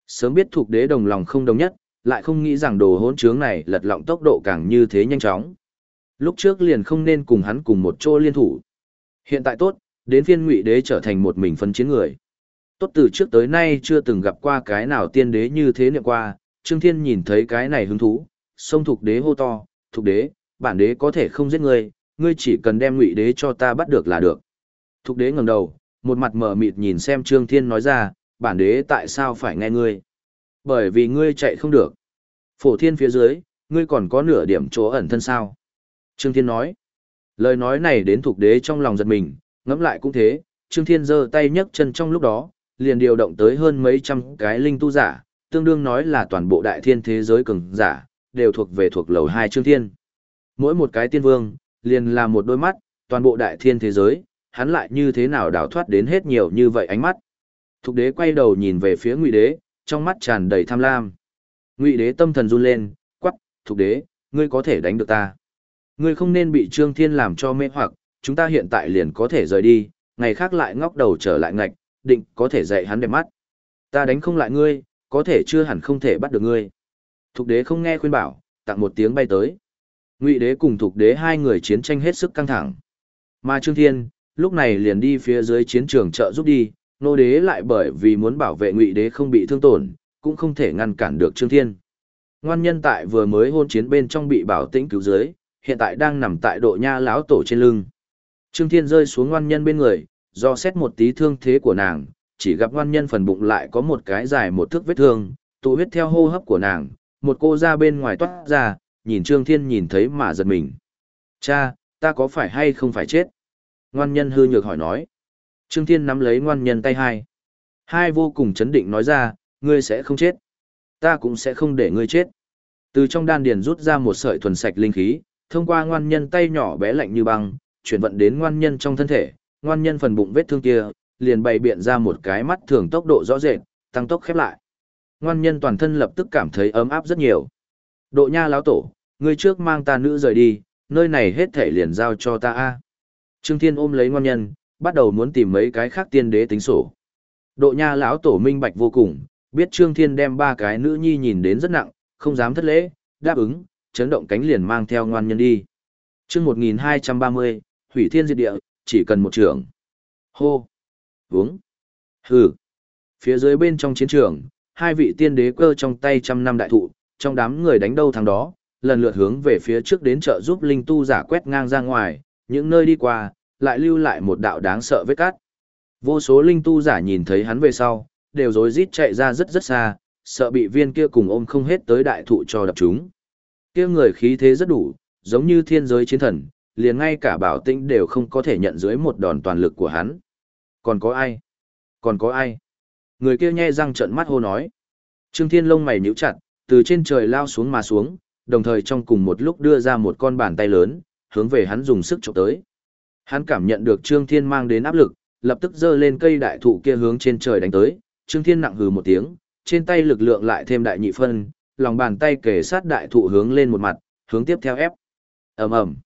Sớm biết thuộc đế đồng lòng không đồng nhất, lại không nghĩ rằng đồ hỗn trướng này lật lọng tốc độ càng như thế nhanh chóng. Lúc trước liền không nên cùng hắn cùng một chỗ liên thủ. Hiện tại tốt, đến phiên Ngụy đế trở thành một mình phấn chiến người. Tốt từ trước tới nay chưa từng gặp qua cái nào tiên đế như thế niệm qua, Trương Thiên nhìn thấy cái này hứng thú, xông Thục đế hô to, Thục đế, bản đế có thể không giết ngươi, ngươi chỉ cần đem Ngụy đế cho ta bắt được là được. Thục đế ngẩng đầu, một mặt mờ mịt nhìn xem Trương Thiên nói ra, bản đế tại sao phải nghe ngươi? Bởi vì ngươi chạy không được. Phổ thiên phía dưới, ngươi còn có nửa điểm chỗ ẩn thân sao? Trương Thiên nói. Lời nói này đến Thục đế trong lòng giật mình, ngẫm lại cũng thế, Trương Thiên giơ tay nhấc chân trong lúc đó, liền điều động tới hơn mấy trăm cái linh tu giả, tương đương nói là toàn bộ đại thiên thế giới cường giả, đều thuộc lầu 2 Trương Thiên. Mỗi một cái tiên vương, liền là một đôi mắt, toàn bộ đại thiên thế giới, hắn lại như thế nào đào thoát đến hết nhiều như vậy ánh mắt. Thục đế quay đầu nhìn về phía Ngụy đế, trong mắt tràn đầy tham lam. Ngụy đế tâm thần run lên, quắc, Thục đế, ngươi có thể đánh được ta. Ngươi không nên bị Trương Thiên làm cho mê hoặc, chúng ta hiện tại liền có thể rời đi, ngày khác lại ngóc đầu trở lại ngạch, định có thể dạy hắn đẹp mắt. Ta đánh không lại ngươi, có thể chưa hẳn không thể bắt được ngươi. Thục đế không nghe khuyên bảo, tặng một tiếng bay tới. Ngụy đế cùng Thục đế hai người chiến tranh hết sức căng thẳng. Mà Trương Thiên, lúc này liền đi phía dưới chiến trường trợ giúp đi, nô đế lại bởi vì muốn bảo vệ Ngụy đế không bị thương tổn, cũng không thể ngăn cản được Trương Thiên. Ngoan nhân tại vừa mới hôn chiến bên trong bị Bảo Tĩnh cứu dưới, hiện tại đang nằm tại Độ Nha lão tổ trên lưng. Trương Thiên rơi xuống ngoan nhân bên người, do xét một tí thương thế của nàng, chỉ gặp ngoan nhân phần bụng lại có một cái dài một thước vết thương, tụ huyết theo hô hấp của nàng, một cô ra bên ngoài toát ra, nhìn Trương Thiên nhìn thấy mà giật mình. Cha, ta có phải hay không phải chết? Ngoan nhân hư nhược hỏi nói. Trương Thiên nắm lấy ngoan nhân tay hai. Hai vô cùng chấn định nói ra, ngươi sẽ không chết. Ta cũng sẽ không để ngươi chết. Từ trong đan điền rút ra một sợi thuần sạch linh khí, thông qua ngoan nhân tay nhỏ bé lạnh như băng, chuyển vận đến ngoan nhân trong thân thể, ngoan nhân phần bụng vết thương kia, liền bày biện ra một cái mắt thường tốc độ rõ rệt, tăng tốc khép lại. Ngoan nhân toàn thân lập tức cảm thấy ấm áp rất nhiều. Độ Nha lão tổ, ngươi trước mang ta nữ rời đi, nơi này hết thể liền giao cho ta a. Trương Thiên ôm lấy ngoan nhân, bắt đầu muốn tìm mấy cái khác tiên đế tính sổ. Độ Nha lão tổ minh bạch vô cùng, biết Trương Thiên đem ba cái nữ nhi nhìn đến rất nặng, không dám thất lễ, đáp ứng, chấn động cánh liền mang theo ngoan nhân đi. Chương 1230, hủy thiên diệt địa, chỉ cần một trường. Hô. Uống. Hừ. Phía dưới bên trong chiến trường, hai vị tiên đế cơ trong tay trăm năm đại thụ, trong đám người đánh đâu thắng đó, lần lượt hướng về phía trước đến trợ giúp linh tu giả quét ngang ra ngoài, những nơi đi qua, lại lưu lại một đạo đáng sợ vết cát. Vô số linh tu giả nhìn thấy hắn về sau, đều rối rít chạy ra rất rất xa, sợ bị viên kia cùng ôm không hết tới đại thụ cho đập chúng. Kia người khí thế rất đủ, giống như thiên giới chiến thần, liền ngay cả Bảo Tĩnh đều không có thể nhận dưới một đòn toàn lực của hắn. Còn có ai? Còn có ai? Người kia nhe răng trợn mắt hô nói. Trương Thiên lông mày nhíu chặt, từ trên trời lao xuống mà xuống, đồng thời trong cùng một lúc đưa ra một con bàn tay lớn, hướng về hắn dùng sức chụp tới. Hắn cảm nhận được Trương Thiên mang đến áp lực, lập tức giơ lên cây đại thụ kia hướng trên trời đánh tới. Trương Thiên nặng hừ một tiếng, trên tay lực lượng lại thêm đại nhị phân, lòng bàn tay kề sát đại thụ hướng lên một mặt, hướng tiếp theo ép. Ầm ầm.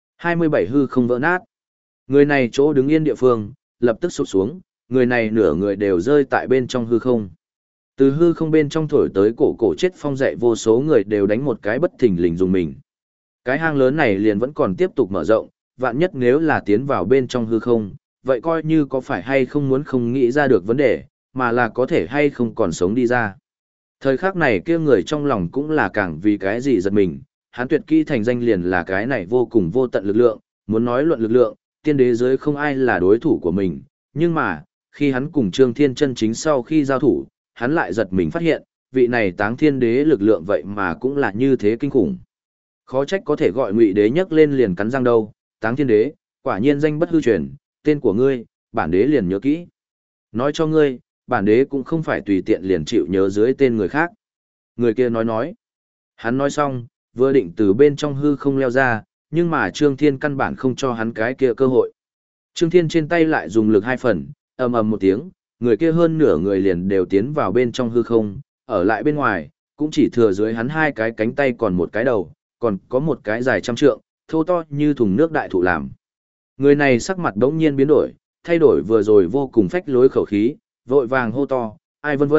27 hư không vỡ nát. Người này chỗ đứng yên địa phương, lập tức sụp xuống, người này nửa người đều rơi tại bên trong hư không. Từ hư không bên trong thổi tới cổ cổ chết phong dậy vô số người đều đánh một cái bất thình lình dùng mình. Cái hang lớn này liền vẫn còn tiếp tục mở rộng, vạn nhất nếu là tiến vào bên trong hư không, vậy coi như có phải hay không muốn không nghĩ ra được vấn đề, mà là có thể hay không còn sống đi ra. Thời khắc này kia người trong lòng cũng là càng vì cái gì giật mình, hắn tuyệt kỹ thành danh liền là cái này vô cùng vô tận lực lượng, muốn nói luận lực lượng, tiên đế giới không ai là đối thủ của mình, nhưng mà, khi hắn cùng Trương Thiên chân chính sau khi giao thủ, hắn lại giật mình phát hiện, vị này Táng Thiên đế lực lượng vậy mà cũng là như thế kinh khủng. Khó trách có thể gọi Ngụy đế nhấc lên liền cắn răng đâu, Táng Thiên đế, quả nhiên danh bất hư truyền, tên của ngươi, bản đế liền nhớ kỹ. Nói cho ngươi, bản đế cũng không phải tùy tiện liền chịu nhớ dưới tên người khác. Người kia nói. Hắn nói xong, vừa định từ bên trong hư không leo ra, nhưng mà Trương Thiên căn bản không cho hắn cái kia cơ hội. Trương Thiên trên tay lại dùng lực hai phần, ầm ầm một tiếng, người kia hơn nửa người liền đều tiến vào bên trong hư không, ở lại bên ngoài, cũng chỉ thừa dưới hắn hai cái cánh tay còn một cái đầu, còn có một cái dài trăm trượng, thô to như thùng nước đại thụ làm. Người này sắc mặt bỗng nhiên biến đổi, thay đổi vừa rồi vô cùng phách lối khẩu khí, vội vàng hô to, ai vân vân,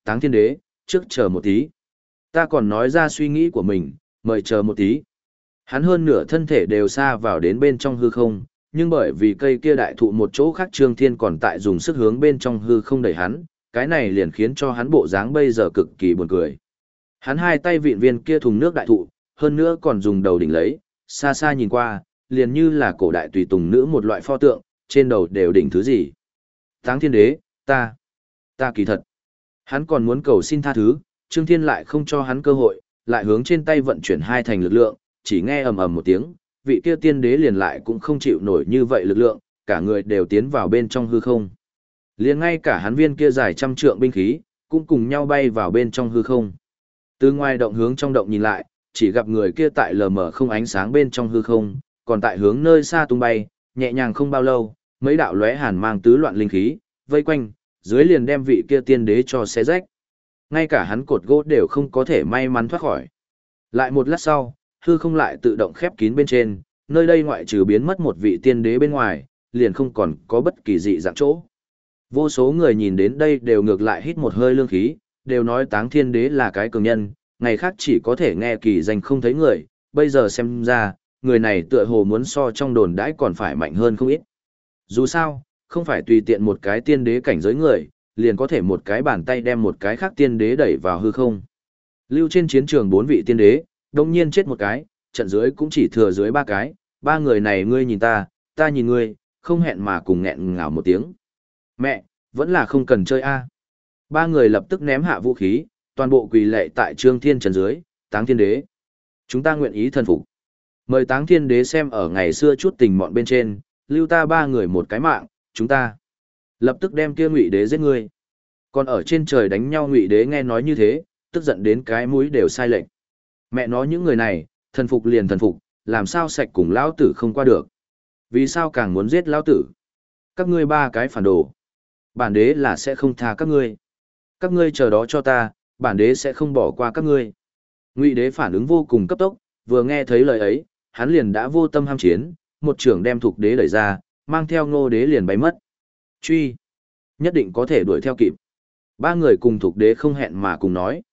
Táng Thiên Đế, trước chờ một tí. Ta còn nói ra suy nghĩ của mình, mời chờ một tí. Hắn hơn nửa thân thể đều xa vào đến bên trong hư không, nhưng bởi vì cây kia đại thụ một chỗ khác Trương Thiên còn tại dùng sức hướng bên trong hư không đẩy hắn, cái này liền khiến cho hắn bộ dáng bây giờ cực kỳ buồn cười. Hắn hai tay vịn viên kia thùng nước đại thụ, hơn nữa còn dùng đầu đỉnh lấy, xa xa nhìn qua, liền như là cổ đại tùy tùng nữ một loại pho tượng, trên đầu đều đỉnh thứ gì. Táng Thiên Đế, ta kỳ thật. Hắn còn muốn cầu xin tha thứ, Trương Thiên lại không cho hắn cơ hội, lại hướng trên tay vận chuyển hai thành lực lượng, chỉ nghe ầm ầm một tiếng, vị kia tiên đế liền lại cũng không chịu nổi như vậy lực lượng, cả người đều tiến vào bên trong hư không. Liền ngay cả hắn viên kia dài trăm trượng binh khí, cũng cùng nhau bay vào bên trong hư không. Từ ngoài động hướng trong động nhìn lại, chỉ gặp người kia tại lờ mờ không ánh sáng bên trong hư không, còn tại hướng nơi xa tung bay, nhẹ nhàng không bao lâu, mấy đạo lóe hàn mang tứ loạn linh khí, vây quanh, dưới liền đem vị kia tiên đế cho xé rách. Ngay cả hắn cột gỗ đều không có thể may mắn thoát khỏi. Lại một lát sau, hư không lại tự động khép kín bên trên, nơi đây ngoại trừ biến mất một vị tiên đế bên ngoài, liền không còn có bất kỳ dị dạng chỗ. Vô số người nhìn đến đây đều ngược lại hít một hơi lương khí, đều nói Táng Thiên Đế là cái cường nhân, ngày khác chỉ có thể nghe kỳ danh không thấy người, bây giờ xem ra, người này tựa hồ muốn so trong đồn đãi còn phải mạnh hơn không ít. Dù sao, không phải tùy tiện một cái tiên đế cảnh giới người, liền có thể một cái bàn tay đem một cái khác tiên đế đẩy vào hư không. Lưu trên chiến trường 4 vị tiên đế, đồng nhiên chết một cái, trận dưới cũng chỉ thừa dưới 3 cái, 3 người này ngươi nhìn ta nhìn ngươi, không hẹn mà cùng nghẹn ngào một tiếng. Mẹ, vẫn là không cần chơi a. 3 người lập tức ném hạ vũ khí, toàn bộ quỳ lạy tại Trương Thiên trần dưới, Táng Thiên Đế. Chúng ta nguyện ý thần phục. Mời Táng Thiên Đế xem ở ngày xưa chút tình mọn bên trên, lưu ta 3 người một cái mạng, chúng ta lập tức đem kia Ngụy Đế giết ngươi. Còn ở trên trời đánh nhau Ngụy Đế nghe nói như thế, tức giận đến cái mũi đều sai lệch. Mẹ nói những người này, thần phục liền thần phục, làm sao sạch cùng lão tử không qua được. Vì sao càng muốn giết lão tử? Các ngươi 3 cái phản đồ. Bản đế là sẽ không tha các ngươi. Các ngươi chờ đó cho ta, bản đế sẽ không bỏ qua các ngươi. Ngụy Đế phản ứng vô cùng cấp tốc, vừa nghe thấy lời ấy, hắn liền đã vô tâm ham chiến, một trưởng đem Thục Đế đẩy ra, mang theo Ngô Đế liền bay mất. Truy, nhất định có thể đuổi theo kịp. 3 người cùng Thục Đế không hẹn mà cùng nói.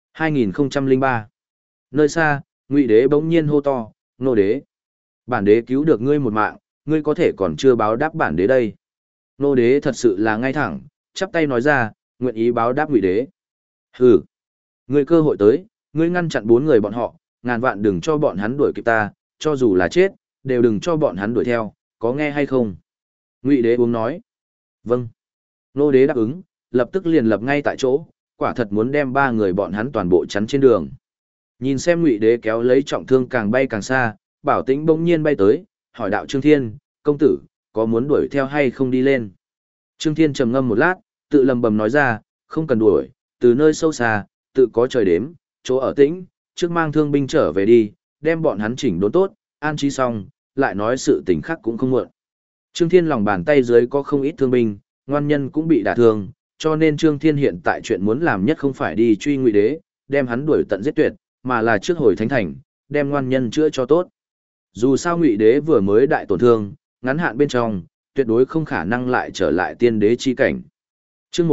2003. Nơi xa, Ngụy Đế bỗng nhiên hô to, Ngô Đế, bản đế cứu được ngươi một mạng, ngươi có thể còn chưa báo đáp bản đế đây. Ngô Đế thật sự là ngay thẳng, chắp tay nói ra, nguyện ý báo đáp Ngụy Đế. Hừ, ngươi cơ hội tới, ngươi ngăn chặn 4 người bọn họ, ngàn vạn đừng cho bọn hắn đuổi kịp ta, cho dù là chết, đều đừng cho bọn hắn đuổi theo, có nghe hay không? Ngụy Đế uống nói. Vâng. Ngô Đế đáp ứng, lập tức liền lập ngay tại chỗ, quả thật muốn đem 3 người bọn hắn toàn bộ chắn trên đường. Nhìn xem Ngụy Đế kéo lấy trọng thương càng bay càng xa, Bảo Tĩnh bỗng nhiên bay tới, hỏi đạo Trương Thiên, công tử, có muốn đuổi theo hay không đi lên? Trương Thiên trầm ngâm một lát, tự lầm bầm nói ra, không cần đuổi, từ nơi sâu xa, tự có trời đếm, chỗ ở tĩnh, trước mang thương binh trở về đi, đem bọn hắn chỉnh đốn tốt, an trí xong, lại nói sự tình khác cũng không muộn. Trương Thiên lòng bàn tay dưới có không ít thương binh, ngoan nhân cũng bị đả thương, cho nên Trương Thiên hiện tại chuyện muốn làm nhất không phải đi truy Ngụy Đế, đem hắn đuổi tận giết tuyệt, mà là trước hồi thánh thành, đem ngoan nhân chữa cho tốt. Dù sao Ngụy Đế vừa mới đại tổn thương, ngắn hạn bên trong, tuyệt đối không khả năng lại trở lại tiên đế chi cảnh. Chương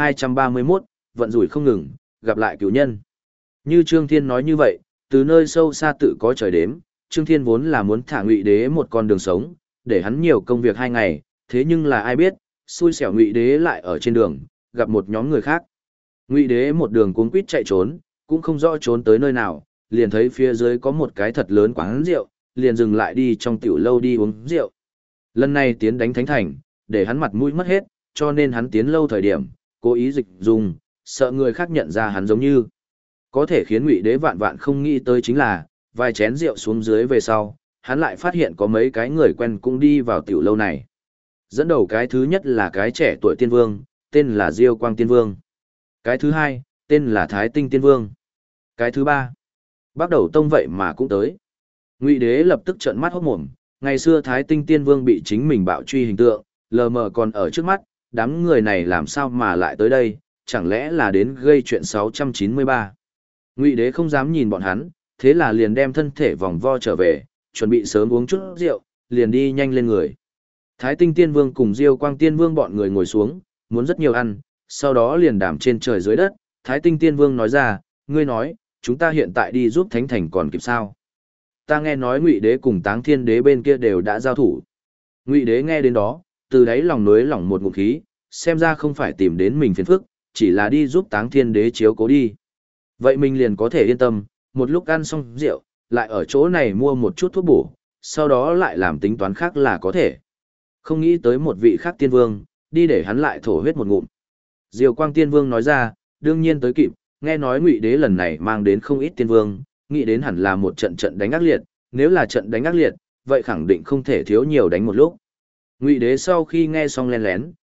1231, vận rủi không ngừng, gặp lại cứu nhân. Như Trương Thiên nói như vậy, từ nơi sâu xa tự có trời đếm, Trương Thiên vốn là muốn thả Ngụy Đế một con đường sống, để hắn nhiều công việc 2 ngày, thế nhưng là ai biết, xui xẻo Ngụy Đế lại ở trên đường, gặp một nhóm người khác. Ngụy Đế một đường cuống quýt chạy trốn, cũng không rõ trốn tới nơi nào, liền thấy phía dưới có một cái thật lớn quán rượu, liền dừng lại đi trong tiểu lâu đi uống rượu. Lần này tiến đánh thánh thành, để hắn mặt mũi mất hết, cho nên hắn tiến lâu thời điểm, cố ý dịch dùng, sợ người khác nhận ra hắn giống như. Có thể khiến Ngụy Đế vạn vạn không nghĩ tới chính là, vài chén rượu xuống dưới về sau, hắn lại phát hiện có mấy cái người quen cũng đi vào tiểu lâu này. Dẫn đầu cái thứ nhất là cái trẻ tuổi tiên vương, tên là Diêu Quang Tiên Vương. Cái thứ hai, tên là Thái Tinh Tiên Vương. Cái thứ ba, Bắc Đầu Tông vậy mà cũng tới. Ngụy Đế lập tức trợn mắt hốt mồm, ngày xưa Thái Tinh Tiên Vương bị chính mình bạo truy hình tượng, lờ mờ còn ở trước mắt, đám người này làm sao mà lại tới đây, chẳng lẽ là đến gây chuyện 693. Ngụy Đế không dám nhìn bọn hắn, thế là liền đem thân thể vòng vo trở về, chuẩn bị sớm uống chút rượu, liền đi nhanh lên người. Thái Tinh Tiên Vương cùng Diêu Quang Tiên Vương bọn người ngồi xuống, muốn rất nhiều ăn, sau đó liền đàm trên trời dưới đất, Thái Tinh Tiên Vương nói ra, ngươi nói, chúng ta hiện tại đi giúp Thánh Thành còn kịp sao? Ta nghe nói Ngụy Đế cùng Táng Thiên Đế bên kia đều đã giao thủ. Ngụy Đế nghe đến đó, từ đáy lòng nối lỏng một ngụm khí, xem ra không phải tìm đến mình phiền phức, chỉ là đi giúp Táng Thiên Đế chiếu cố đi. Vậy mình liền có thể yên tâm, một lúc ăn xong rượu, lại ở chỗ này mua một chút thuốc bổ, sau đó lại làm tính toán khác là có thể. Không nghĩ tới một vị khác tiên vương, đi để hắn lại thổ huyết một ngụm. Diều Quang Tiên Vương nói ra, đương nhiên tới kịp, nghe nói Ngụy Đế lần này mang đến không ít tiên vương, nghĩ đến hẳn là một trận trận đánh ác liệt, nếu là trận đánh ác liệt, vậy khẳng định không thể thiếu nhiều đánh một lúc. Ngụy Đế sau khi nghe xong len lén,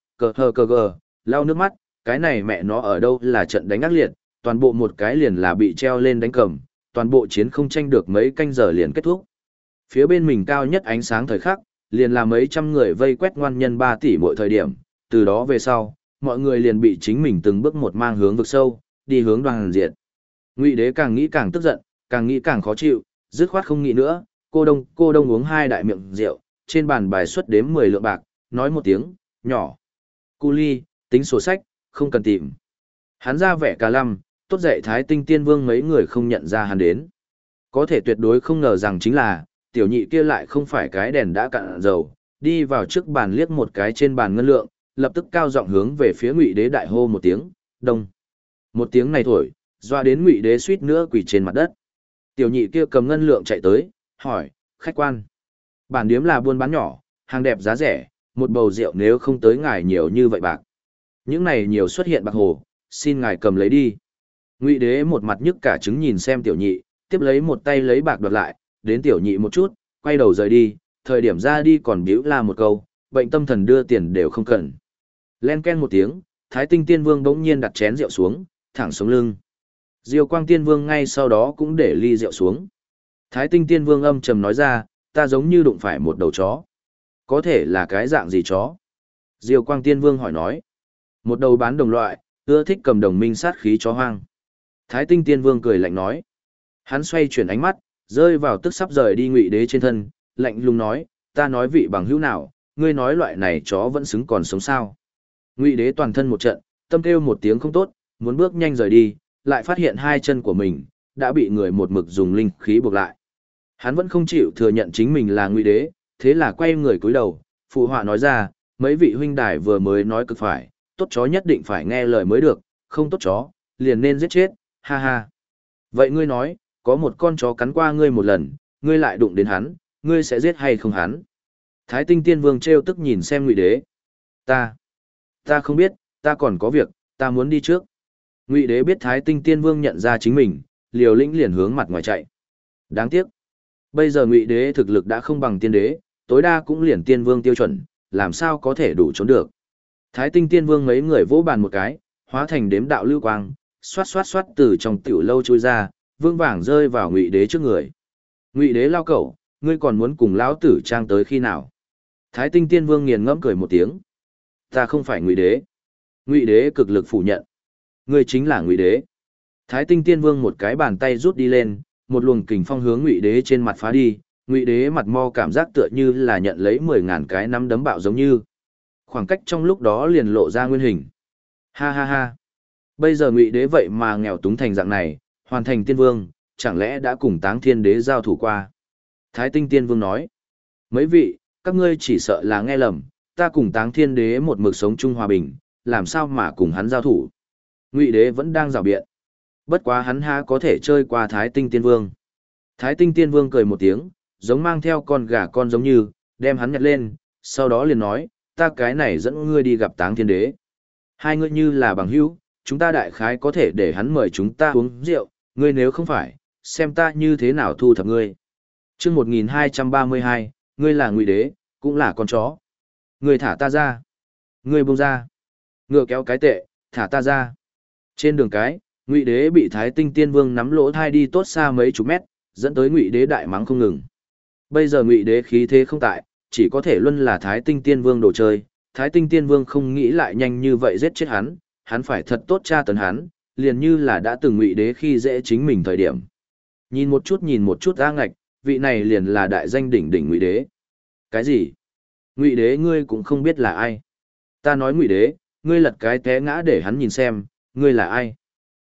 cờ lau nước mắt, cái này mẹ nó ở đâu là trận đánh ác liệt, toàn bộ một cái liền là bị treo lên đánh cầm, toàn bộ chiến không tranh được mấy canh giờ liền kết thúc. Phía bên mình cao nhất ánh sáng thời khắc, liền là mấy trăm người vây quét ngoan nhân 3 tỷ mỗi thời điểm, từ đó về sau, mọi người liền bị chính mình từng bước một mang hướng vực sâu, đi hướng đoàn diệt. Ngụy Đế càng nghĩ càng tức giận, càng nghĩ càng khó chịu, dứt khoát không nghĩ nữa, cô đông uống 2 đại miệng rượu, trên bàn bài xuất đếm 10 lượng bạc, nói một tiếng, nhỏ. Cu ly, tính sổ sách, không cần tìm. Hắn ra vẻ cà lăm, tốt dậy Thái Tinh Tiên Vương mấy người không nhận ra hắn đến. Có thể tuyệt đối không ngờ rằng chính là, tiểu nhị kia lại không phải cái đèn đã cạn dầu, đi vào trước bàn liếc một cái trên bàn ngân lượng, lập tức cao giọng hướng về phía Ngụy Đế đại hô một tiếng, đông. Một tiếng này thổi, doa đến Ngụy Đế suýt nữa quỳ trên mặt đất. Tiểu nhị kia cầm ngân lượng chạy tới, hỏi, khách quan. Bản điếm là buôn bán nhỏ, hàng đẹp giá rẻ, một bầu rượu nếu không tới ngài nhiều như vậy bạc. Những này nhiều xuất hiện bạc hồ, xin ngài cầm lấy đi. Ngụy Đế một mặt nhức cả trứng nhìn xem tiểu nhị, tiếp lấy một tay lấy bạc đoạt lại, đến tiểu nhị một chút, quay đầu rời đi, thời điểm ra đi còn bĩu la một câu, bệnh tâm thần đưa tiền đều không cần. Len ken một tiếng, Thái Tinh Tiên Vương bỗng nhiên đặt chén rượu xuống, thẳng sống lưng. Diều Quang Tiên Vương ngay sau đó cũng để ly rượu xuống. Thái Tinh Tiên Vương âm trầm nói ra, ta giống như đụng phải một đầu chó. Có thể là cái dạng gì chó? Diều Quang Tiên Vương hỏi nói. Một đầu bán đồng loại, ưa thích cầm đồng minh sát khí chó hoang. Thái Tinh Tiên Vương cười lạnh nói. Hắn xoay chuyển ánh mắt, rơi vào tức sắp rời đi Ngụy Đế trên thân, lạnh lùng nói, ta nói vị bằng hữu nào, ngươi nói loại này chó vẫn xứng còn sống sao. Ngụy Đế toàn thân một trận, tâm kêu một tiếng không tốt, muốn bước nhanh rời đi, lại phát hiện hai chân của mình đã bị người một mực dùng linh khí buộc lại. Hắn vẫn không chịu thừa nhận chính mình là Ngụy Đế, thế là quay người cúi đầu, phụ họa nói ra, mấy vị huynh đài vừa mới nói cực phải, tốt chó nhất định phải nghe lời mới được, không tốt chó, liền nên giết chết, ha ha. Vậy ngươi nói, có một con chó cắn qua ngươi một lần, ngươi lại đụng đến hắn, ngươi sẽ giết hay không hắn? Thái Tinh Tiên Vương trêu tức nhìn xem Ngụy Đế. Ta không biết, ta còn có việc, ta muốn đi trước. Ngụy Đế biết Thái Tinh Tiên Vương nhận ra chính mình, liều lĩnh liền hướng mặt ngoài chạy. Đáng tiếc, bây giờ Ngụy Đế thực lực đã không bằng Tiên Đế, tối đa cũng liền Tiên Vương tiêu chuẩn, làm sao có thể đủ trốn được. Thái Tinh Tiên Vương mấy người vỗ bàn một cái, hóa thành đếm đạo lưu quang, xoát xoát xoát từ trong tiểu lâu chui ra, vương vàng rơi vào Ngụy Đế trước người. Ngụy Đế lao cẩu, ngươi còn muốn cùng lão tử trang tới khi nào? Thái Tinh Tiên Vương nghiền ngẫm cười một tiếng. Ta không phải Ngụy Đế. Ngụy Đế cực lực phủ nhận. Ngươi chính là Ngụy Đế. Thái Tinh Tiên Vương một cái bàn tay rút đi lên, một luồng kình phong hướng Ngụy Đế trên mặt phá đi, Ngụy Đế mặt mo cảm giác tựa như là nhận lấy 10.000 cái nắm đấm bạo giống như. Khoảng cách trong lúc đó liền lộ ra nguyên hình. Ha ha ha. Bây giờ Ngụy Đế vậy mà nghèo túng thành dạng này, hoàn thành tiên vương, chẳng lẽ đã cùng Táng Thiên Đế giao thủ qua? Thái Tinh Tiên Vương nói. Mấy vị, các ngươi chỉ sợ là nghe lầm, ta cùng Táng Thiên Đế một mực sống chung hòa bình, làm sao mà cùng hắn giao thủ? Ngụy Đế vẫn đang rảo biện. Bất quá hắn há có thể chơi qua Thái Tinh Tiên Vương. Thái Tinh Tiên Vương cười một tiếng, giống mang theo con gà con giống như, đem hắn nhặt lên, sau đó liền nói, ta cái này dẫn ngươi đi gặp Táng Thiên Đế. Hai ngươi như là bằng hữu, chúng ta đại khái có thể để hắn mời chúng ta uống rượu, ngươi nếu không phải, xem ta như thế nào thu thập ngươi. Chương 1232, ngươi là Ngụy Đế, cũng là con chó. Ngươi thả ta ra. Ngươi buông ra. Ngựa kéo cái tệ, thả ta ra. Trên đường cái, Ngụy Đế bị Thái Tinh Tiên Vương nắm lỗ thai đi tốt xa mấy chục mét, dẫn tới Ngụy Đế đại mắng không ngừng. Bây giờ Ngụy Đế khí thế không tại, chỉ có thể luân là Thái Tinh Tiên Vương đồ chơi. Thái Tinh Tiên Vương không nghĩ lại nhanh như vậy giết chết hắn phải thật tốt tra tấn hắn, liền như là đã từng Ngụy Đế khi dễ chính mình thời điểm. Nhìn một chút A Ngạch, vị này liền là đại danh đỉnh đỉnh Ngụy Đế. Cái gì? Ngụy Đế ngươi cũng không biết là ai? Ta nói Ngụy Đế, ngươi lật cái té ngã để hắn nhìn xem, ngươi là ai?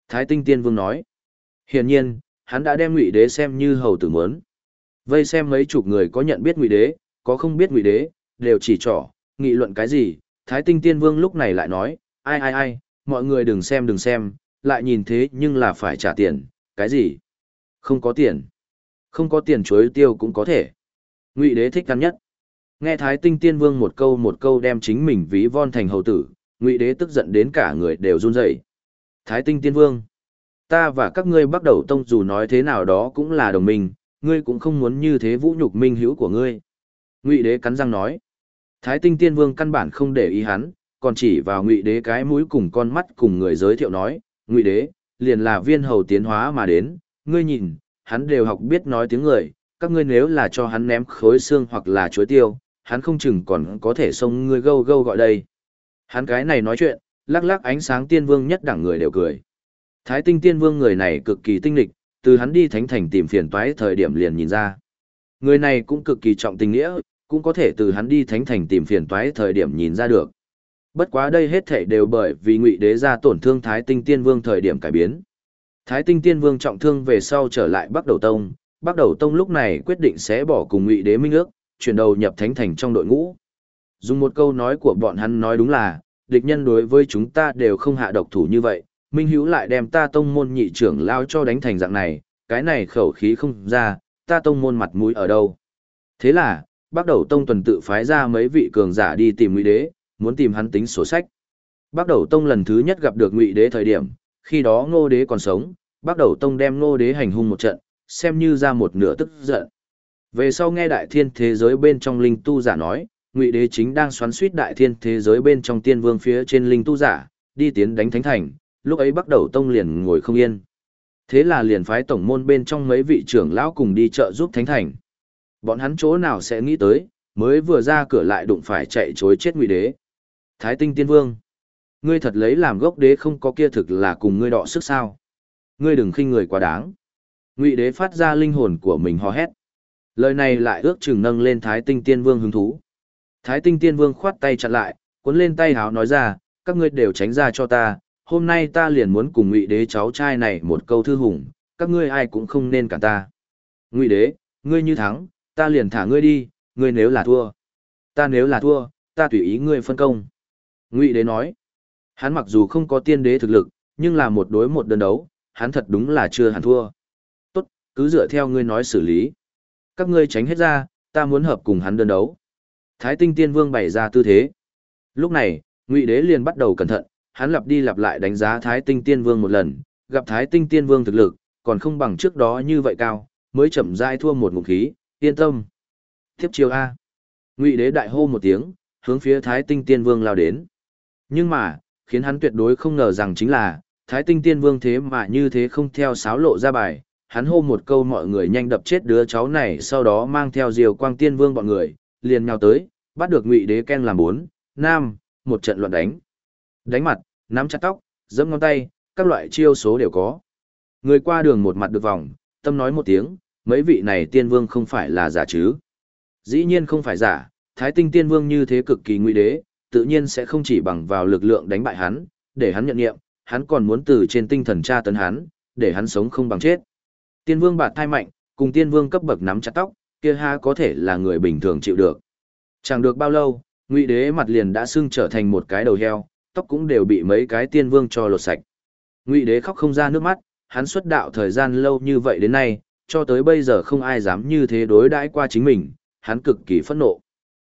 Thái Tinh Tiên Vương nói. Hiển nhiên, hắn đã đem Ngụy Đế xem như hầu tử muốn. Vây xem mấy chục người có nhận biết Ngụy Đế, có không biết Ngụy Đế, đều chỉ trỏ, nghị luận cái gì. Thái Tinh Tiên Vương lúc này lại nói, ai, mọi người đừng xem, lại nhìn thế nhưng là phải trả tiền, cái gì? Không có tiền. Không có tiền chuối tiêu cũng có thể. Ngụy Đế thích ăn nhất. Nghe Thái Tinh Tiên Vương một câu đem chính mình ví von thành hầu tử, Ngụy Đế tức giận đến cả người đều run rẩy. Thái Tinh Tiên Vương, ta và các ngươi Bắc Đầu Tông dù nói thế nào đó cũng là đồng minh, ngươi cũng không muốn như thế vũ nhục minh hữu của ngươi. Ngụy Đế cắn răng nói. Thái Tinh Tiên Vương căn bản không để ý hắn, còn chỉ vào Ngụy Đế cái mũi cùng con mắt cùng người giới thiệu nói, Ngụy Đế, liền là viên hầu tiến hóa mà đến, ngươi nhìn, hắn đều học biết nói tiếng người, các ngươi nếu là cho hắn ném khối xương hoặc là chuối tiêu, hắn không chừng còn có thể xông ngươi gâu gâu gọi đây. Hắn cái này nói chuyện, lắc lắc ánh sáng tiên vương nhất đẳng người đều cười. Thái Tinh Tiên Vương người này cực kỳ tinh lịch, từ hắn đi thánh thành tìm phiền toái thời điểm liền nhìn ra. Người này cũng cực kỳ trọng tình nghĩa, cũng có thể từ hắn đi thánh thành tìm phiền toái thời điểm nhìn ra được. Bất quá đây hết thảy đều bởi vì Ngụy Đế ra tổn thương Thái Tinh Tiên Vương thời điểm cải biến. Thái Tinh Tiên Vương trọng thương về sau trở lại Bắc Đầu Tông, Bắc Đầu Tông lúc này quyết định sẽ bỏ cùng Ngụy Đế minh ước, chuyển đầu nhập thánh thành trong đội ngũ. Dùng một câu nói của bọn hắn nói đúng là, địch nhân đối với chúng ta đều không hạ độc thủ như vậy, Minh Hữu lại đem ta tông môn nhị trưởng lao cho đánh thành dạng này, cái này khẩu khí không ra, ta tông môn mặt mũi ở đâu. Thế là, Bắc Đầu Tông tuần tự phái ra mấy vị cường giả đi tìm Ngụy Đế, muốn tìm hắn tính sổ sách. Bắc Đầu Tông lần thứ nhất gặp được Ngụy Đế thời điểm, khi đó Ngô Đế còn sống, Bắc Đầu Tông đem Ngô Đế hành hung một trận, xem như ra một nửa tức giận. Về sau nghe đại thiên thế giới bên trong linh tu giả nói, Ngụy Đế chính đang xoắn suýt đại thiên thế giới bên trong tiên vương phía trên linh tu giả, đi tiến đánh thánh thành, lúc ấy Bắc Đầu Tông liền ngồi không yên. Thế là liền phái tổng môn bên trong mấy vị trưởng lão cùng đi trợ giúp thánh thành. Bọn hắn chỗ nào sẽ nghĩ tới, mới vừa ra cửa lại đụng phải chạy chối chết Ngụy Đế. Thái Tinh Tiên Vương, ngươi thật lấy làm gốc đế không có kia thực là cùng ngươi đọ sức sao? Ngươi đừng khinh người quá đáng. Ngụy Đế phát ra linh hồn của mình hò hét. Lời này lại ước chừng nâng lên Thái Tinh Tiên Vương hứng thú. Thái Tinh Tiên Vương khoát tay chặn lại, cuốn lên tay háo nói ra, các ngươi đều tránh ra cho ta, hôm nay ta liền muốn cùng Ngụy Đế cháu trai này một câu thư hùng, các ngươi ai cũng không nên cản ta. Ngụy Đế, ngươi như thắng, ta liền thả ngươi đi, ngươi nếu là thua. Ta nếu là thua, ta tùy ý ngươi phân công. Ngụy Đế nói, hắn mặc dù không có tiên đế thực lực, nhưng là một đối một đơn đấu, hắn thật đúng là chưa hẳn thua. Tốt, cứ dựa theo ngươi nói xử lý. Các ngươi tránh hết ra, ta muốn hợp cùng hắn đơn đấu. Thái Tinh Tiên Vương bày ra tư thế. Lúc này, Ngụy Đế liền bắt đầu cẩn thận, hắn lặp đi lặp lại đánh giá Thái Tinh Tiên Vương một lần, gặp Thái Tinh Tiên Vương thực lực, còn không bằng trước đó như vậy cao, mới chậm rãi thua một ngụm khí, yên tâm. Tiếp chiêu A. Ngụy Đế đại hô một tiếng, hướng phía Thái Tinh Tiên Vương lao đến. Nhưng mà, khiến hắn tuyệt đối không ngờ rằng chính là, Thái Tinh Tiên Vương thế mà như thế không theo sáo lộ ra bài, hắn hô một câu mọi người nhanh đập chết đứa cháu này, sau đó mang theo Diều Quang Tiên Vương bọn người, liền nhào tới, bắt được Ngụy Đế ken làm 4, 5, một trận loạn đánh. Đánh mặt, nắm chặt tóc, giẫm ngón tay, các loại chiêu số đều có. Người qua đường một mặt được vòng, tâm nói một tiếng, mấy vị này tiên vương không phải là giả chứ. Dĩ nhiên không phải giả, Thái Tinh Tiên Vương như thế cực kỳ Ngụy Đế, tự nhiên sẽ không chỉ bằng vào lực lượng đánh bại hắn, để hắn nhận nghiệm, hắn còn muốn từ trên tinh thần tra tấn hắn, để hắn sống không bằng chết. Tiên Vương bạt thai mạnh, cùng Tiên Vương cấp bậc nắm chặt tóc, kia ha có thể là người bình thường chịu được. Chẳng được bao lâu, Ngụy Đế mặt liền đã sưng trở thành một cái đầu heo, tóc cũng đều bị mấy cái Tiên Vương cho lột sạch. Ngụy Đế khóc không ra nước mắt, hắn xuất đạo thời gian lâu như vậy đến nay, cho tới bây giờ không ai dám như thế đối đãi qua chính mình, hắn cực kỳ phẫn nộ.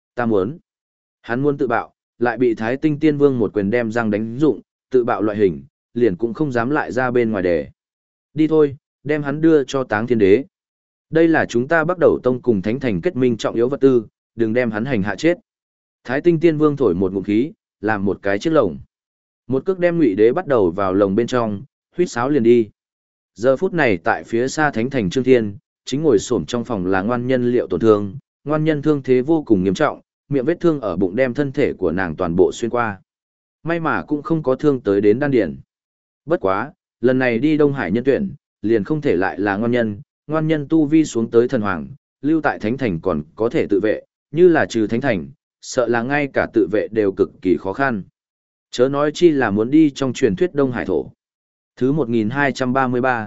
Hắn muốn tự bạo, lại bị Thái Tinh Tiên Vương một quyền đem răng đánh dụng, tự bạo loại hình, liền cũng không dám lại ra bên ngoài đề. Đi thôi, đem hắn đưa cho Táng Thiên Đế. Đây là chúng ta Bắc Đầu Tông cùng Thánh Thành kết minh trọng yếu vật tư, đừng đem hắn hành hạ chết. Thái Tinh Tiên Vương thổi một ngụm khí, làm một cái chiếc lồng. Một cước đem Ngụy Đế bắt đầu vào lồng bên trong, huýt sáo liền đi. Giờ phút này tại phía xa Thánh Thành Trương Thiên, chính ngồi xổm trong phòng là ngoan nhân Liệu tổn thương, ngoan nhân thương thế vô cùng nghiêm trọng, miệng vết thương ở bụng đem thân thể của nàng toàn bộ xuyên qua. May mà cũng không có thương tới đến đan điền. Bất quá, lần này đi Đông Hải nhân tuyển, liền không thể lại là ngoan nhân tu vi xuống tới thần hoàng, lưu tại Thánh Thành còn có thể tự vệ, như là trừ Thánh Thành, sợ là ngay cả tự vệ đều cực kỳ khó khăn. Chớ nói chi là muốn đi trong truyền thuyết Đông Hải thổ. Thứ 1233,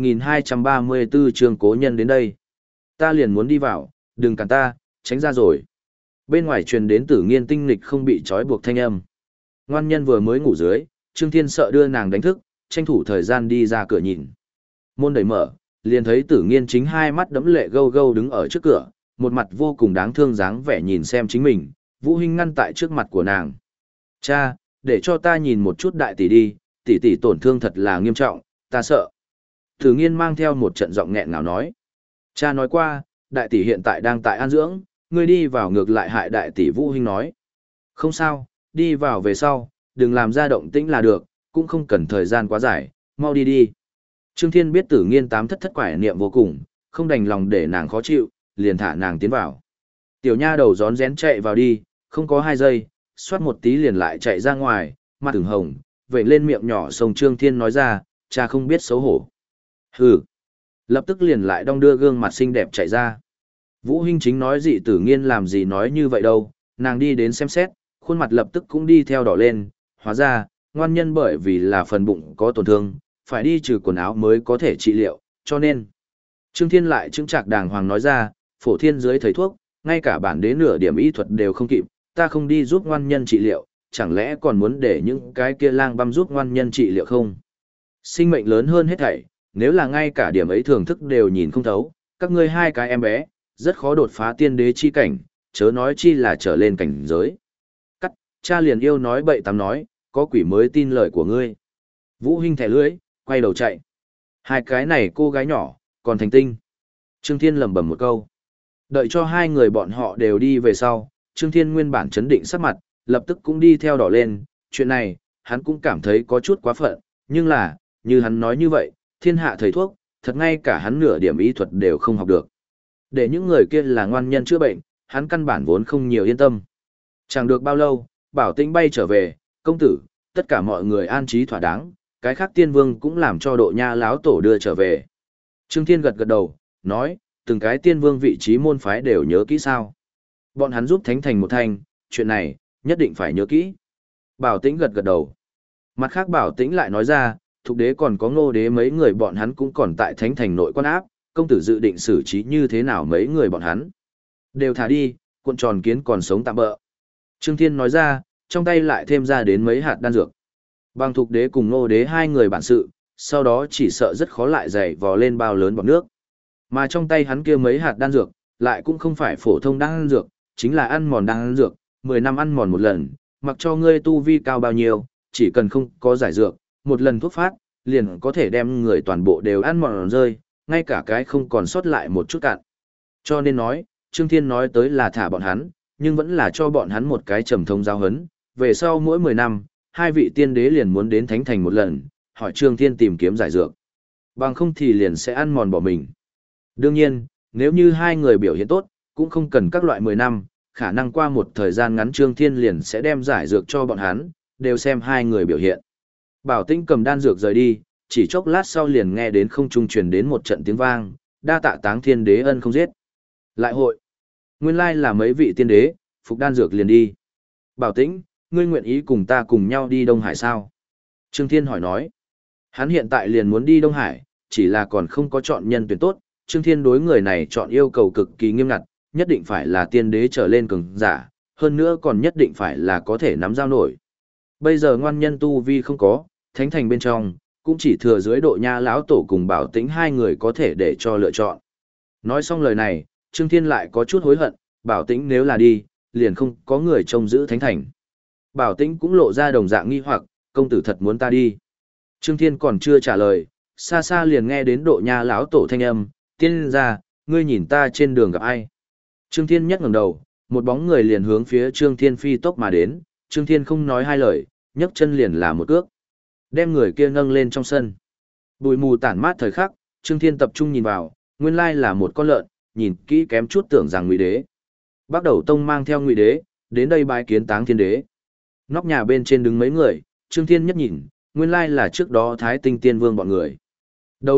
1234 chương cố nhân đến đây. Ta liền muốn đi vào, đừng cản ta, tránh ra rồi. Bên ngoài truyền đến Tử Nghiên tinh nghịch không bị trói buộc thanh âm. Ngoan nhân vừa mới ngủ dưới, Trương Thiên sợ đưa nàng đánh thức, tranh thủ thời gian đi ra cửa nhìn. Môn đẩy mở, liền thấy Tử Nghiên chính hai mắt đẫm lệ gâu gâu đứng ở trước cửa, một mặt vô cùng đáng thương dáng vẻ nhìn xem chính mình, Vũ Hinh ngăn tại trước mặt của nàng. Cha, để cho ta nhìn một chút đại tỷ đi, tỷ tỷ tổn thương thật là nghiêm trọng, ta sợ. Tử Nghiên mang theo một trận giọng nghẹn ngào nói. Cha nói qua, đại tỷ hiện tại đang tại an dưỡng, ngươi đi vào ngược lại hại đại tỷ. Vũ Hinh nói. Không sao, đi vào về sau, đừng làm ra động tĩnh là được, cũng không cần thời gian quá dài, mau đi đi. Trương Thiên biết Tử Nghiên tám thất quải niệm vô cùng, không đành lòng để nàng khó chịu, liền thả nàng tiến vào. Tiểu nha đầu rón rén chạy vào đi, không có 2 giây, xoát một tí liền lại chạy ra ngoài, mặt ửng hồng, vẩy lên miệng nhỏ sông Trương Thiên nói ra, cha không biết xấu hổ. Hừ. Lập tức liền lại đong đưa gương mặt xinh đẹp chạy ra. Vũ Hinh chính nói dị Tử Nghiên làm gì nói như vậy đâu, nàng đi đến xem xét, khuôn mặt lập tức cũng đi theo đỏ lên, hóa ra, ngoan nhân bởi vì là phần bụng có tổn thương, phải đi trừ quần áo mới có thể trị liệu, cho nên. Trương Thiên lại chứng trạc đàng hoàng nói ra, phổ thiên dưới thầy thuốc, ngay cả bản đế nửa điểm y thuật đều không kịp, ta không đi giúp ngoan nhân trị liệu, chẳng lẽ còn muốn để những cái kia lang băm giúp ngoan nhân trị liệu không? Sinh mệnh lớn hơn hết thảy, nếu là ngay cả điểm ấy thưởng thức đều nhìn không thấu, các ngươi hai cái em bé, rất khó đột phá tiên đế chi cảnh, chớ nói chi là trở lên cảnh giới. Cắt, cha liền yêu nói bậy tắm nói, có quỷ mới tin lời của ngươi. Vũ Hinh thẻ lưỡi, quay đầu chạy. Hai cái này cô gái nhỏ, còn thành tinh. Trương Thiên lẩm bẩm một câu. Đợi cho hai người bọn họ đều đi về sau, Trương Thiên nguyên bản chấn định sắc mặt, lập tức cũng đi theo đỏ lên. Chuyện này, hắn cũng cảm thấy có chút quá phận, nhưng là, như hắn nói như vậy, thiên hạ thầy thuốc, thật ngay cả hắn nửa điểm y thuật đều không học được. Để những người kia là ngoan nhân chữa bệnh, hắn căn bản vốn không nhiều yên tâm. Chẳng được bao lâu, Bảo Tĩnh bay trở về, công tử, tất cả mọi người an trí thỏa đáng, cái khác tiên vương cũng làm cho Độ Nha láo tổ đưa trở về. Trương Thiên gật gật đầu, nói, từng cái tiên vương vị trí môn phái đều nhớ kỹ sao. Bọn hắn giúp Thánh Thành một thành, chuyện này, nhất định phải nhớ kỹ. Bảo Tĩnh gật gật đầu. Mặt khác Bảo Tĩnh lại nói ra, Thục đế còn có Ngô đế mấy người bọn hắn cũng còn tại Thánh Thành nội quan áp, công tử dự định xử trí như thế nào mấy người bọn hắn. Đều thả đi, cuộn tròn kiến còn sống tạm bỡ. Trương Thiên nói ra, trong tay lại thêm ra đến mấy hạt đan dược. Bằng Thục đế cùng Ngô đế hai người bản sự, sau đó chỉ sợ rất khó lại dày vò lên bao lớn bọt nước. Mà trong tay hắn kia mấy hạt đan dược, lại cũng không phải phổ thông đan dược, chính là ăn mòn đan dược, 10 năm ăn mòn một lần, mặc cho ngươi tu vi cao bao nhiêu, chỉ cần không có giải dược, một lần thuốc phát, liền có thể đem người toàn bộ đều ăn mòn rơi, ngay cả cái không còn sót lại một chút cạn. Cho nên nói, Trương Thiên nói tới là thả bọn hắn, nhưng vẫn là cho bọn hắn một cái trầm thông giao hấn, về sau mỗi 10 năm, hai vị tiên đế liền muốn đến Thánh Thành một lần, hỏi Trương Thiên tìm kiếm giải dược. Bằng không thì liền sẽ ăn mòn bỏ mình. Đương nhiên, nếu như hai người biểu hiện tốt, cũng không cần các loại 10 năm, khả năng qua một thời gian ngắn Trương Thiên liền sẽ đem giải dược cho bọn hắn, đều xem hai người biểu hiện. Bảo Tĩnh cầm đan dược rời đi, chỉ chốc lát sau liền nghe đến không trung truyền đến một trận tiếng vang, đa tạ Táng Thiên Đế ân không giết. Lại hội. Nguyên lai là mấy vị tiên đế, phục đan dược liền đi. Bảo Tĩnh, ngươi nguyện ý cùng ta cùng nhau đi Đông Hải sao? Trương Thiên hỏi nói. Hắn hiện tại liền muốn đi Đông Hải, chỉ là còn không có chọn nhân tuyển tốt. Trương Thiên đối người này chọn yêu cầu cực kỳ nghiêm ngặt, nhất định phải là tiên đế trở lên cường giả, hơn nữa còn nhất định phải là có thể nắm giao nổi. Bây giờ ngoan nhân tu vi không có, Thánh Thành bên trong, cũng chỉ thừa dưới Độ Nha lão tổ cùng Bảo Tĩnh hai người có thể để cho lựa chọn. Nói xong lời này, Trương Thiên lại có chút hối hận, Bảo Tĩnh nếu là đi, liền không có người trông giữ Thánh Thành. Bảo Tĩnh cũng lộ ra đồng dạng nghi hoặc, công tử thật muốn ta đi. Trương Thiên còn chưa trả lời, xa xa liền nghe đến Độ Nha lão tổ thanh âm, tiên ra, ngươi nhìn ta trên đường gặp ai. Trương Thiên nhấc ngẩng đầu, một bóng người liền hướng phía Trương Thiên phi tốc mà đến, Trương Thiên không nói hai lời, nhấc chân liền là một cước. Đem người kia nâng lên trong sân. Bụi mù tản mát thời khắc, Trương Thiên tập trung nhìn vào, nguyên lai là một con lợn, nhìn kỹ kém chút tưởng rằng Ngụy Đế. Bắt đầu tông mang theo Ngụy Đế, đến đây bái kiến Táng Thiên Đế. Nóc nhà bên trên đứng mấy người, Trương Thiên nhất nhìn, nguyên lai là trước đó Thái Tinh Tiên Vương bọn người. Đầu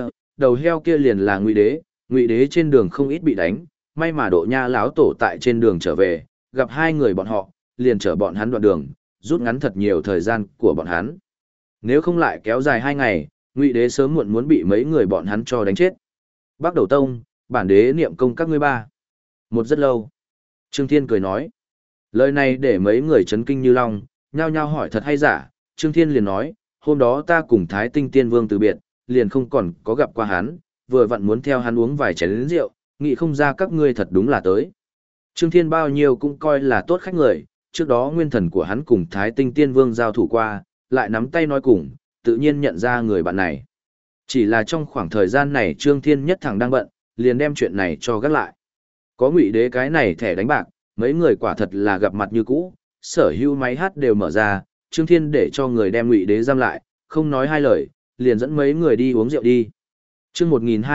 heo kia liền là Ngụy Đế trên đường không ít bị đánh, may mà Độ Nha lão tổ tại trên đường trở về, gặp hai người bọn họ, liền chở bọn hắn đoạn đường, rút ngắn thật nhiều thời gian của bọn hắn. Nếu không lại kéo dài 2 ngày, Ngụy Đế sớm muộn muốn bị mấy người bọn hắn cho đánh chết. Bắc Đầu Tông, bản đế niệm công các ngươi ba. Một rất lâu. Trương Thiên cười nói. Lời này để mấy người chấn kinh như long, nhao nhao hỏi thật hay giả. Trương Thiên liền nói, hôm đó ta cùng Thái Tinh Tiên Vương từ biệt, liền không còn có gặp qua hắn, vừa vặn muốn theo hắn uống vài chén rượu, nghĩ không ra các ngươi thật đúng là tới. Trương Thiên bao nhiêu cũng coi là tốt khách người, trước đó nguyên thần của hắn cùng Thái Tinh Tiên Vương giao thủ qua, lại nắm tay nói cùng, tự nhiên nhận ra người bạn này. Chỉ là trong khoảng thời gian này Trương Thiên nhất thẳng đang bận, liền đem chuyện này cho gác lại. Có Ngụy Đế cái này thẻ đánh bạc, mấy người quả thật là gặp mặt như cũ, sở hữu máy hát đều mở ra, Trương Thiên để cho người đem Ngụy Đế giam lại, không nói hai lời, liền dẫn mấy người đi uống rượu đi. Chương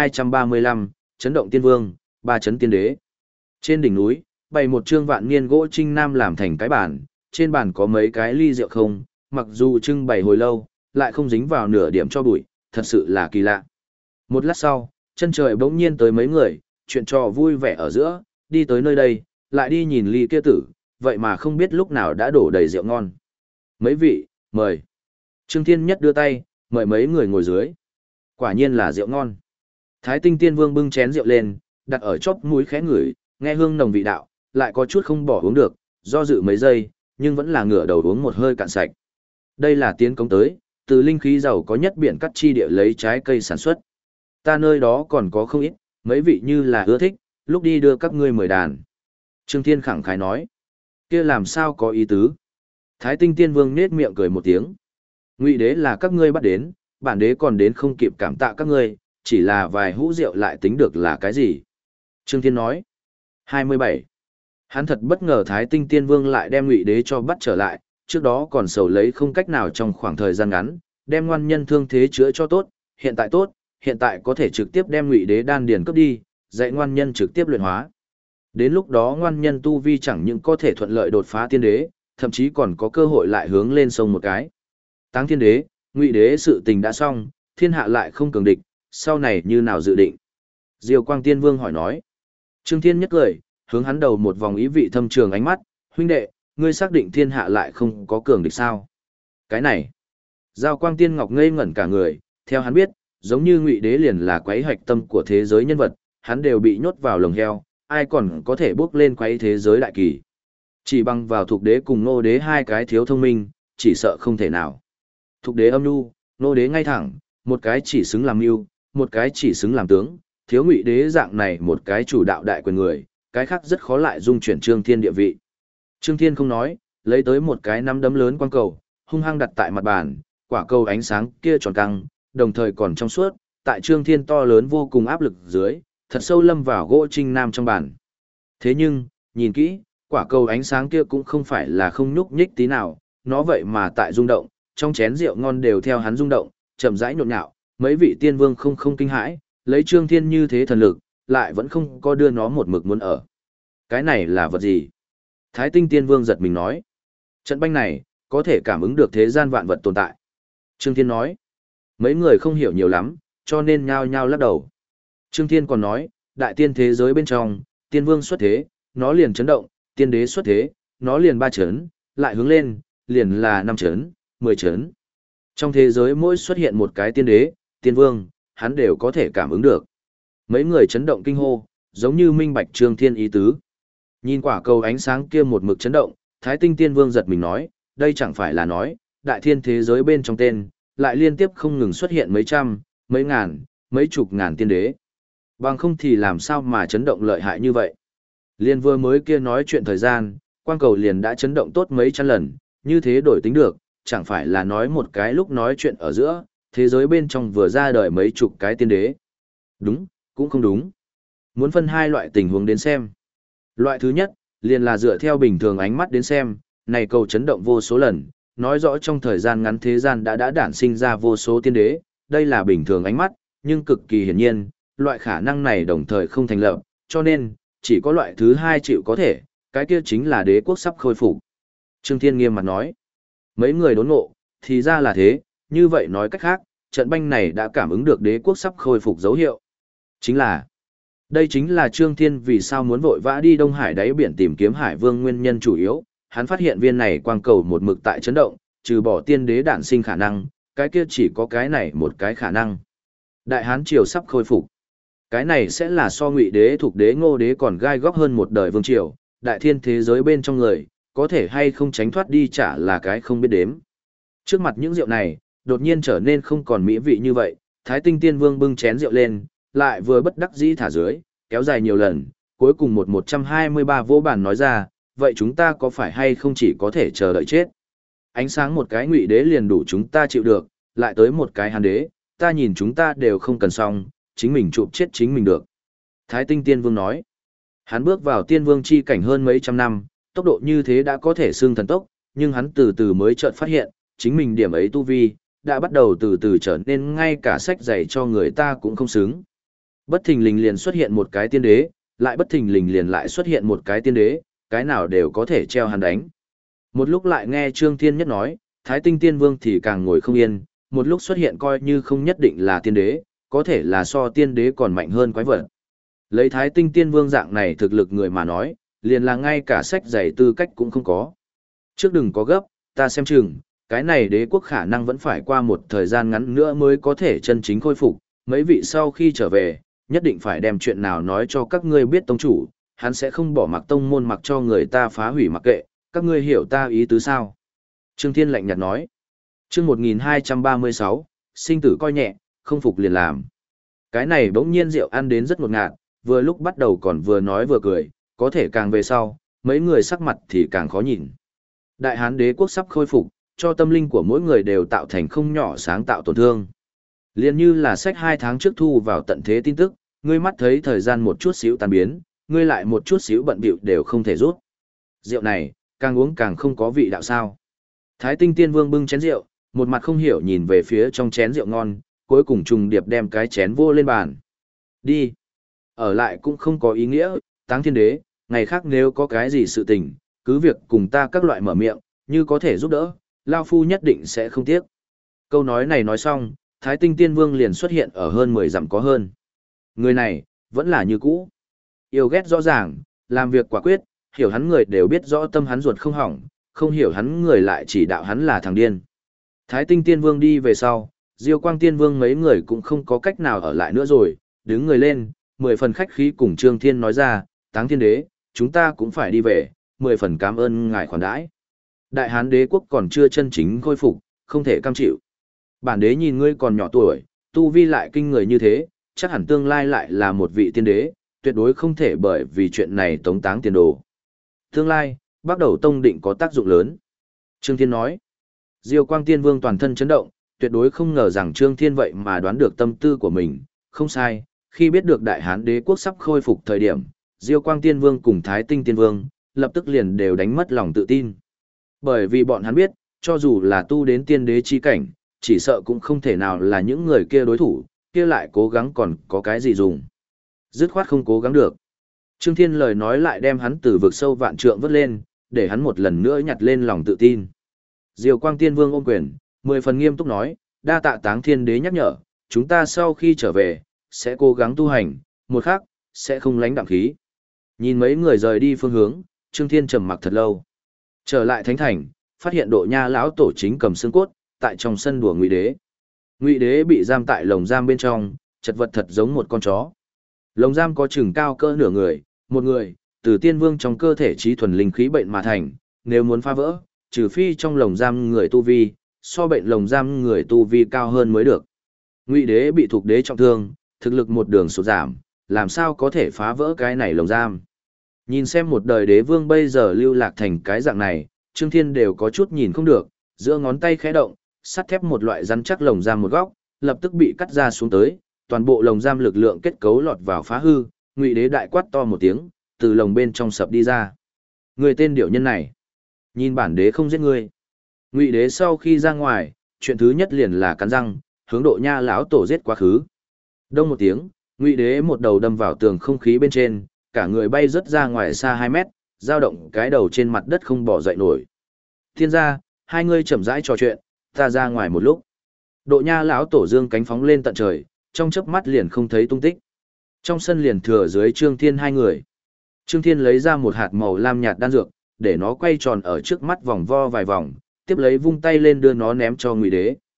1235, chấn động tiên vương, 3 chấn tiên đế. Trên đỉnh núi, bày một trương vạn niên gỗ trinh nam làm thành cái bàn, trên bàn có mấy cái ly rượu không, mặc dù trưng bày hồi lâu, lại không dính vào nửa điểm cho bụi, thật sự là kỳ lạ. Một lát sau, chân trời bỗng nhiên tới mấy người, chuyện trò vui vẻ ở giữa, đi tới nơi đây, lại đi nhìn ly kia tử, vậy mà không biết lúc nào đã đổ đầy rượu ngon. Mấy vị, mời. Trương Thiên Nhất đưa tay, mời mấy người ngồi dưới. Quả nhiên là rượu ngon. Thái Tinh Tiên Vương bưng chén rượu lên, đặt ở chóp mũi khẽ ngửi, nghe hương nồng vị đạo, lại có chút không bỏ uống được, do dự mấy giây, nhưng vẫn là ngửa đầu uống một hơi cạn sạch. Đây là tiến công tới, từ linh khí giàu có nhất biển cắt chi địa lấy trái cây sản xuất. Ta nơi đó còn có không ít, mấy vị như là ưa thích, lúc đi đưa các ngươi mời đàn. Trương Thiên khẳng khái nói, kia làm sao có ý tứ. Thái Tinh Tiên Vương nết miệng cười một tiếng. Ngụy Đế là các ngươi bắt đến, bản đế còn đến không kịp cảm tạ các ngươi, chỉ là vài hũ rượu lại tính được là cái gì. Trương Thiên nói, 27. Hắn thật bất ngờ Thái Tinh Tiên Vương lại đem Ngụy Đế cho bắt trở lại, trước đó còn sầu lấy không cách nào trong khoảng thời gian ngắn, đem ngoan nhân thương thế chữa cho tốt, hiện tại có thể trực tiếp đem Ngụy Đế đan điền cướp đi, dạy ngoan nhân trực tiếp luyện hóa. Đến lúc đó ngoan nhân tu vi chẳng những có thể thuận lợi đột phá tiên đế, thậm chí còn có cơ hội lại hướng lên sông một cái. Táng Thiên Đế, Ngụy Đế sự tình đã xong, thiên hạ lại không cường địch, sau này như nào dự định? Diêu Quang Tiên Vương hỏi nói. Trương Thiên Nhất cười, hướng hắn đầu một vòng ý vị thâm trường ánh mắt, huynh đệ, ngươi xác định thiên hạ lại không có cường địch sao? Cái này, Giao Quang Tiên Ngọc ngây ngẩn cả người, theo hắn biết, giống như Ngụy Đế liền là quấy hạch tâm của thế giới nhân vật, hắn đều bị nhốt vào lồng heo, ai còn có thể bước lên quấy thế giới đại kỳ. Chỉ bằng vào Thục Đế cùng Nô Đế hai cái thiếu thông minh, chỉ sợ không thể nào. Thục Đế âm nhu, Nô Đế ngay thẳng, một cái chỉ xứng làm mưu, một cái chỉ xứng làm tướng, thiếu Ngụy Đế dạng này một cái chủ đạo đại quyền người, cái khác rất khó lại dung chuyển Trương Thiên địa vị. Trương Thiên không nói, lấy tới một cái nắm đấm lớn quang cầu, hung hăng đặt tại mặt bàn, quả cầu ánh sáng kia tròn căng, đồng thời còn trong suốt, tại Trương Thiên to lớn vô cùng áp lực dưới, thật sâu lâm vào gỗ trinh nam trong bàn. Thế nhưng, nhìn kỹ, quả cầu ánh sáng kia cũng không phải là không nhúc nhích tí nào, nó vậy mà tại rung động, trong chén rượu ngon đều theo hắn rung động, chậm rãi nhộn nhạo, mấy vị tiên vương không kinh hãi, lấy Trương Thiên như thế thần lực, lại vẫn không có đưa nó một mực muốn ở. Cái này là vật gì? Thái Tinh Tiên Vương giật mình nói. Trận banh này, có thể cảm ứng được thế gian vạn vật tồn tại. Trương Thiên nói. Mấy người không hiểu nhiều lắm, cho nên nhao nhao lắc đầu. Trương Thiên còn nói, đại tiên thế giới bên trong, tiên vương xuất thế, nó liền chấn động, tiên đế xuất thế, nó liền 3 chấn, lại hướng lên, liền là 5 chấn, 10 chấn. Trong thế giới mỗi xuất hiện một cái tiên đế, tiên vương, hắn đều có thể cảm ứng được. Mấy người chấn động kinh hô, giống như minh bạch Trương Thiên ý tứ. Nhìn quả cầu ánh sáng kia một mực chấn động, Thái Tinh Tiên Vương giật mình nói, đây chẳng phải là nói, đại thiên thế giới bên trong tên, lại liên tiếp không ngừng xuất hiện mấy trăm, mấy ngàn, mấy chục ngàn tiên đế. Bằng không thì làm sao mà chấn động lợi hại như vậy. Liên vừa mới kia nói chuyện thời gian, quang cầu liền đã chấn động tốt mấy trăm lần, như thế đổi tính được, chẳng phải là nói một cái lúc nói chuyện ở giữa, thế giới bên trong vừa ra đời mấy chục cái tiên đế. Đúng, cũng không đúng. Muốn phân hai loại tình huống đến xem. Loại thứ nhất, liền là dựa theo bình thường ánh mắt đến xem, này cầu chấn động vô số lần, nói rõ trong thời gian ngắn thế gian đã đản sinh ra vô số tiên đế, đây là bình thường ánh mắt, nhưng cực kỳ hiển nhiên, loại khả năng này đồng thời không thành lập, cho nên, chỉ có loại thứ hai chịu có thể, cái kia chính là đế quốc sắp khôi phục. Trương Thiên nghiêm mặt nói, mấy người đốn ngộ, thì ra là thế, như vậy nói cách khác, trận banh này đã cảm ứng được đế quốc sắp khôi phục dấu hiệu. Đây chính là Trương Thiên vì sao muốn vội vã đi Đông Hải đáy biển tìm kiếm Hải Vương nguyên nhân chủ yếu, hắn phát hiện viên này quang cầu một mực tại chấn động, trừ bỏ tiên đế đản sinh khả năng, cái kia chỉ có cái này một cái khả năng. Đại Hán triều sắp khôi phục. Cái này sẽ là so Ngụy đế thuộc đế Ngô đế còn gai góc hơn một đời vương triều, đại thiên thế giới bên trong người, có thể hay không tránh thoát đi chả là cái không biết đếm. Trước mặt những rượu này, đột nhiên trở nên không còn mỹ vị như vậy, Thái Tinh Tiên Vương bưng chén rượu lên, lại vừa bất đắc dĩ thả dưới, kéo dài nhiều lần, cuối cùng 123 vô bản nói ra, vậy chúng ta có phải hay không chỉ có thể chờ đợi chết? Ánh sáng một cái Ngụy đế liền đủ chúng ta chịu được, lại tới một cái Hán đế, ta nhìn chúng ta đều không cần xong, chính mình chụp chết chính mình được. Thái Tinh Tiên Vương nói, hắn bước vào tiên vương chi cảnh hơn mấy trăm năm, tốc độ như thế đã có thể xưng thần tốc, nhưng hắn từ từ mới chợt phát hiện, chính mình điểm ấy tu vi, đã bắt đầu từ từ trở nên ngay cả sách dạy cho người ta cũng không xứng. Bất thình lình liền xuất hiện một cái tiên đế, lại bất thình lình liền lại xuất hiện một cái tiên đế, cái nào đều có thể treo hắn đánh. Một lúc lại nghe Trương Thiên Nhất nói, Thái Tinh Tiên Vương thì càng ngồi không yên, một lúc xuất hiện coi như không nhất định là tiên đế, có thể là so tiên đế còn mạnh hơn quái vật. Lấy Thái Tinh Tiên Vương dạng này thực lực người mà nói, liền là ngay cả sách giày tư cách cũng không có. Trước đừng có gấp, ta xem chừng, cái này đế quốc khả năng vẫn phải qua một thời gian ngắn nữa mới có thể chân chính khôi phục, mấy vị sau khi trở về, nhất định phải đem chuyện nào nói cho các ngươi biết tông chủ, hắn sẽ không bỏ mặc tông môn mặc cho người ta phá hủy mặc kệ, các ngươi hiểu ta ý tứ sao? Trương Thiên lạnh nhạt nói. Chương 1236, sinh tử coi nhẹ, không phục liền làm. Cái này bỗng nhiên rượu ăn đến rất ngọt ngạt, vừa lúc bắt đầu còn vừa nói vừa cười, có thể càng về sau, mấy người sắc mặt thì càng khó nhìn. Đại Hán đế quốc sắp khôi phục, cho tâm linh của mỗi người đều tạo thành không nhỏ sáng tạo tổn thương. Liên như là sách 2 tháng trước thu vào tận thế tin tức, ngươi mắt thấy thời gian một chút xíu tan biến, ngươi lại một chút xíu bận bịu đều không thể rút. Rượu này, càng uống càng không có vị đạo sao. Thái Tinh Tiên Vương bưng chén rượu, một mặt không hiểu nhìn về phía trong chén rượu ngon, cuối cùng trùng điệp đem cái chén vô lên bàn. Đi. Ở lại cũng không có ý nghĩa, Táng Thiên Đế, ngày khác nếu có cái gì sự tình, cứ việc cùng ta các loại mở miệng, như có thể giúp đỡ, Lao Phu nhất định sẽ không tiếc. Câu nói này nói xong, Thái Tinh Tiên Vương liền xuất hiện ở hơn 10 dặm có hơn. Người này, vẫn là như cũ. Yêu ghét rõ ràng, làm việc quả quyết, hiểu hắn người đều biết rõ tâm hắn ruột không hỏng, không hiểu hắn người lại chỉ đạo hắn là thằng điên. Thái Tinh Tiên Vương đi về sau, Diêu Quang Tiên Vương mấy người cũng không có cách nào ở lại nữa rồi, đứng người lên, 10 phần khách khí cùng Trương Thiên nói ra, Táng Thiên Đế, chúng ta cũng phải đi về, 10 phần cảm ơn ngài khoản đãi. Đại Hán đế quốc còn chưa chân chính khôi phục, không thể cam chịu. Bản đế nhìn ngươi còn nhỏ tuổi, tu vi lại kinh người như thế, chắc hẳn tương lai lại là một vị tiên đế, tuyệt đối không thể bởi vì chuyện này tống táng tiền đồ. Tương lai, Bắc Đầu Tông định có tác dụng lớn. Trương Thiên nói, Diêu Quang Tiên Vương toàn thân chấn động, tuyệt đối không ngờ rằng Trương Thiên vậy mà đoán được tâm tư của mình, không sai, khi biết được Đại Hán đế quốc sắp khôi phục thời điểm, Diêu Quang Tiên Vương cùng Thái Tinh Tiên Vương, lập tức liền đều đánh mất lòng tự tin. Bởi vì bọn hắn biết, cho dù là tu đến tiên đế chi cảnh, chỉ sợ cũng không thể nào là những người kia đối thủ, kia lại cố gắng còn có cái gì dùng. Dứt khoát không cố gắng được. Trương Thiên lời nói lại đem hắn từ vực sâu vạn trượng vớt lên, để hắn một lần nữa nhặt lên lòng tự tin. Diêu Quang Tiên Vương ôm quyền, 10 phần nghiêm túc nói, đa tạ Táng Thiên Đế nhắc nhở, chúng ta sau khi trở về, sẽ cố gắng tu hành, một khắc, sẽ không lánh đạm khí. Nhìn mấy người rời đi phương hướng, Trương Thiên trầm mặc thật lâu. Trở lại Thánh Thành, phát hiện Độ Nha lão tổ chính cầm xương cốt, tại trong sân đùa Ngụy Đế. Ngụy Đế bị giam tại lồng giam bên trong, chật vật thật giống một con chó. Lồng giam có chừng cao cỡ nửa người, một người, từ tiên vương trong cơ thể trí thuần linh khí bệnh mà thành, nếu muốn phá vỡ, trừ phi trong lồng giam người tu vi, so bệnh lồng giam người tu vi cao hơn mới được. Ngụy Đế bị thuộc đế trọng thương, thực lực một đường sụt giảm, làm sao có thể phá vỡ cái này lồng giam. Nhìn xem một đời đế vương bây giờ lưu lạc thành cái dạng này, Trương Thiên đều có chút nhìn không được, giữa ngón tay khẽ động, sắt thép một loại rắn chắc lồng giam một góc, lập tức bị cắt ra xuống tới, toàn bộ lồng giam lực lượng kết cấu lọt vào phá hư, Ngụy Đế đại quát to một tiếng, từ lồng bên trong sập đi ra. Người tên điểu nhân này, nhìn bản đế không giết ngươi. Ngụy Đế sau khi ra ngoài, chuyện thứ nhất liền là cắn răng, hướng Độ Nha lão tổ giết quá khứ. Đông một tiếng, Ngụy Đế một đầu đâm vào tường không khí bên trên, cả người bay rất ra ngoài xa 2 mét, dao động cái đầu trên mặt đất không bỏ dậy nổi. Thiên gia, hai ngươi chậm rãi trò chuyện, ta ra ngoài một lúc. Độ Nha lão tổ dương cánh phóng lên tận trời, trong chớp mắt liền không thấy tung tích. Trong sân liền thừa dưới Trương Thiên hai người. Trương Thiên lấy ra một hạt màu lam nhạt đan dược, để nó quay tròn ở trước mắt vòng vo vài vòng, tiếp lấy vung tay lên đưa nó ném cho Ngụy Đế.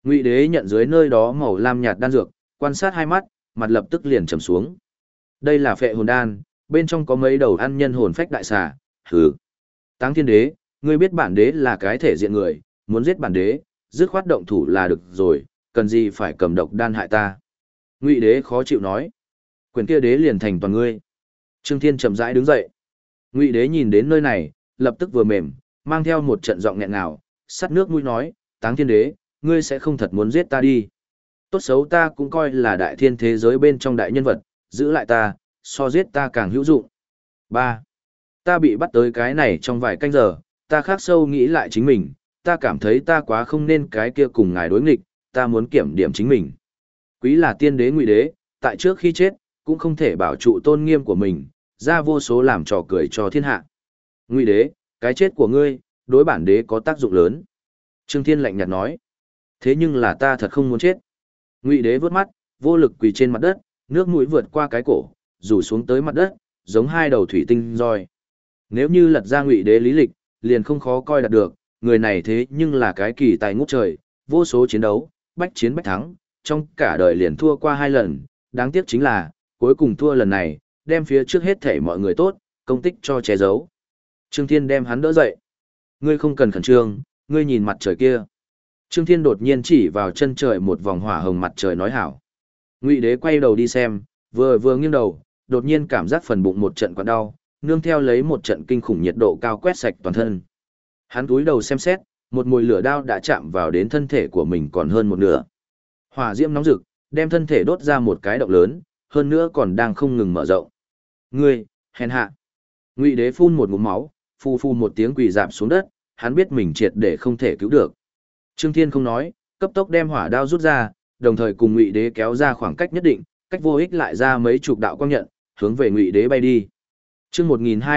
Ngụy Đế nhận dưới nơi đó màu lam nhạt đan dược, quan sát hai mắt, mặt lập tức liền trầm xuống. Đây là phệ hồn đan, bên trong có mấy đầu ăn nhân hồn phách đại xà, hừ. Táng Thiên Đế, ngươi biết bản đế là cái thể diện người, muốn giết bản đế, dứt khoát động thủ là được rồi, cần gì phải cầm độc đan hại ta. Ngụy Đế khó chịu nói. Quyền kia đế liền thành toàn ngươi. Trương Thiên chậm rãi đứng dậy. Ngụy Đế nhìn đến nơi này, lập tức vừa mềm, mang theo một trận giọng nghẹn ngào, sắt nước mũi nói, Táng Thiên Đế, ngươi sẽ không thật muốn giết ta đi. Tốt xấu ta cũng coi là đại thiên thế giới bên trong đại nhân vật, giữ lại ta, so giết ta càng hữu dụng. 3. Ta bị bắt tới cái này trong vài canh giờ, ta khắc sâu nghĩ lại chính mình, ta cảm thấy ta quá không nên cái kia cùng ngài đối nghịch, ta muốn kiểm điểm chính mình. Quý là tiên đế Ngụy Đế, tại trước khi chết, cũng không thể bảo trụ tôn nghiêm của mình, ra vô số làm trò cười cho thiên hạ. Ngụy Đế, cái chết của ngươi, đối bản đế có tác dụng lớn. Trương Thiên lạnh nhạt nói. Thế nhưng là ta thật không muốn chết. Ngụy Đế vớt mắt, vô lực quỳ trên mặt đất, nước mũi vượt qua cái cổ, rủ xuống tới mặt đất, giống hai đầu thủy tinh roi. Nếu như lật ra Ngụy Đế lý lịch, liền không khó coi đạt được, người này thế nhưng là cái kỳ tài ngút trời, vô số chiến đấu, bách chiến bách thắng, trong cả đời liền thua qua 2 lần, đáng tiếc chính là, cuối cùng thua lần này, đem phía trước hết thể mọi người tốt, công tích cho che giấu. Trương Thiên đem hắn đỡ dậy. Ngươi không cần khẩn trương, ngươi nhìn mặt trời kia. Trương Thiên đột nhiên chỉ vào chân trời một vòng hỏa hồng mặt trời nói hảo. Ngụy Đế quay đầu đi xem, vừa nghiêng đầu, đột nhiên cảm giác phần bụng một trận quặn đau, nương theo lấy một trận kinh khủng nhiệt độ cao quét sạch toàn thân. Hắn cúi đầu xem xét, một mùi lửa đao đã chạm vào đến thân thể của mình còn hơn một nửa. Hỏa diễm nóng rực, đem thân thể đốt ra một cái động lớn, hơn nữa còn đang không ngừng mở rộng. Ngươi, hèn hạ. Ngụy Đế phun một ngụm máu, phu một tiếng quỳ rạp xuống đất, hắn biết mình triệt để không thể cứu được. Trương Thiên không nói, cấp tốc đem hỏa đao rút ra, đồng thời cùng Ngụy Đế kéo ra khoảng cách nhất định, cách vô ích lại ra mấy chục đạo quang nhận, hướng về Ngụy Đế bay đi. Chương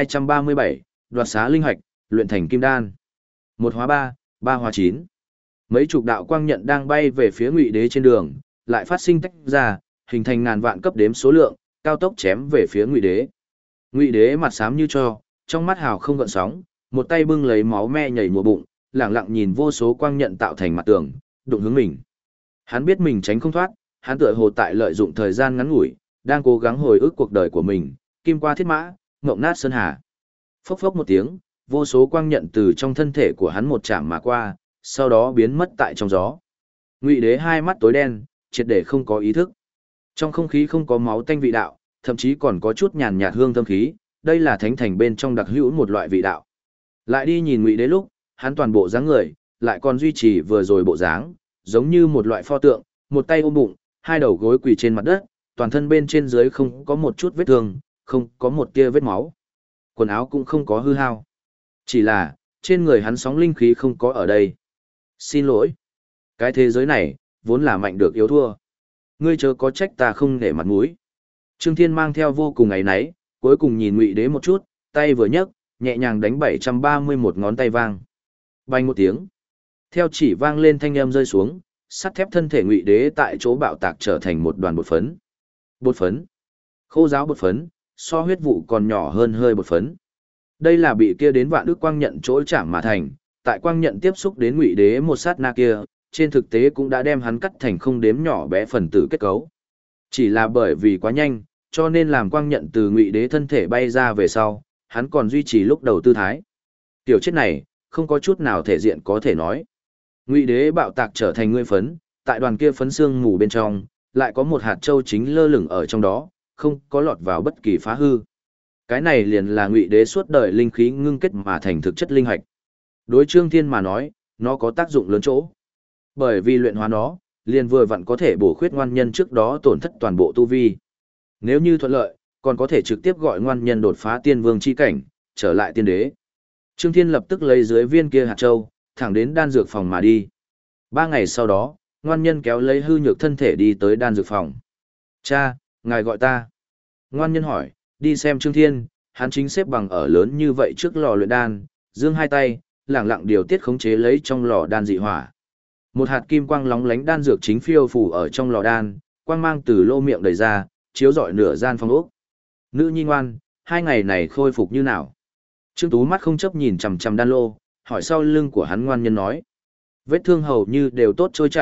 1237, đoạt xá linh hạch, luyện thành kim đan. 1 hóa 3, 3 hóa 9. Mấy chục đạo quang nhận đang bay về phía Ngụy Đế trên đường, lại phát sinh tách ra, hình thành ngàn vạn cấp đếm số lượng, cao tốc chém về phía Ngụy Đế. Ngụy Đế mặt xám như tro, trong mắt hào không gợn sóng, một tay bưng lấy máu me nhảy mùa bụng, lẳng lặng nhìn vô số quang nhận tạo thành mặt tường, đụng hướng mình. Hắn biết mình tránh không thoát, hắn tựa hồ tại lợi dụng thời gian ngắn ngủi, đang cố gắng hồi ức cuộc đời của mình, kim qua thiết mã, ngộng nát sơn hà. Phốc phốc một tiếng, vô số quang nhận từ trong thân thể của hắn một chạm mà qua, sau đó biến mất tại trong gió. Ngụy Đế hai mắt tối đen, triệt để không có ý thức. Trong không khí không có máu tanh vị đạo, thậm chí còn có chút nhàn nhạt hương thơm khí, đây là thánh thành bên trong đặc hữu một loại vị đạo. Lại đi nhìn Ngụy Đế lúc, hắn toàn bộ dáng người, lại còn duy trì vừa rồi bộ dáng, giống như một loại pho tượng, một tay ôm bụng, hai đầu gối quỳ trên mặt đất, toàn thân bên trên dưới không có một chút vết thương, không có một tia vết máu. Quần áo cũng không có hư hao. Chỉ là, trên người hắn sóng linh khí không có ở đây. Xin lỗi. Cái thế giới này, vốn là mạnh được yếu thua. Ngươi chớ có trách ta không để mặt mũi. Trương Thiên mang theo vô cùng áy náy, cuối cùng nhìn Ngụy Đế một chút, tay vừa nhấc, nhẹ nhàng đánh 731 ngón tay vang. Bành một tiếng. Theo chỉ vang lên thanh âm rơi xuống, sắt thép thân thể Ngụy Đế tại chỗ bạo tạc trở thành một đoàn bột phấn. Bột phấn. Khô giáo bột phấn, so huyết vụ còn nhỏ hơn hơi bột phấn. Đây là bị kia đến vạn ức quang nhận chỗ chạm mà thành, tại quang nhận tiếp xúc đến Ngụy Đế một sát na kia, trên thực tế cũng đã đem hắn cắt thành không đếm nhỏ bé phần tử kết cấu. Chỉ là bởi vì quá nhanh, cho nên làm quang nhận từ Ngụy Đế thân thể bay ra về sau, hắn còn duy trì lúc đầu tư thái. Tiểu chết này, không có chút nào thể diện có thể nói. Ngụy Đế bạo tạc trở thành ngươi phấn, tại đoàn kia phấn xương mù bên trong, lại có một hạt châu chính lơ lửng ở trong đó, không có lọt vào bất kỳ phá hư. Cái này liền là Ngụy Đế suốt đời linh khí ngưng kết mà thành thực chất linh hạch. Đối Trương Thiên mà nói, nó có tác dụng lớn chỗ. Bởi vì luyện hóa nó, liền vừa vặn có thể bổ khuyết ngoan nhân trước đó tổn thất toàn bộ tu vi. Nếu như thuận lợi, còn có thể trực tiếp gọi ngoan nhân đột phá tiên vương chi cảnh, trở lại tiên đế. Trương Thiên lập tức lấy dưới viên kia hạt châu, thẳng đến đan dược phòng mà đi. 3 ngày sau đó, ngoan nhân kéo lấy hư nhược thân thể đi tới đan dược phòng. Cha, ngài gọi ta. Ngoan nhân hỏi, đi xem Trương Thiên, hắn chính xếp bằng ở lớn như vậy trước lò luyện đan, giương hai tay, lẳng lặng điều tiết khống chế lấy trong lò đan dị hỏa. Một hạt kim quang lóng lánh đan dược chính phiêu phù ở trong lò đan, quang mang từ lô miệng đầy ra, chiếu rọi nửa gian phòng ốc. Nữ nhi ngoan, 2 ngày này khôi phục như nào? Trương Tú mắt không chấp nhìn chằm chằm đan lô, hỏi sau lưng của hắn ngoan nhân nói. Vết thương hầu như đều tốt trôi chảy,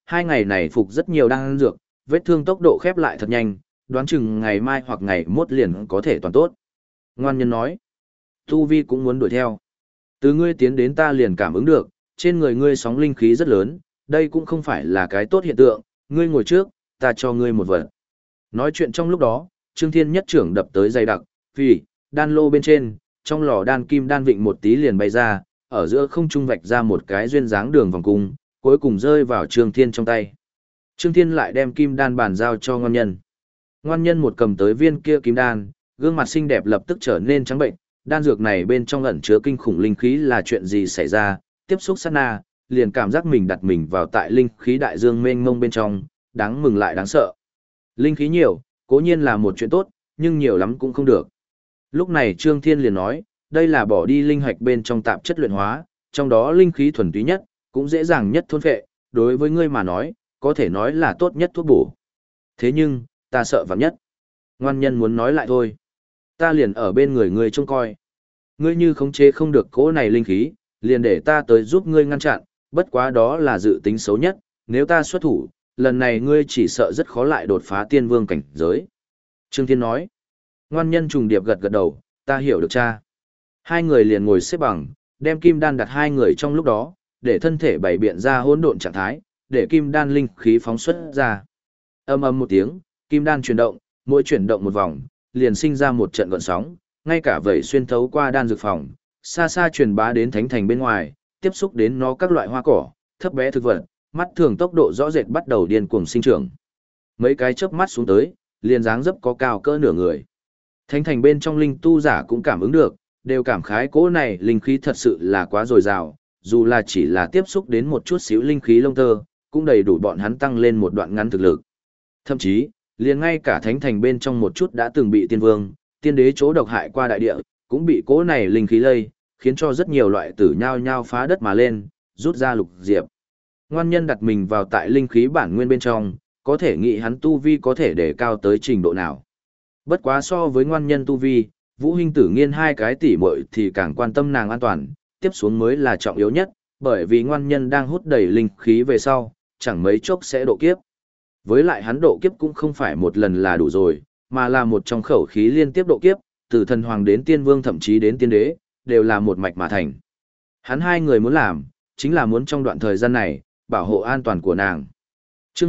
2 ngày này phục rất nhiều đan dược, vết thương tốc độ khép lại thật nhanh, đoán chừng ngày mai hoặc ngày mốt liền có thể toàn tốt. Ngoan nhân nói, tu vi cũng muốn đuổi theo. Từ ngươi tiến đến ta liền cảm ứng được, trên người ngươi sóng linh khí rất lớn, đây cũng không phải là cái tốt hiện tượng, ngươi ngồi trước, ta cho ngươi một vật. Nói chuyện trong lúc đó, Trương Thiên nhất trưởng đập tới dày đặc, vì, đan lô bên trên, trong lò đan kim đan vịnh một tí liền bay ra, ở giữa không trung vạch ra một cái duyên dáng đường vòng cung, cuối cùng rơi vào Trương Thiên trong tay. Trương Thiên lại đem kim đan bàn giao cho ngoan nhân. Ngoan nhân một cầm tới viên kia kim đan, gương mặt xinh đẹp lập tức trở nên trắng bệnh, đan dược này bên trong ẩn chứa kinh khủng linh khí là chuyện gì xảy ra, tiếp xúc sát na, liền cảm giác mình đặt mình vào tại linh khí đại dương mênh mông bên trong, đáng mừng lại đáng sợ. Linh khí nhiều, cố nhiên là một chuyện tốt, nhưng nhiều lắm cũng không được. Lúc này Trương Thiên liền nói, đây là bỏ đi linh hạch bên trong tạp chất luyện hóa, trong đó linh khí thuần túy nhất, cũng dễ dàng nhất thôn phệ, đối với ngươi mà nói, có thể nói là tốt nhất thuốc bổ. Thế nhưng, ta sợ vạn nhất. Ngoan nhân muốn nói lại thôi. Ta liền ở bên người ngươi trông coi. Ngươi như khống chế không được cỗ này linh khí, liền để ta tới giúp ngươi ngăn chặn, bất quá đó là dự tính xấu nhất, nếu ta xuất thủ, lần này ngươi chỉ sợ rất khó lại đột phá tiên vương cảnh giới. Trương Thiên nói. Ngoan nhân trùng điệp gật gật đầu, ta hiểu được cha. Hai người liền ngồi xếp bằng, đem kim đan đặt hai người trong lúc đó, để thân thể bày biện ra hỗn độn trạng thái, để kim đan linh khí phóng xuất ra. Ầm ầm một tiếng, kim đan chuyển động, mỗi chuyển động một vòng, liền sinh ra một trận gợn sóng, ngay cả vẩy xuyên thấu qua đan dược phòng, xa xa truyền bá đến thánh thành bên ngoài, tiếp xúc đến nó các loại hoa cỏ, thấp bé thực vật, mắt thường tốc độ rõ rệt bắt đầu điên cuồng sinh trưởng. Mấy cái chớp mắt xuống tới, liền dáng dấp có cao cỡ nửa người. Thánh thành bên trong linh tu giả cũng cảm ứng được, đều cảm khái cỗ này linh khí thật sự là quá dồi dào, dù là chỉ là tiếp xúc đến một chút xíu linh khí lông tơ, cũng đầy đủ bọn hắn tăng lên một đoạn ngắn thực lực. Thậm chí, liền ngay cả thánh thành bên trong một chút đã từng bị tiên vương, tiên đế chỗ độc hại qua đại địa, cũng bị cỗ này linh khí lây, khiến cho rất nhiều loại tử nhao nhao phá đất mà lên, rút ra lục diệp. Ngoan nhân đặt mình vào tại linh khí bản nguyên bên trong, có thể nghĩ hắn tu vi có thể để cao tới trình độ nào. Bất quá so với ngoan nhân tu vi, Vũ Hinh Tử Nghiên hai cái tỷ muội thì càng quan tâm nàng an toàn, tiếp xuống mới là trọng yếu nhất, bởi vì ngoan nhân đang hút đầy linh khí về sau, chẳng mấy chốc sẽ độ kiếp. Với lại hắn độ kiếp cũng không phải một lần là đủ rồi, mà là một trong khẩu khí liên tiếp độ kiếp, từ thần hoàng đến tiên vương thậm chí đến tiên đế, đều là một mạch mà thành. Hắn hai người muốn làm, chính là muốn trong đoạn thời gian này, bảo hộ an toàn của nàng. Chương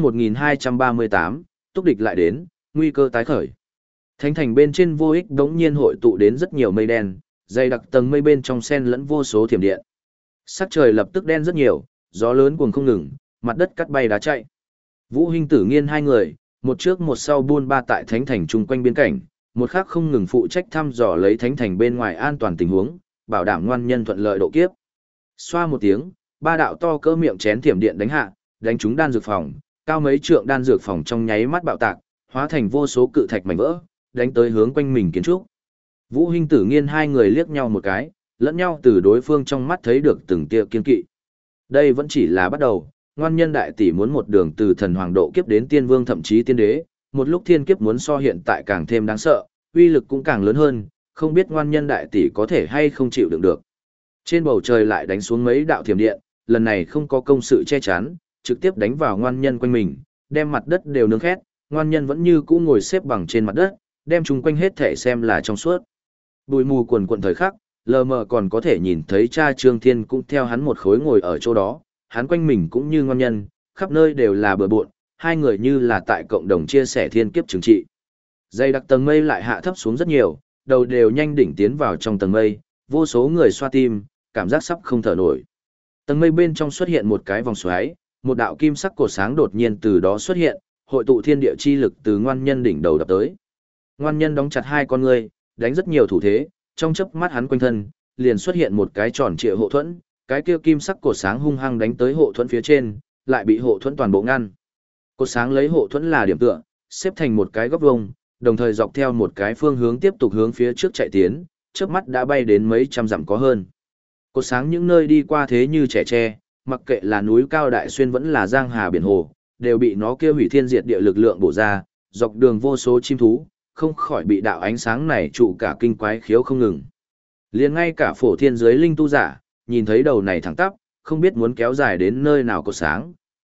1238, túc địch lại đến, nguy cơ tái khởi. Thánh thành bên trên vô ích đống nhiên hội tụ đến rất nhiều mây đen, dày đặc tầng mây bên trong xen lẫn vô số thiểm điện. Sắc trời lập tức đen rất nhiều, gió lớn cuồng không ngừng, mặt đất cắt bay đá chạy. Vũ Hinh Tử Nghiên hai người, một trước một sau buôn ba tại thánh thành chung quanh biên cảnh, một khác không ngừng phụ trách thăm dò lấy thánh thành bên ngoài an toàn tình huống, bảo đảm ngoan nhân thuận lợi độ kiếp. Xoa một tiếng, ba đạo to cỡ miệng chén thiểm điện đánh hạ, đánh trúng đan dược phòng, cao mấy trượng đan dược phòng trong nháy mắt bạo tạc, hóa thành vô số cự thạch mảnh vỡ, đánh tới hướng quanh mình kiến trúc. Vũ Hinh Tử Nghiên hai người liếc nhau một cái, lẫn nhau từ đối phương trong mắt thấy được từng tia kiên kỵ. Đây vẫn chỉ là bắt đầu, ngoan nhân đại tỷ muốn một đường từ thần hoàng độ kiếp đến tiên vương thậm chí tiên đế, một lúc thiên kiếp muốn so hiện tại càng thêm đáng sợ, uy lực cũng càng lớn hơn, không biết ngoan nhân đại tỷ có thể hay không chịu đựng được. Trên bầu trời lại đánh xuống mấy đạo thiểm điện, lần này không có công sự che chắn, trực tiếp đánh vào ngoan nhân quanh mình, đem mặt đất đều nướng khét, ngoan nhân vẫn như cũ ngồi xếp bằng trên mặt đất, đem chung quanh hết thể xem là trong suốt. Bụi mù quần quần thời khắc, lờ mờ còn có thể nhìn thấy cha Trương Thiên cũng theo hắn một khối ngồi ở chỗ đó, hắn quanh mình cũng như ngoan nhân, khắp nơi đều là bừa bộn, hai người như là tại cộng đồng chia sẻ thiên kiếp trừng trị. Dây đặc tầng mây lại hạ thấp xuống rất nhiều, đầu đều nhanh đỉnh tiến vào trong tầng mây, vô số người xoa tim, cảm giác sắp không thở nổi. Tầng mây bên trong xuất hiện một cái vòng xoáy, một đạo kim sắc cột sáng đột nhiên từ đó xuất hiện, hội tụ thiên địa chi lực từ ngoan nhân đỉnh đầu đập tới. Ngoan nhân đóng chặt hai con ngươi, đánh rất nhiều thủ thế, trong chớp mắt hắn quanh thân, liền xuất hiện một cái tròn trịa hộ thuẫn, cái kia kim sắc cột sáng hung hăng đánh tới hộ thuẫn phía trên, lại bị hộ thuẫn toàn bộ ngăn. Cột sáng lấy hộ thuẫn là điểm tựa, xếp thành một cái góc vuông, đồng thời dọc theo một cái phương hướng tiếp tục hướng phía trước chạy tiến, chớp mắt đã bay đến mấy trăm dặm có hơn. Cột sáng những nơi đi qua thế như trẻ tre, mặc kệ là núi cao đại xuyên vẫn là giang hà biển hồ, đều bị nó kia hủy thiên diệt địa lực lượng bổ ra, dọc đường vô số chim thú, không khỏi bị đạo ánh sáng này trụ cả kinh quái khiếu không ngừng. Liền ngay cả phổ thiên giới linh tu giả, nhìn thấy đầu này thẳng tắp, không biết muốn kéo dài đến nơi nào cột sáng,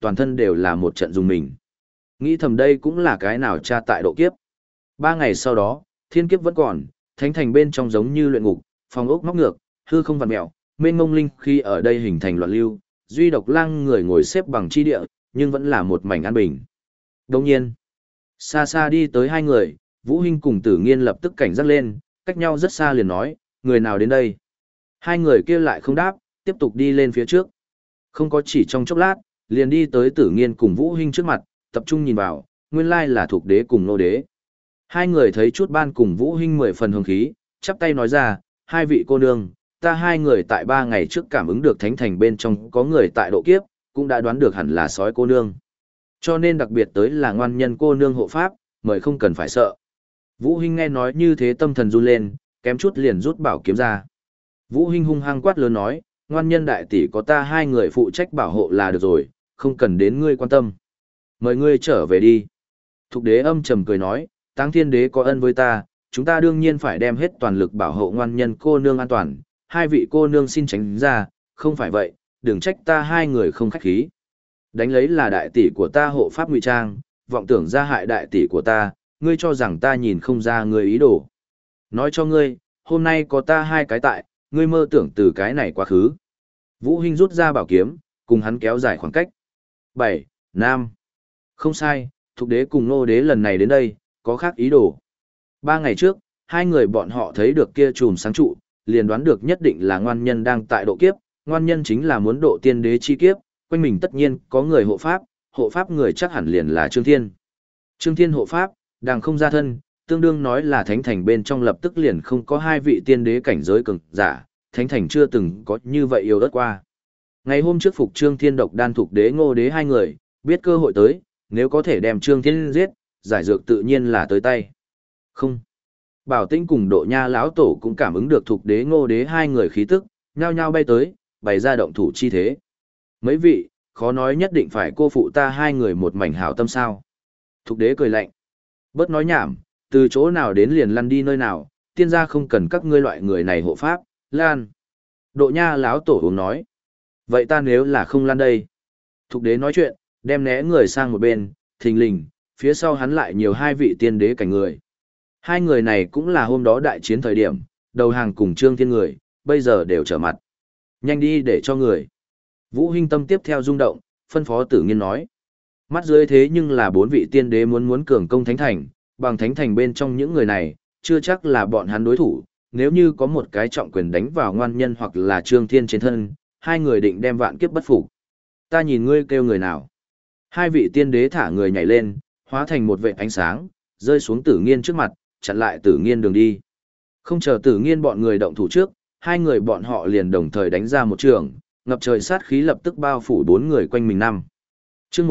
toàn thân đều là một trận dùng mình. Nghĩ thầm đây cũng là cái nào tra tại độ kiếp. 3 ngày sau đó, thiên kiếp vẫn còn, thánh thành bên trong giống như luyện ngục, phòng ốc móc ngược, hư không vặn mèo, mênh mông linh khi ở đây hình thành loạn lưu, duy độc Lăng người ngồi xếp bằng chi địa, nhưng vẫn là một mảnh an bình. Đồng nhiên, xa xa đi tới hai người, Vũ Hinh cùng Tử Nghiên lập tức cảnh giác lên, cách nhau rất xa liền nói, người nào đến đây? Hai người kia lại không đáp, tiếp tục đi lên phía trước. Không có chỉ trong chốc lát, liền đi tới Tử Nghiên cùng Vũ Hinh trước mặt, tập trung nhìn vào, nguyên lai là Thục Đế cùng Nô Đế. Hai người thấy chút ban cùng Vũ Hinh 10 phần hưng khí, chắp tay nói ra, hai vị cô nương, ta hai người tại 3 ngày trước cảm ứng được thánh thành bên trong có người tại độ kiếp, cũng đã đoán được hẳn là sói cô nương. Cho nên đặc biệt tới là ngoan nhân cô nương hộ pháp, mời không cần phải sợ. Vũ Hinh nghe nói như thế tâm thần run lên, kém chút liền rút bảo kiếm ra. Vũ Hinh hung hăng quát lớn nói, ngoan nhân đại tỷ có ta hai người phụ trách bảo hộ là được rồi, không cần đến ngươi quan tâm. Mời ngươi trở về đi. Thục Đế âm trầm cười nói, Táng Thiên Đế có ân với ta, chúng ta đương nhiên phải đem hết toàn lực bảo hộ ngoan nhân cô nương an toàn. Hai vị cô nương xin tránh ra, không phải vậy, đừng trách ta hai người không khách khí. Đánh lấy là đại tỷ của ta hộ pháp ngụy trang, vọng tưởng ra hại đại tỷ của ta, ngươi cho rằng ta nhìn không ra ngươi ý đồ. Nói cho ngươi, hôm nay có ta hai cái tại, ngươi mơ tưởng từ cái này quá khứ. Vũ Hinh rút ra bảo kiếm, cùng hắn kéo dài khoảng cách. 7, Nam. Không sai, Thục Đế cùng Nô Đế lần này đến đây, có khác ý đồ. 3 ngày trước, hai người bọn họ thấy được kia chùm sáng trụ, liền đoán được nhất định là ngoan nhân đang tại độ kiếp, ngoan nhân chính là muốn độ tiên đế chi kiếp, quanh mình tất nhiên có người hộ pháp người chắc hẳn liền là Trương Thiên. Trương Thiên hộ pháp, đàng không ra thân, tương đương nói là thánh thành bên trong lập tức liền không có hai vị tiên đế cảnh giới cường giả, thánh thành chưa từng có như vậy yêu đất qua. Ngày hôm trước phục Trương Thiên độc đan Thục Đế Ngô Đế hai người, biết cơ hội tới, nếu có thể đem Trương Thiên giết, giải dược tự nhiên là tới tay. Không. Bảo Tĩnh cùng Độ Nha lão tổ cũng cảm ứng được Thục Đế Ngô Đế hai người khí tức, nhao nhao bay tới, bày ra động thủ chi thế. Mấy vị, khó nói nhất định phải cô phụ ta hai người một mảnh hảo tâm sao. Thục Đế cười lạnh. Bớt nói nhảm, từ chỗ nào đến liền lăn đi nơi nào, tiên gia không cần các ngươi loại người này hộ pháp, lan. Độ Nha lão tổ uống nói. Vậy ta nếu là không lan đây? Thục Đế nói chuyện, đem né người sang một bên, thình lình, phía sau hắn lại nhiều hai vị tiên đế cảnh người. Hai người này cũng là hôm đó đại chiến thời điểm, đầu hàng cùng Trương Thiên người, bây giờ đều trở mặt. Nhanh đi để cho người. Vũ Hinh tâm tiếp theo rung động, phân phó Tử Nghiên nói. Mắt dưới thế nhưng là 4 vị tiên đế muốn cường công thánh thành, bằng thánh thành bên trong những người này, chưa chắc là bọn hắn đối thủ, nếu như có một cái trọng quyền đánh vào ngoan nhân hoặc là Trương Thiên trên thân, hai người định đem vạn kiếp bất phục. Ta nhìn ngươi kêu người nào. Hai vị tiên đế thả người nhảy lên, hóa thành một vệt ánh sáng, rơi xuống Tử Nghiên trước mặt, chặn lại Tử Nghiên đường đi. Không chờ Tử Nghiên bọn người động thủ trước, hai người bọn họ liền đồng thời đánh ra một trường, ngập trời sát khí lập tức bao phủ 4 người quanh mình năm. Chương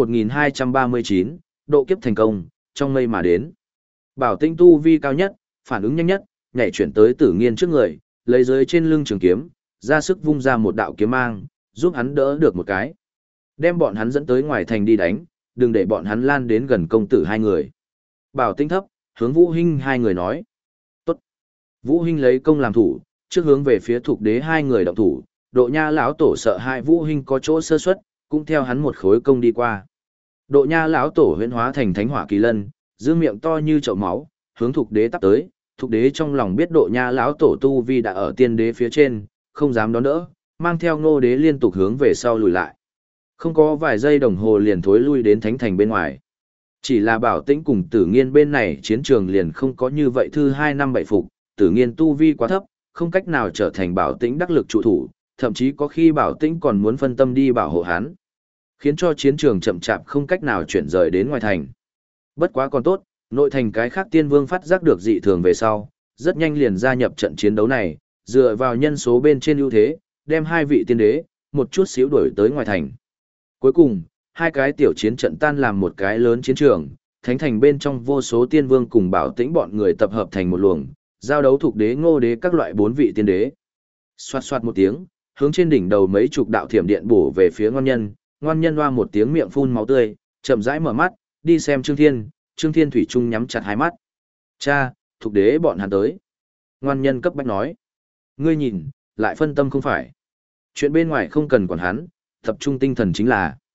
1239, độ kiếp thành công, trong mây mà đến. Bảo Tĩnh tu vi cao nhất, phản ứng nhanh nhất, nhảy chuyển tới Tử Nghiên trước người, lấy dưới trên lưng trường kiếm, ra sức vung ra một đạo kiếm mang, giúp hắn đỡ được một cái. Đem bọn hắn dẫn tới ngoài thành đi đánh, đừng để bọn hắn lan đến gần công tử hai người. Bảo Tĩnh thấp, hướng Vũ Hinh hai người nói. Tốt. Vũ Hinh lấy công làm thủ, trước hướng về phía Thục Đế hai người động thủ, Độ Nha lão tổ sợ hai Vũ Hinh có chỗ sơ suất, cũng theo hắn một khối công đi qua. Độ Nha lão tổ huyễn hóa thành thánh hỏa kỳ lân, dương miệng to như chậu máu, hướng Thục Đế tắp tới. Thục Đế trong lòng biết Độ Nha lão tổ tu vi đã ở tiên đế phía trên, không dám đón đỡ, mang theo Ngô Đế liên tục hướng về sau lùi lại. Không có vài giây đồng hồ liền thối lui đến thánh thành bên ngoài. Chỉ là Bảo Tĩnh cùng Tử Nghiên bên này chiến trường liền không có như vậy thư 2 năm 7 phục, Tử Nghiên tu vi quá thấp, không cách nào trở thành Bảo Tĩnh đắc lực trụ thủ, thậm chí có khi Bảo Tĩnh còn muốn phân tâm đi bảo hộ hắn, khiến cho chiến trường chậm chạp không cách nào chuyển rời đến ngoài thành. Bất quá còn tốt, nội thành cái khác tiên vương phát giác được dị thường về sau, rất nhanh liền gia nhập trận chiến đấu này, dựa vào nhân số bên trên ưu thế, đem hai vị tiên đế, một chút xíu đuổi tới ngoài thành. Cuối cùng, hai cái tiểu chiến trận tan làm một cái lớn chiến trường, thánh thành bên trong vô số tiên vương cùng Bảo Tĩnh bọn người tập hợp thành một luồng, giao đấu Thục Đế Ngô Đế các loại 4 vị tiên đế. Xoạt xoạt một tiếng, hướng trên đỉnh đầu mấy chục đạo thiểm điện bổ về phía ngoan nhân hoa một tiếng miệng phun máu tươi, chậm rãi mở mắt, đi xem Trương Thiên thủy chung nhắm chặt hai mắt. Cha, Thục Đế bọn hắn tới. Ngoan nhân cấp bách nói. Ngươi nhìn, lại phân tâm không phải. Chuyện bên ngoài không cần quản hắn, tập trung tinh thần chính là.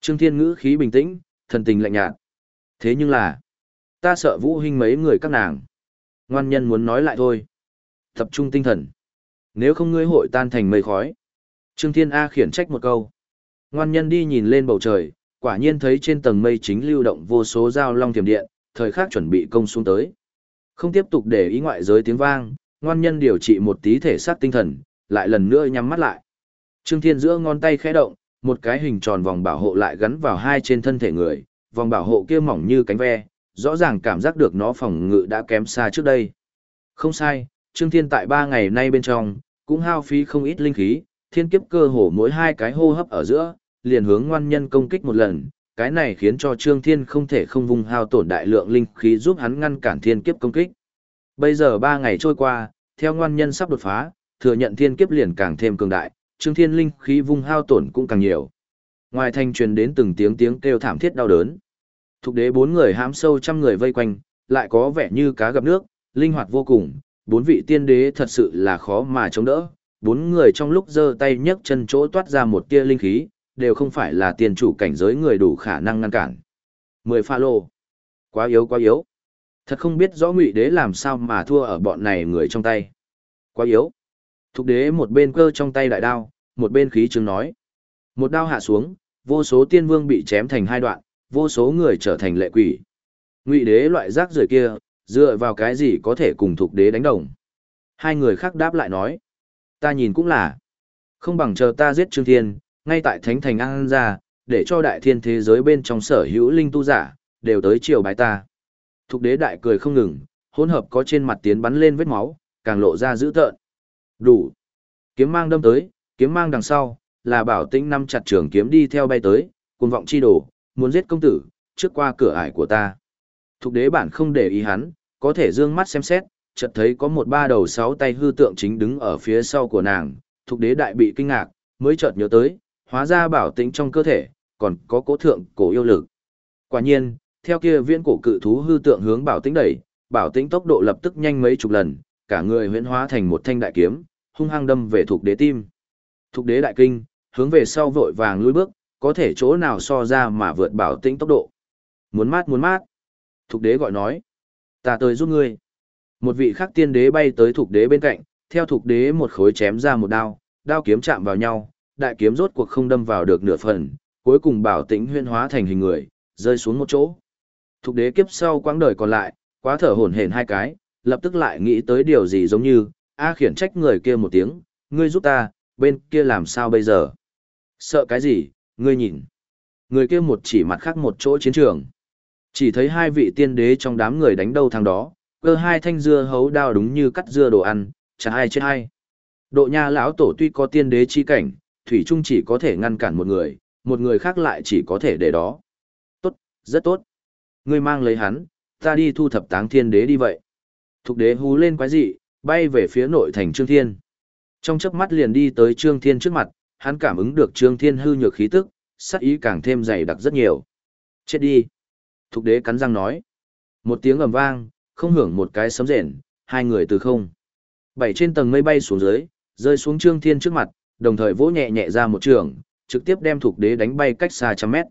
Trương Thiên ngữ khí bình tĩnh, thần tình lạnh nhạt. Thế nhưng là, ta sợ Vũ Hinh mấy người các nàng. Ngoan nhân muốn nói lại thôi. Tập trung tinh thần. Nếu không ngươi hội tan thành mây khói. Trương Thiên A khiển trách một câu. Ngoan nhân đi nhìn lên bầu trời, quả nhiên thấy trên tầng mây chính lưu động vô số giao long thiểm điện, thời khắc chuẩn bị công xuống tới. Không tiếp tục để ý ngoại giới tiếng vang, ngoan nhân điều trị một tí thể xác tinh thần, lại lần nữa nhắm mắt lại. Trương Thiên giữa ngón tay khẽ động, một cái hình tròn vòng bảo hộ lại gắn vào hai trên thân thể người, vòng bảo hộ kia mỏng như cánh ve, rõ ràng cảm giác được nó phòng ngự đã kém xa trước đây. Không sai, Trương Thiên tại 3 ngày nay bên trong, cũng hao phí không ít linh khí, thiên kiếp cơ hồ mỗi 2 cái hô hấp ở giữa, liền hướng ngoan nhân công kích một lần, cái này khiến cho Trương Thiên không thể không vùng hao tổn đại lượng linh khí giúp hắn ngăn cản thiên kiếp công kích. Bây giờ 3 ngày trôi qua, theo ngoan nhân sắp đột phá, thừa nhận thiên kiếp liền càng thêm cường đại, Trương Thiên linh khí vùng hao tổn cũng càng nhiều. Ngoài thành truyền đến từng tiếng kêu thảm thiết đau đớn. Thục đế 4 người hãm sâu trăm người vây quanh, lại có vẻ như cá gặp nước, linh hoạt vô cùng, 4 vị tiên đế thật sự là khó mà chống đỡ. 4 người trong lúc giơ tay nhấc chân chỗ toát ra một tia linh khí, đều không phải là tiền chủ cảnh giới người đủ khả năng ngăn cản. 10 pha lô. Quá yếu quá yếu. Thật không biết rõ Ngụy đế làm sao mà thua ở bọn này người trong tay. Quá yếu. Thục đế một bên cơ trong tay đại đao, một bên khí chứng nói. Một đao hạ xuống, vô số tiên vương bị chém thành 2 đoạn, vô số người trở thành lệ quỷ. Ngụy đế loại rác rưởi kia, dựa vào cái gì có thể cùng Thục đế đánh đồng? Hai người khác đáp lại nói. Ta nhìn cũng là. Không bằng chờ ta giết Trương Thiên, ngay tại Thánh Thành An ra, để cho đại thiên thế giới bên trong sở hữu linh tu giả, đều tới triều bái ta. Thục đế đại cười không ngừng, hỗn hợp có trên mặt tiến bắn lên vết máu, càng lộ ra dữ tợn. Đủ. Kiếm mang đâm tới, kiếm mang đằng sau, là Bảo Tĩnh nắm chặt trường kiếm đi theo bay tới, cuồng vọng chi đồ, muốn giết công tử, trước qua cửa ải của ta. Thục đế bản không để ý hắn, có thể dương mắt xem xét, chợt thấy có một 3 đầu 6 tay hư tượng chính đứng ở phía sau của nàng, Thục đế đại bị kinh ngạc, mới chợt nhớ tới, hóa ra Bảo Tĩnh trong cơ thể, còn có cố thượng cổ yêu lực. Quả nhiên, theo kia viễn cổ cự thú hư tượng hướng Bảo Tĩnh đẩy, Bảo Tĩnh tốc độ lập tức nhanh mấy chục lần, cả người huyễn hóa thành một thanh đại kiếm, hung hăng đâm về Thục đế tim. Thục đế đại kinh, hướng về sau vội vàng lùi bước, có thể chỗ nào so ra mà vượt Bảo Tĩnh tốc độ. Muốn mát. Thục đế gọi nói. Ta tới giúp ngươi. Một vị khác tiên đế bay tới Thục đế bên cạnh, theo Thục đế một khối chém ra một đao, đao kiếm chạm vào nhau, đại kiếm rốt cuộc không đâm vào được nửa phần, cuối cùng Bảo Tĩnh huyễn hóa thành hình người, rơi xuống một chỗ. Thục đế kiếp sau quãng đời còn lại, quá thở hổn hển 2 cái, lập tức lại nghĩ tới điều gì giống như, khiển trách người kia một tiếng, ngươi giúp ta, bên kia làm sao bây giờ? Sợ cái gì, ngươi nhìn. Người kia một chỉ mặt khác một chỗ chiến trường. Chỉ thấy 2 vị tiên đế trong đám người đánh đâu thằng đó, cơ 2 thanh dưa hấu đao đúng như cắt dưa đồ ăn, chả ai chết hay. Độ Nha lão tổ tuy có tiên đế chi cảnh, thủy chung chỉ có thể ngăn cản một người khác lại chỉ có thể để đó. Tốt, rất tốt. Ngươi mang lấy hắn, ta đi thu thập Táng Thiên đế đi vậy. Thục đế hú lên quái dị, bay về phía nội thành Trương Thiên. Trong chớp mắt liền đi tới Trương Thiên trước mặt, hắn cảm ứng được Trương Thiên hư nhược khí tức, sát ý càng thêm dày đặc rất nhiều. Chết đi. Thục đế cắn răng nói. Một tiếng ầm vang, không hưởng một cái sấm rền, 2 người từ không. 7 trên tầng mây bay xuống dưới, rơi xuống Trương Thiên trước mặt, đồng thời vỗ nhẹ nhẹ ra một trường, trực tiếp đem Thục đế đánh bay cách xa trăm mét.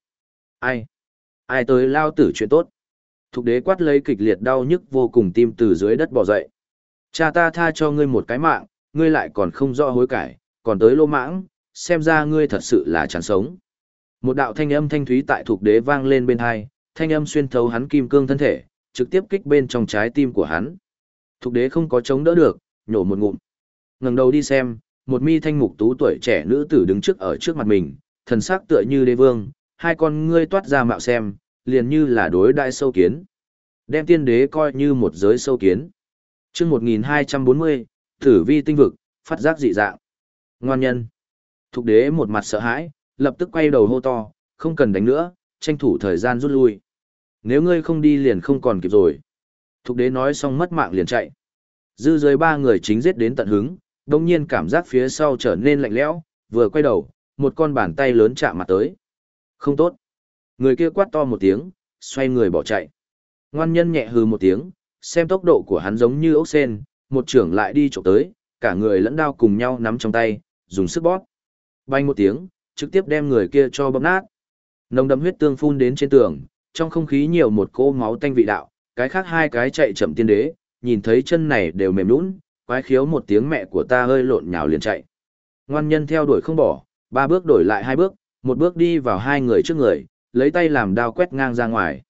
Ai tới lao tử chuyện tốt. Thục đế quát lấy kịch liệt đau nhức vô cùng tim từ dưới đất bò dậy. Cha ta tha cho ngươi một cái mạng, ngươi lại còn không rõ hối cải, còn tới lô mãng, xem ra ngươi thật sự là chán sống. Một đạo thanh âm thanh thúy tại Thục đế vang lên bên hai, thanh âm xuyên thấu hắn kim cương thân thể, trực tiếp kích bên trong trái tim của hắn. Thục đế không có chống đỡ được, nhổ một ngụm. Ngẩng đầu đi xem, một mi thanh mục tú tuổi trẻ nữ tử đứng trước ở trước mặt mình, thần sắc tựa như đế vương, 2 con ngươi toát ra mạo xem, liền như là đối đại sâu kiến. Đem tiên đế coi như một giới sâu kiến. Chương 1240, Tử vi tinh vực, phát giác dị dạng. Ngoan nhân. Thục đế một mặt sợ hãi, lập tức quay đầu hô to, không cần đánh nữa, tranh thủ thời gian rút lui. Nếu ngươi không đi liền không còn kịp rồi. Thục đế nói xong mất mạng liền chạy. Dư dưới 3 người chính giết đến tận hứng, đồng nhiên cảm giác phía sau trở nên lạnh lẽo, vừa quay đầu, một con bàn tay lớn chạm mặt tới. Không tốt. Người kia quát to một tiếng, xoay người bỏ chạy. Ngoan nhân nhẹ hừ một tiếng, xem tốc độ của hắn giống như ốc sên, một trưởng lại đi chụp tới, cả người lẫn đao cùng nhau nắm trong tay, dùng sức bóp. Bay một tiếng, trực tiếp đem người kia cho bóp nát. Nồng đậm huyết tương phun đến trên tường, trong không khí nhiều một cỗ máu tanh vị đạo, cái khác hai cái chạy chậm tiên đế, nhìn thấy chân này đều mềm nhũn, quái khiếu một tiếng mẹ của ta hơi lộn nhào liền chạy. Ngoan nhân theo đuổi không bỏ, 3 bước đổi lại 2 bước, một bước đi vào hai người trước người, lấy tay làm đao quét ngang ra ngoài.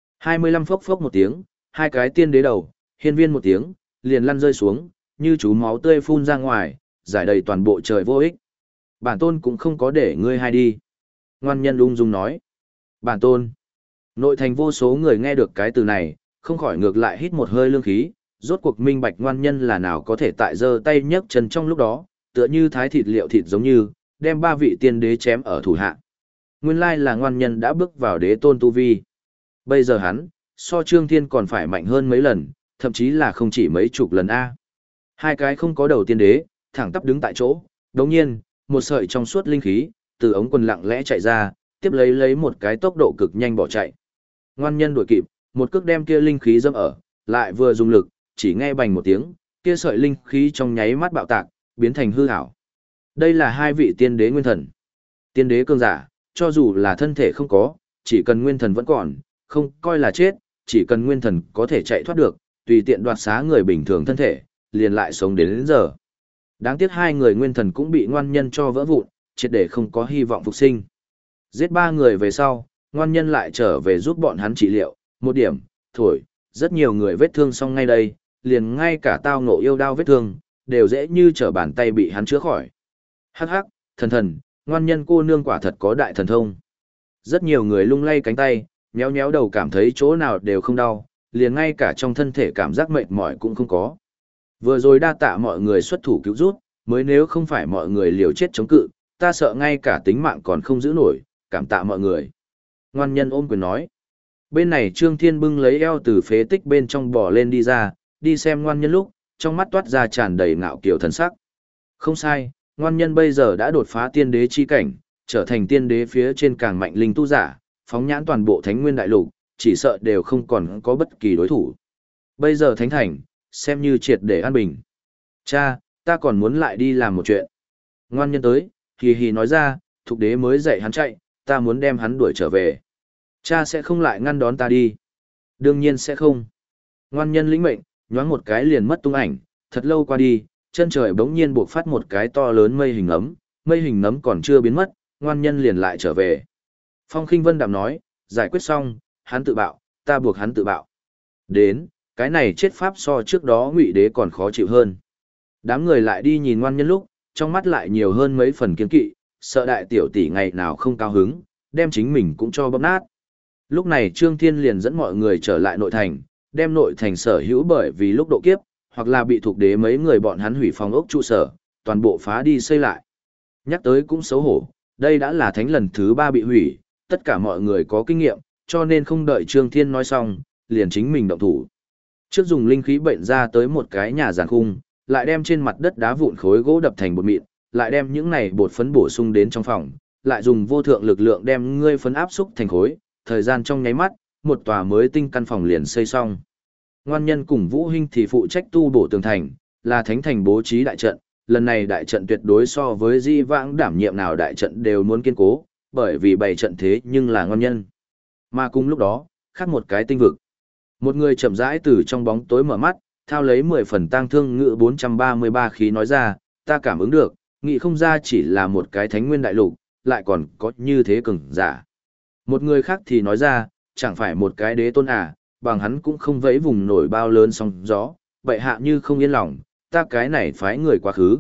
25 phốc phốc một tiếng, hai cái tiên đế đầu, hiên viên một tiếng, liền lăn rơi xuống, như chú máu tươi phun ra ngoài, giải đầy toàn bộ trời vô ích. Bản tôn cũng không có để ngươi hai đi. Ngoan nhân ung dung nói. Bản tôn. Nội thành vô số người nghe được cái từ này, không khỏi ngược lại hít một hơi lương khí, rốt cuộc minh bạch ngoan nhân là nào có thể tại giơ tay nhấc chân trong lúc đó, tựa như thái thịt liệu thịt giống như, đem 3 vị tiên đế chém ở thủ hạ. Nguyên lai là ngoan nhân đã bước vào đế tôn tu vi. Bây giờ hắn, so Trương Thiên còn phải mạnh hơn mấy lần, thậm chí là không chỉ mấy chục lần A. Hai cái không có đầu tiên đế, thẳng tắp đứng tại chỗ, đồng nhiên, một sợi trong suốt linh khí, từ ống quần lặng lẽ chạy ra, tiếp lấy một cái tốc độ cực nhanh bỏ chạy. Ngoan nhân đuổi kịp, một cước đem kia linh khí dâm ở, lại vừa dùng lực, chỉ nghe bành một tiếng, kia sợi linh khí trong nháy mắt bạo tạc, biến thành hư ảo. Đây là hai vị tiên đế nguyên thần. Tiên đế cường giả, cho dù là thân thể không có, chỉ cần nguyên thần vẫn còn, không coi là chết, chỉ cần nguyên thần có thể chạy thoát được, tùy tiện đoạt xá người bình thường thân thể, liền lại sống đến giờ. Đáng tiếc hai người nguyên thần cũng bị ngoan nhân cho vỡ vụn, triệt để không có hy vọng phục sinh. Giết 3 người về sau, ngoan nhân lại trở về giúp bọn hắn trị liệu, một điểm, thổi, rất nhiều người vết thương xong ngay đây, liền ngay cả tao ngộ yêu đao vết thương, đều dễ như trở bàn tay bị hắn chữa khỏi. Hắc hắc, thần, ngoan nhân cô nương quả thật có đại thần thông. Rất nhiều người lung lay cánh tay, nhéo nhéo đầu cảm thấy chỗ nào đều không đau, liền ngay cả trong thân thể cảm giác mệt mỏi cũng không có. Vừa rồi đa tạ mọi người xuất thủ cứu rút, mới nếu không phải mọi người liều chết chống cự, ta sợ ngay cả tính mạng còn không giữ nổi, cảm tạ mọi người. Ngoan nhân ôm quyền nói. Bên này Trương Thiên bưng lấy eo từ phế tích bên trong bò lên đi ra, đi xem ngoan nhân lúc, trong mắt toát ra tràn đầy ngạo kiều thần sắc. Không sai, ngoan nhân bây giờ đã đột phá tiên đế chi cảnh, trở thành tiên đế phía trên càng mạnh linh tu giả, phóng nhãn toàn bộ Thánh Nguyên đại lục, chỉ sợ đều không còn có bất kỳ đối thủ. Bây giờ Thánh Thành, xem như triệt để an bình. Cha, ta còn muốn lại đi làm một chuyện. Ngoan nhân tới, hì hì nói ra, Thục đế mới dạy hắn chạy, ta muốn đem hắn đuổi trở về. Cha sẽ không lại ngăn đón ta đi. Đương nhiên sẽ không. Ngoan nhân lĩnh mệnh, nhoáng một cái liền mất tung ảnh, thật lâu qua đi, chân trời bỗng nhiên buộc phát một cái to lớn mây hình nấm còn chưa biến mất, ngoan nhân liền lại trở về. Phong Khinh Vân đạm nói, giải quyết xong, hắn tự bạo, ta buộc hắn tự bạo. Đến, cái này chết pháp so trước đó Ngụy đế còn khó chịu hơn. Đám người lại đi nhìn ngoan nhân lúc, trong mắt lại nhiều hơn mấy phần kiên kỵ, sợ đại tiểu tỷ ngày nào không cao hứng, đem chính mình cũng cho bóp nát. Lúc này Trương Thiên liền dẫn mọi người trở lại nội thành, đem nội thành sở hữu bởi vì lúc độ kiếp, hoặc là bị thuộc đế mấy người bọn hắn hủy phòng ốc trụ sở, toàn bộ phá đi xây lại. Nhắc tới cũng xấu hổ, đây đã là thánh lần thứ 3 bị hủy, tất cả mọi người có kinh nghiệm, cho nên không đợi Trương Thiên nói xong, liền chính mình động thủ. Trước dùng linh khí bệnh ra tới một cái nhà giàn khung, lại đem trên mặt đất đá vụn khối gỗ đập thành bột mịn, lại đem những này bột phấn bổ sung đến trong phòng, lại dùng vô thượng lực lượng đem ngươi phấn áp xúc thành khối, thời gian trong nháy mắt, một tòa mới tinh căn phòng liền xây xong. Ngoan nhân cùng Vũ Hinh thì phụ trách tu bổ tường thành, là thánh thành bố trí đại trận, lần này đại trận tuyệt đối so với di vãng đảm nhiệm nào đại trận đều muốn kiên cố, bởi vì bày trận thế nhưng là ngoan nhân. Mà cùng lúc đó, khác một cái tinh vực. Một người chậm rãi từ trong bóng tối mở mắt, thao lấy 10 phần tang thương ngự 433 khí nói ra, ta cảm ứng được, nghĩ không ra chỉ là một cái thánh nguyên đại lục, lại còn có như thế cường giả. Một người khác thì nói ra, chẳng phải một cái đế tôn à, bằng hắn cũng không vẫy vùng nổi bao lớn sóng gió, vậy hạ như không yên lòng, ta cái này phái người quá khứ.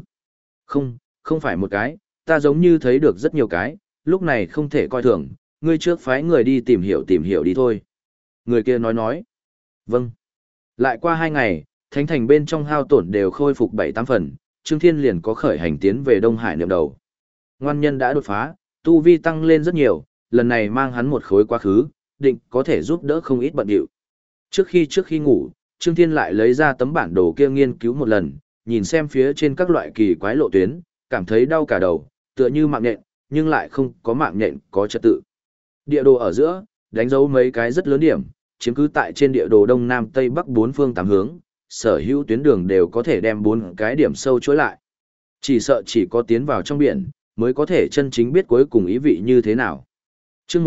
Không phải một cái, ta giống như thấy được rất nhiều cái, lúc này không thể coi thường, ngươi trước phái người đi tìm hiểu đi thôi. Người kia nói. Vâng. Lại qua 2 ngày, thánh thành bên trong hao tổn đều khôi phục 7-8 phần, Trương Thiên liền có khởi hành tiến về Đông Hải niệm đầu. Ngoan nhân đã đột phá, tu vi tăng lên rất nhiều, lần này mang hắn một khối quá khứ, định có thể giúp đỡ không ít bận điệu. Trước khi ngủ, Trương Thiên lại lấy ra tấm bản đồ kia nghiên cứu một lần, nhìn xem phía trên các loại kỳ quái lộ tuyến, cảm thấy đau cả đầu, tựa như mạng nhện, nhưng lại không có mạng nhện có trật tự. Địa đồ ở giữa, đánh dấu mấy cái rất lớn điểm, chiếm cứ tại trên địa đồ đông nam tây bắc 4 phương 8 hướng, sở hữu tuyến đường đều có thể đem 4 cái điểm sâu chối lại. Chỉ sợ chỉ có tiến vào trong biển, mới có thể chân chính biết cuối cùng ý vị như thế nào. Chương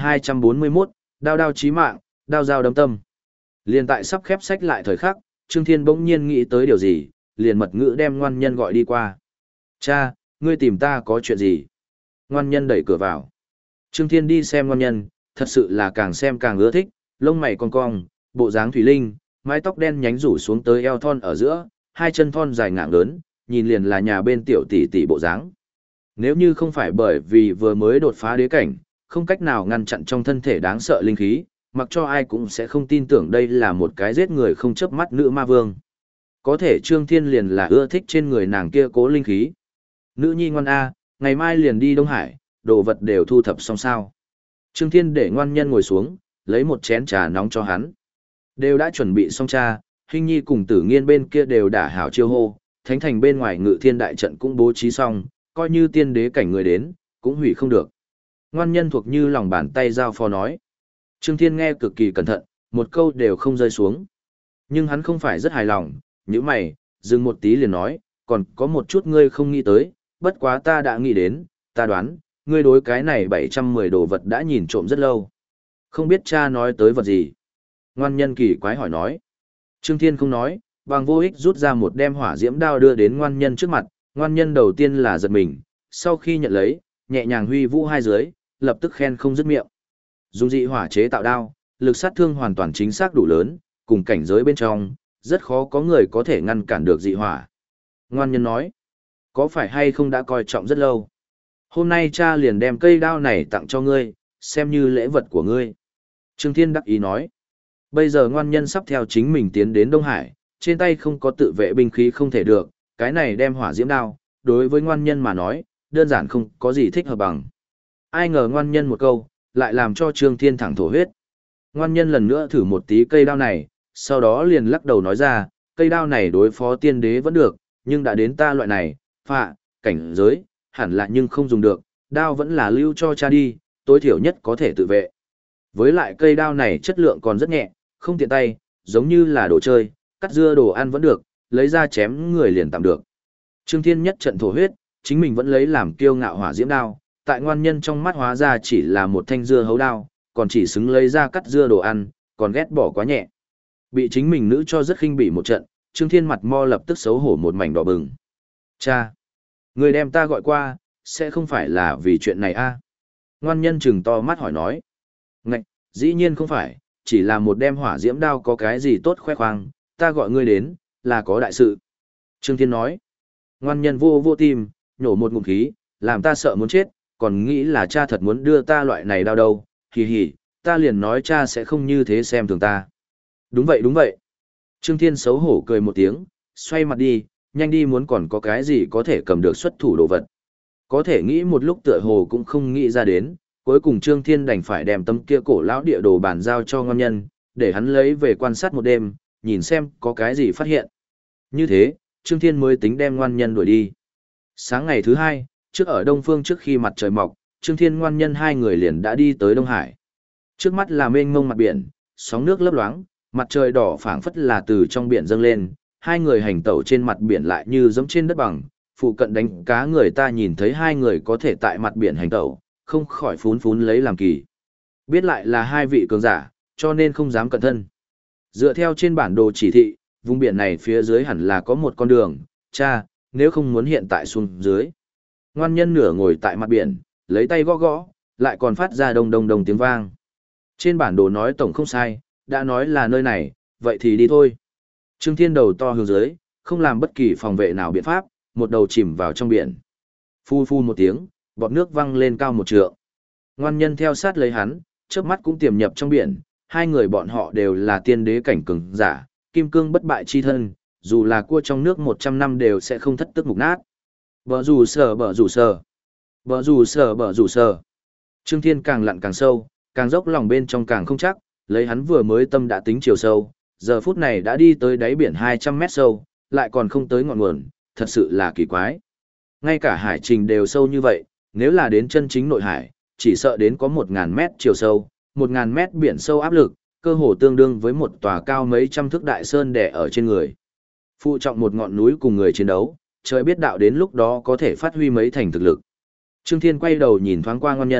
1241, đao đao chí mạng, đao dao đâm tâm. Liền tại sắp khép sách lại thời khắc, Trương Thiên bỗng nhiên nghĩ tới điều gì, liền mật ngữ đem ngoan nhân gọi đi qua. Cha, ngươi tìm ta có chuyện gì? Ngoan nhân đẩy cửa vào. Trương Thiên đi xem ngoan nhân, thật sự là càng xem càng ưa thích, lông mày cong cong, bộ dáng thủy linh, mái tóc đen nhánh rủ xuống tới eo thon ở giữa, hai chân thon dài ngạng lớn, nhìn liền là nhà bên tiểu tỷ tỷ bộ dáng. Nếu như không phải bởi vì vừa mới đột phá đế cảnh, không cách nào ngăn chặn trong thân thể đáng sợ linh khí, mặc cho ai cũng sẽ không tin tưởng đây là một cái giết người không chớp mắt nữ ma vương. Có thể Trương Thiên liền là ưa thích trên người nàng kia cố linh khí. Nữ nhi ngoan A, ngày mai liền đi Đông Hải, đồ vật đều thu thập xong sao. Trương Thiên để ngoan nhân ngồi xuống, lấy một chén trà nóng cho hắn. Đều đã chuẩn bị xong cha, Hinh Nhi cùng Tử Nghiên bên kia đều đã hảo chiêu hô, Thánh Thành bên ngoài Ngự Thiên đại trận cũng bố trí xong, coi như tiên đế cảnh người đến, cũng hủy không được. Ngoan nhân thuộc như lòng bàn tay giao phó nói. Trương Thiên nghe cực kỳ cẩn thận, một câu đều không rơi xuống. Nhưng hắn không phải rất hài lòng, như mày, dừng một tí liền nói, còn có một chút ngươi không nghĩ tới, bất quá ta đã nghĩ đến, ta đoán, ngươi đối cái này 710 đồ vật đã nhìn trộm rất lâu. Không biết cha nói tới vật gì. Ngoan nhân kỳ quái hỏi nói. Trương Thiên không nói, bằng vô ích rút ra một đem hỏa diễm đao đưa đến ngoan nhân trước mặt, ngoan nhân đầu tiên là giật mình, sau khi nhận lấy, nhẹ nhàng huy vũ hai dưới, lập tức khen không dứt miệng. Dùng dị hỏa chế tạo đao, lực sát thương hoàn toàn chính xác đủ lớn, cùng cảnh giới bên trong, rất khó có người có thể ngăn cản được dị hỏa. Ngoan nhân nói, có phải hay không đã coi trọng rất lâu. Hôm nay cha liền đem cây đao này tặng cho ngươi, xem như lễ vật của ngươi. Trương Thiên đắc ý nói, bây giờ ngoan nhân sắp theo chính mình tiến đến Đông Hải, trên tay không có tự vệ binh khí không thể được, cái này đem hỏa diễm đao, đối với ngoan nhân mà nói, đơn giản không có gì thích hợp bằng. Ai ngờ ngoan nhân một câu, lại làm cho Trương Thiên thẳng thổ huyết. Ngoan nhân lần nữa thử một tí cây đao này, sau đó liền lắc đầu nói ra, cây đao này đối phó tiên đế vẫn được, nhưng đã đến ta loại này, cảnh giới, hẳn là nhưng không dùng được, đao vẫn là lưu cho cha đi, tối thiểu nhất có thể tự vệ. Với lại cây đao này chất lượng còn rất nhẹ, không tiện tay, giống như là đồ chơi, cắt dưa đồ ăn vẫn được, lấy ra chém người liền tạm được. Trương Thiên nhất trận thổ huyết, chính mình vẫn lấy làm kiêu ngạo hỏa diễm đao, tại ngoan nhân trong mắt hóa ra chỉ là một thanh dưa hấu đao, còn chỉ xứng lấy ra cắt dưa đồ ăn, còn ghét bỏ quá nhẹ. Bị chính mình nữ cho rất khinh bỉ một trận, Trương Thiên mặt mo lập tức xấu hổ một mảnh đỏ bừng. Cha! Người đem ta gọi qua, sẽ không phải là vì chuyện này a? Ngoan nhân trừng to mắt hỏi nói. Ngạch, dĩ nhiên không phải, chỉ là một đem hỏa diễm đao có cái gì tốt khoe khoang, ta gọi ngươi đến, là có đại sự. Trương Thiên nói. Ngoan nhân vô vô tim, nhổ một ngụm khí, làm ta sợ muốn chết, còn nghĩ là cha thật muốn đưa ta loại này đao đâu, hì hì, ta liền nói cha sẽ không như thế xem thường ta. Đúng vậy đúng vậy. Trương Thiên xấu hổ cười một tiếng, xoay mặt đi, nhanh đi muốn còn có cái gì có thể cầm được xuất thủ đồ vật. Có thể nghĩ một lúc tựa hồ cũng không nghĩ ra đến, cuối cùng Trương Thiên đành phải đem tấm kia cổ lão địa đồ bàn giao cho ngon nhân, để hắn lấy về quan sát một đêm, nhìn xem có cái gì phát hiện. Như thế, Trương Thiên mới tính đem ngoan nhân đuổi đi. Sáng ngày thứ hai, trước ở Đông Phương trước khi mặt trời mọc, Trương Thiên ngoan nhân hai người liền đã đi tới Đông Hải. Trước mắt là mênh mông mặt biển, sóng nước lấp loáng, mặt trời đỏ phảng phất là từ trong biển dâng lên, hai người hành tẩu trên mặt biển lại như giống trên đất bằng, phụ cận đánh cá người ta nhìn thấy hai người có thể tại mặt biển hành tẩu, không khỏi phún phún lấy làm kỳ. Biết lại là hai vị cường giả, cho nên không dám cẩn thân. Dựa theo trên bản đồ chỉ thị, vùng biển này phía dưới hẳn là có một con đường, cha, nếu không muốn hiện tại xuống dưới. Ngoan nhân nửa ngồi tại mặt biển, lấy tay gõ gõ, lại còn phát ra đông đông đông tiếng vang. Trên bản đồ nói tổng không sai, đã nói là nơi này, vậy thì đi thôi. Trương Thiên đầu to hướng dưới, không làm bất kỳ phòng vệ nào biện pháp, một đầu chìm vào trong biển. Phu phu một tiếng, bọt nước văng lên cao một trượng. Ngoan nhân theo sát lấy hắn, chớp mắt cũng tiềm nhập trong biển, hai người bọn họ đều là tiên đế cảnh cường giả, kim cương bất bại chi thân, dù là cua trong nước 100 năm đều sẽ không thất tức mục nát. Bờ rủ sờ bờ rủ sờ. Bờ rủ sờ bờ rủ sờ. Trương Thiên càng lặn càng sâu, càng dốc lòng bên trong càng không chắc, lấy hắn vừa mới tâm đã tính chiều sâu, giờ phút này đã đi tới đáy biển 200 mét sâu, lại còn không tới ngọn nguồn, thật sự là kỳ quái. Ngay cả hải trình đều sâu như vậy, nếu là đến chân chính nội hải, chỉ sợ đến có 1.000 mét chiều sâu, 1.000 mét biển sâu áp lực, cơ hồ tương đương với một tòa cao mấy trăm thước đại sơn đè ở trên người. Phụ trọng một ngọn núi cùng người chiến đấu, trời biết đạo đến lúc đó có thể phát huy mấy thành thực lực. Trương Thiên quay đầu nhìn thoáng qua ngon nhân,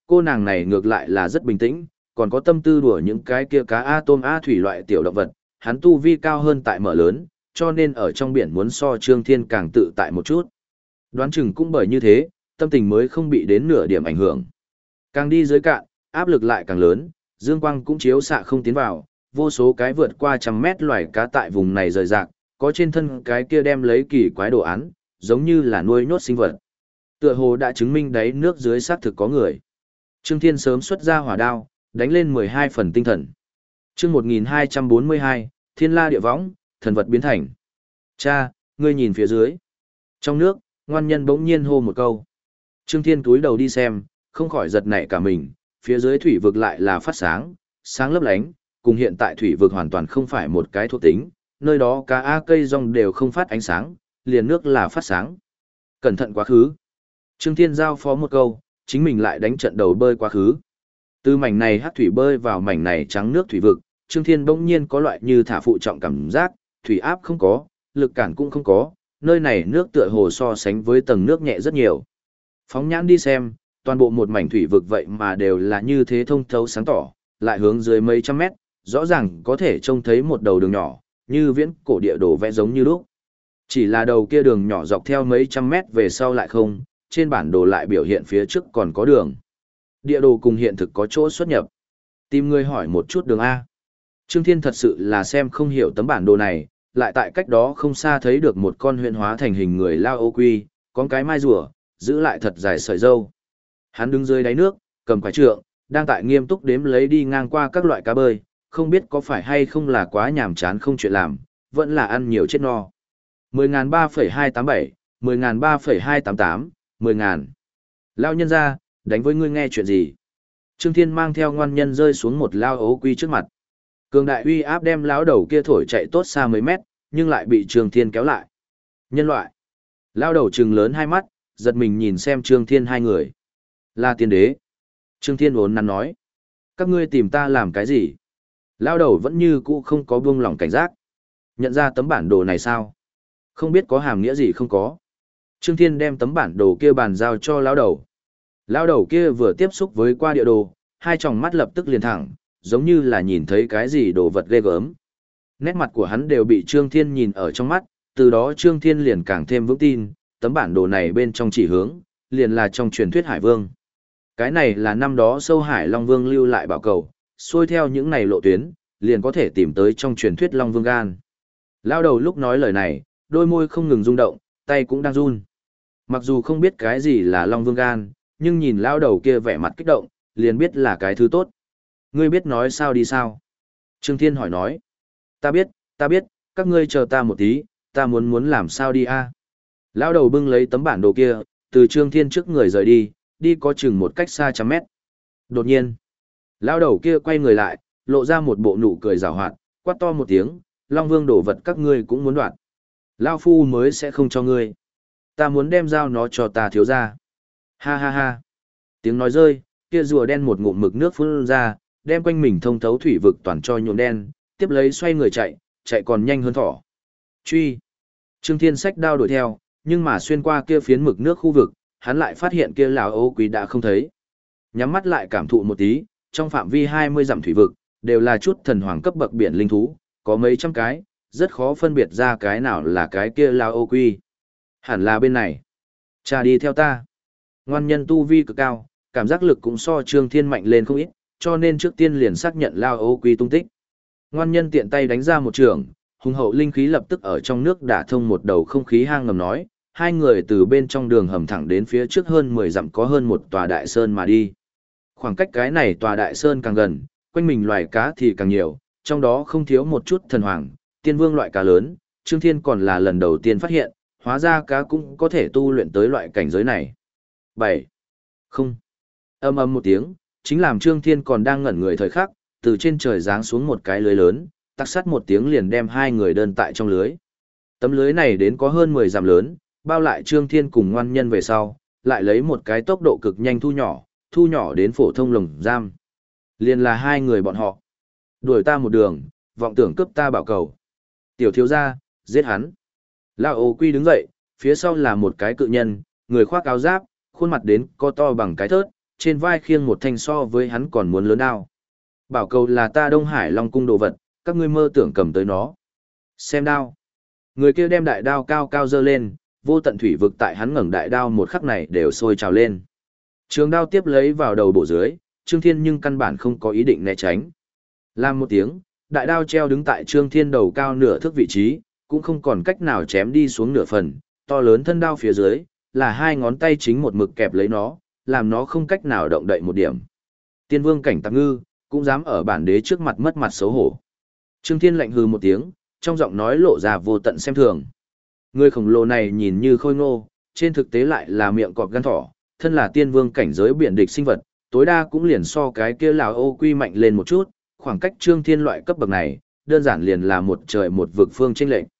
Cô nàng này ngược lại là rất bình tĩnh, còn có tâm tư đùa những cái kia cá A tôm A thủy loại tiểu động vật, hắn tu vi cao hơn tại mở lớn, cho nên ở trong biển muốn so Trương Thiên càng tự tại một chút. Đoán chừng cũng bởi như thế, tâm tình mới không bị đến nửa điểm ảnh hưởng. Càng đi dưới cạn, áp lực lại càng lớn, dương quang cũng chiếu xạ không tiến vào, vô số cái vượt qua trăm mét loài cá tại vùng này rời rạc, có trên thân cái kia đem lấy kỳ quái đồ án, giống như là nuôi nhốt sinh vật. Tựa hồ đã chứng minh đáy nước dưới xác thực có người. Trương Thiên sớm xuất ra hỏa đao, đánh lên 12 phần tinh thần. Chương 1242, Thiên La địa võng, thần vật biến thành. Cha, ngươi nhìn phía dưới. Trong nước, ngoan nhân bỗng nhiên hô một câu. Trương Thiên túi đầu đi xem, không khỏi giật nảy cả mình, phía dưới thủy vực lại là phát sáng, sáng lấp lánh, cùng hiện tại thủy vực hoàn toàn không phải một cái thuộc tính, nơi đó cá A cây rong đều không phát ánh sáng, liền nước là phát sáng. Cẩn thận quá khứ. Trương Thiên giao phó một câu, chính mình lại đánh trận đầu bơi quá khứ. Từ mảnh này hắc thủy bơi vào mảnh này trắng nước thủy vực, Trương Thiên bỗng nhiên có loại như thả phụ trọng cảm giác, thủy áp không có, lực cản cũng không có, nơi này nước tựa hồ so sánh với tầng nước nhẹ rất nhiều. Phóng nhãn đi xem, toàn bộ một mảnh thủy vực vậy mà đều là như thế thông thấu sáng tỏ, lại hướng dưới mấy trăm mét, rõ ràng có thể trông thấy một đầu đường nhỏ, như viễn cổ địa đồ vẽ giống như lúc. Chỉ là đầu kia đường nhỏ dọc theo mấy trăm mét về sau lại không, trên bản đồ lại biểu hiện phía trước còn có đường. Địa đồ cùng hiện thực có chỗ xuất nhập. Tìm người hỏi một chút đường A. Trương Thiên thật sự là xem không hiểu tấm bản đồ này, lại tại cách đó không xa thấy được một con huyện hóa thành hình người lao ô quy, con cái mai rùa, giữ lại thật dài sợi dâu. Hắn đứng dưới đáy nước, cầm quái trượng, đang tại nghiêm túc đếm lấy đi ngang qua các loại cá bơi, không biết có phải hay không là quá nhàm chán không chuyện làm, vẫn là ăn nhiều chết no. 10.3,287, 10.3,288, 10.000. Lao nhân ra, đánh với ngươi nghe chuyện gì? Trương Thiên mang theo ngoan nhân rơi xuống một lao ấu quy trước mặt. Cường đại uy áp đem lão đầu kia thổi chạy tốt xa mấy mét, nhưng lại bị Trương Thiên kéo lại. Nhân loại. Lao đầu trừng lớn hai mắt, giật mình nhìn xem Trương Thiên hai người. Là tiên đế. Trương Thiên uốn nắn nói. Các ngươi tìm ta làm cái gì? Lao đầu vẫn như cũ không có buông lỏng cảnh giác. Nhận ra tấm bản đồ này sao? Không biết có hàm nghĩa gì không có. Trương Thiên đem tấm bản đồ kia bàn giao cho lão đầu. Lão đầu kia vừa tiếp xúc với qua địa đồ, hai tròng mắt lập tức liền thẳng, giống như là nhìn thấy cái gì đồ vật ghê gớm. Nét mặt của hắn đều bị Trương Thiên nhìn ở trong mắt, từ đó Trương Thiên liền càng thêm vững tin, tấm bản đồ này bên trong chỉ hướng, liền là trong truyền thuyết Hải Vương. Cái này là năm đó Sâu Hải Long Vương lưu lại bảo cầu, xuôi theo những này lộ tuyến, liền có thể tìm tới trong truyền thuyết Long Vương gan. Lão đầu lúc nói lời này, đôi môi không ngừng rung động, tay cũng đang run. Mặc dù không biết cái gì là Long Vương gan, nhưng nhìn lão đầu kia vẻ mặt kích động, liền biết là cái thứ tốt. Ngươi biết nói sao đi sao? Trương Thiên hỏi nói. Ta biết, các ngươi chờ ta một tí, ta muốn làm sao đi a? Lão đầu bưng lấy tấm bản đồ kia, từ Trương Thiên trước người rời đi, đi có chừng một cách xa trăm mét. Đột nhiên, lão đầu kia quay người lại, lộ ra một bộ nụ cười giảo hoạt, quát to một tiếng, Long Vương đổ vật các ngươi cũng muốn đoạt. Lão phu mới sẽ không cho ngươi. Ta muốn đem giao nó cho ta thiếu gia. Ha ha ha. Tiếng nói rơi, kia rùa đen một ngụm mực nước phun ra, đem quanh mình thông thấu thủy vực toàn cho nhuộm đen, tiếp lấy xoay người chạy còn nhanh hơn thỏ. Truy. Trương Thiên sách đao đuổi theo, nhưng mà xuyên qua kia phiến mực nước khu vực, hắn lại phát hiện kia lão ô quý đã không thấy. Nhắm mắt lại cảm thụ một tí, trong phạm vi 20 dặm thủy vực, đều là chút thần hoàng cấp bậc biển linh thú, có mấy trăm cái, rất khó phân biệt ra cái nào là cái kia lão ô quy. Hẳn là bên này. Cha đi theo ta. Ngoan nhân tu vi cực cao, cảm giác lực cũng so Trương Thiên mạnh lên không ít, cho nên trước tiên liền xác nhận lao ô quy tung tích. Ngoan nhân tiện tay đánh ra một trường, hùng hậu linh khí lập tức ở trong nước đả thông một đầu không khí hang ngầm nói, hai người từ bên trong đường hầm thẳng đến phía trước hơn 10 dặm có hơn một tòa đại sơn mà đi. Khoảng cách cái này tòa đại sơn càng gần, quanh mình loài cá thì càng nhiều, trong đó không thiếu một chút thần hoàng, tiên vương loại cá lớn, Trương Thiên còn là lần đầu tiên phát hiện, hóa ra cá cũng có thể tu luyện tới loại cảnh giới này. 7. Không. Âm ầm một tiếng, chính làm Trương Thiên còn đang ngẩn người thời khắc, từ trên trời giáng xuống một cái lưới lớn, tắc sắt một tiếng liền đem hai người đơn tại trong lưới. Tấm lưới này đến có hơn 10 dặm lớn, bao lại Trương Thiên cùng ngoan nhân về sau, lại lấy một cái tốc độ cực nhanh thu nhỏ đến phổ thông lồng giam. Liền là hai người bọn họ. Đuổi ta một đường, vọng tưởng cướp ta bảo cầu. Tiểu thiếu gia, giết hắn. Lão ô quy đứng dậy, phía sau là một cái cự nhân, người khoác áo giáp, khuôn mặt đến co to bằng cái thớt, trên vai khiêng một thanh so với hắn còn muốn lớn đao. Bảo cầu là ta Đông Hải Long cung đồ vật, các ngươi mơ tưởng cầm tới nó. Xem đao. Người kia đem đại đao cao cao dơ lên, vô tận thủy vực tại hắn ngẩng đại đao một khắc này đều sôi trào lên. Trường đao tiếp lấy vào đầu bổ dưới, Trương Thiên nhưng căn bản không có ý định né tránh. Làm một tiếng, đại đao treo đứng tại Trương Thiên đầu cao nửa thước vị trí, cũng không còn cách nào chém đi xuống nửa phần, to lớn thân đao phía dưới, là hai ngón tay chính một mực kẹp lấy nó, làm nó không cách nào động đậy một điểm. Tiên vương cảnh Tạp Ngư, cũng dám ở bản đế trước mặt mất mặt xấu hổ. Trương Thiên lạnh hừ một tiếng, trong giọng nói lộ ra vô tận xem thường. Người khổng lồ này nhìn như khôi ngô, trên thực tế lại là miệng cọp gan thỏ, thân là tiên vương cảnh giới biển địch sinh vật, tối đa cũng liền so cái kia lão ô quy mạnh lên một chút, khoảng cách Trương Thiên loại cấp bậc này, đơn giản liền là một trời một vực phương chênh lệch.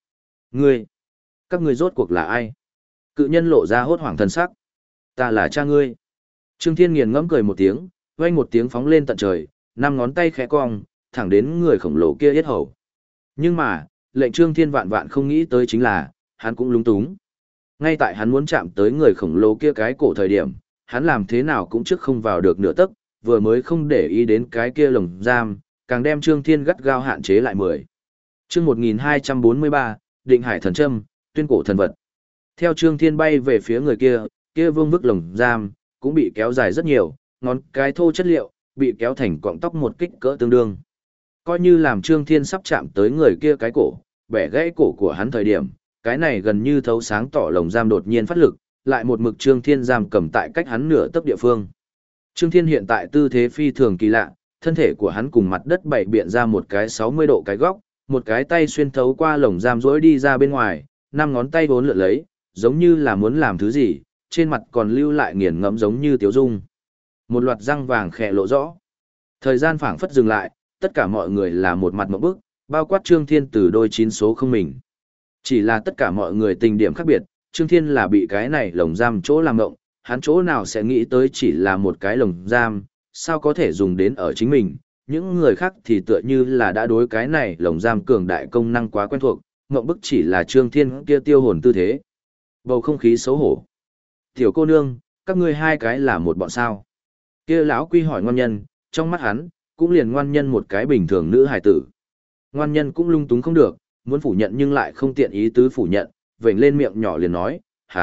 Các ngươi rốt cuộc là ai? Cự nhân lộ ra hốt hoảng thần sắc. Ta là cha ngươi. Trương Thiên nghiền ngẫm cười một tiếng, vang một tiếng phóng lên tận trời, năm ngón tay khẽ cong, thẳng đến người khổng lồ kia yết hầu. Nhưng mà, lệnh Trương Thiên vạn vạn không nghĩ tới chính là, hắn cũng lúng túng. Ngay tại hắn muốn chạm tới người khổng lồ kia cái cổ thời điểm, hắn làm thế nào cũng trước không vào được nửa tấc, vừa mới không để ý đến cái kia lồng giam, càng đem Trương Thiên gắt gao hạn chế lại 10. Chương 1243, Định Hải thần châm, tuyên cổ thần vật. Theo Trương Thiên bay về phía người kia, kia vương vức lồng giam cũng bị kéo dài rất nhiều, ngón cái thô chất liệu bị kéo thành cọng tóc một kích cỡ tương đương. Coi như làm Trương Thiên sắp chạm tới người kia cái cổ, bẻ gãy cổ của hắn thời điểm, cái này gần như thấu sáng tỏ lồng giam đột nhiên phát lực, lại một mực Trương Thiên giam cầm tại cách hắn nửa tấc địa phương. Trương Thiên hiện tại tư thế phi thường kỳ lạ, thân thể của hắn cùng mặt đất bảy biện ra một cái 60 độ cái góc, một cái tay xuyên thấu qua lồng giam rỗi đi ra bên ngoài, năm ngón tay vốn lượn lấy, giống như là muốn làm thứ gì, trên mặt còn lưu lại nghiền ngẫm giống như tiếu dung. Một loạt răng vàng khẽ lộ rõ. Thời gian phảng phất dừng lại, tất cả mọi người là một mặt ngộp bức, bao quát Trương Thiên từ đôi chín số không mình. Chỉ là tất cả mọi người tình điểm khác biệt, Trương Thiên là bị cái này lồng giam chỗ làm ngộng, hắn chỗ nào sẽ nghĩ tới chỉ là một cái lồng giam, sao có thể dùng đến ở chính mình, những người khác thì tựa như là đã đối cái này lồng giam cường đại công năng quá quen thuộc, ngộng bức chỉ là Trương Thiên kia tiêu hồn tư thế. Bầu không khí xấu hổ. Tiểu cô nương, các ngươi hai cái là một bọn sao? Kia lão quy hỏi ngoan nhân, trong mắt hắn, cũng liền ngoan nhân một cái bình thường nữ hài tử. Ngoan nhân cũng lung túng không được, muốn phủ nhận nhưng lại không tiện ý tứ phủ nhận, vểnh lên miệng nhỏ liền nói,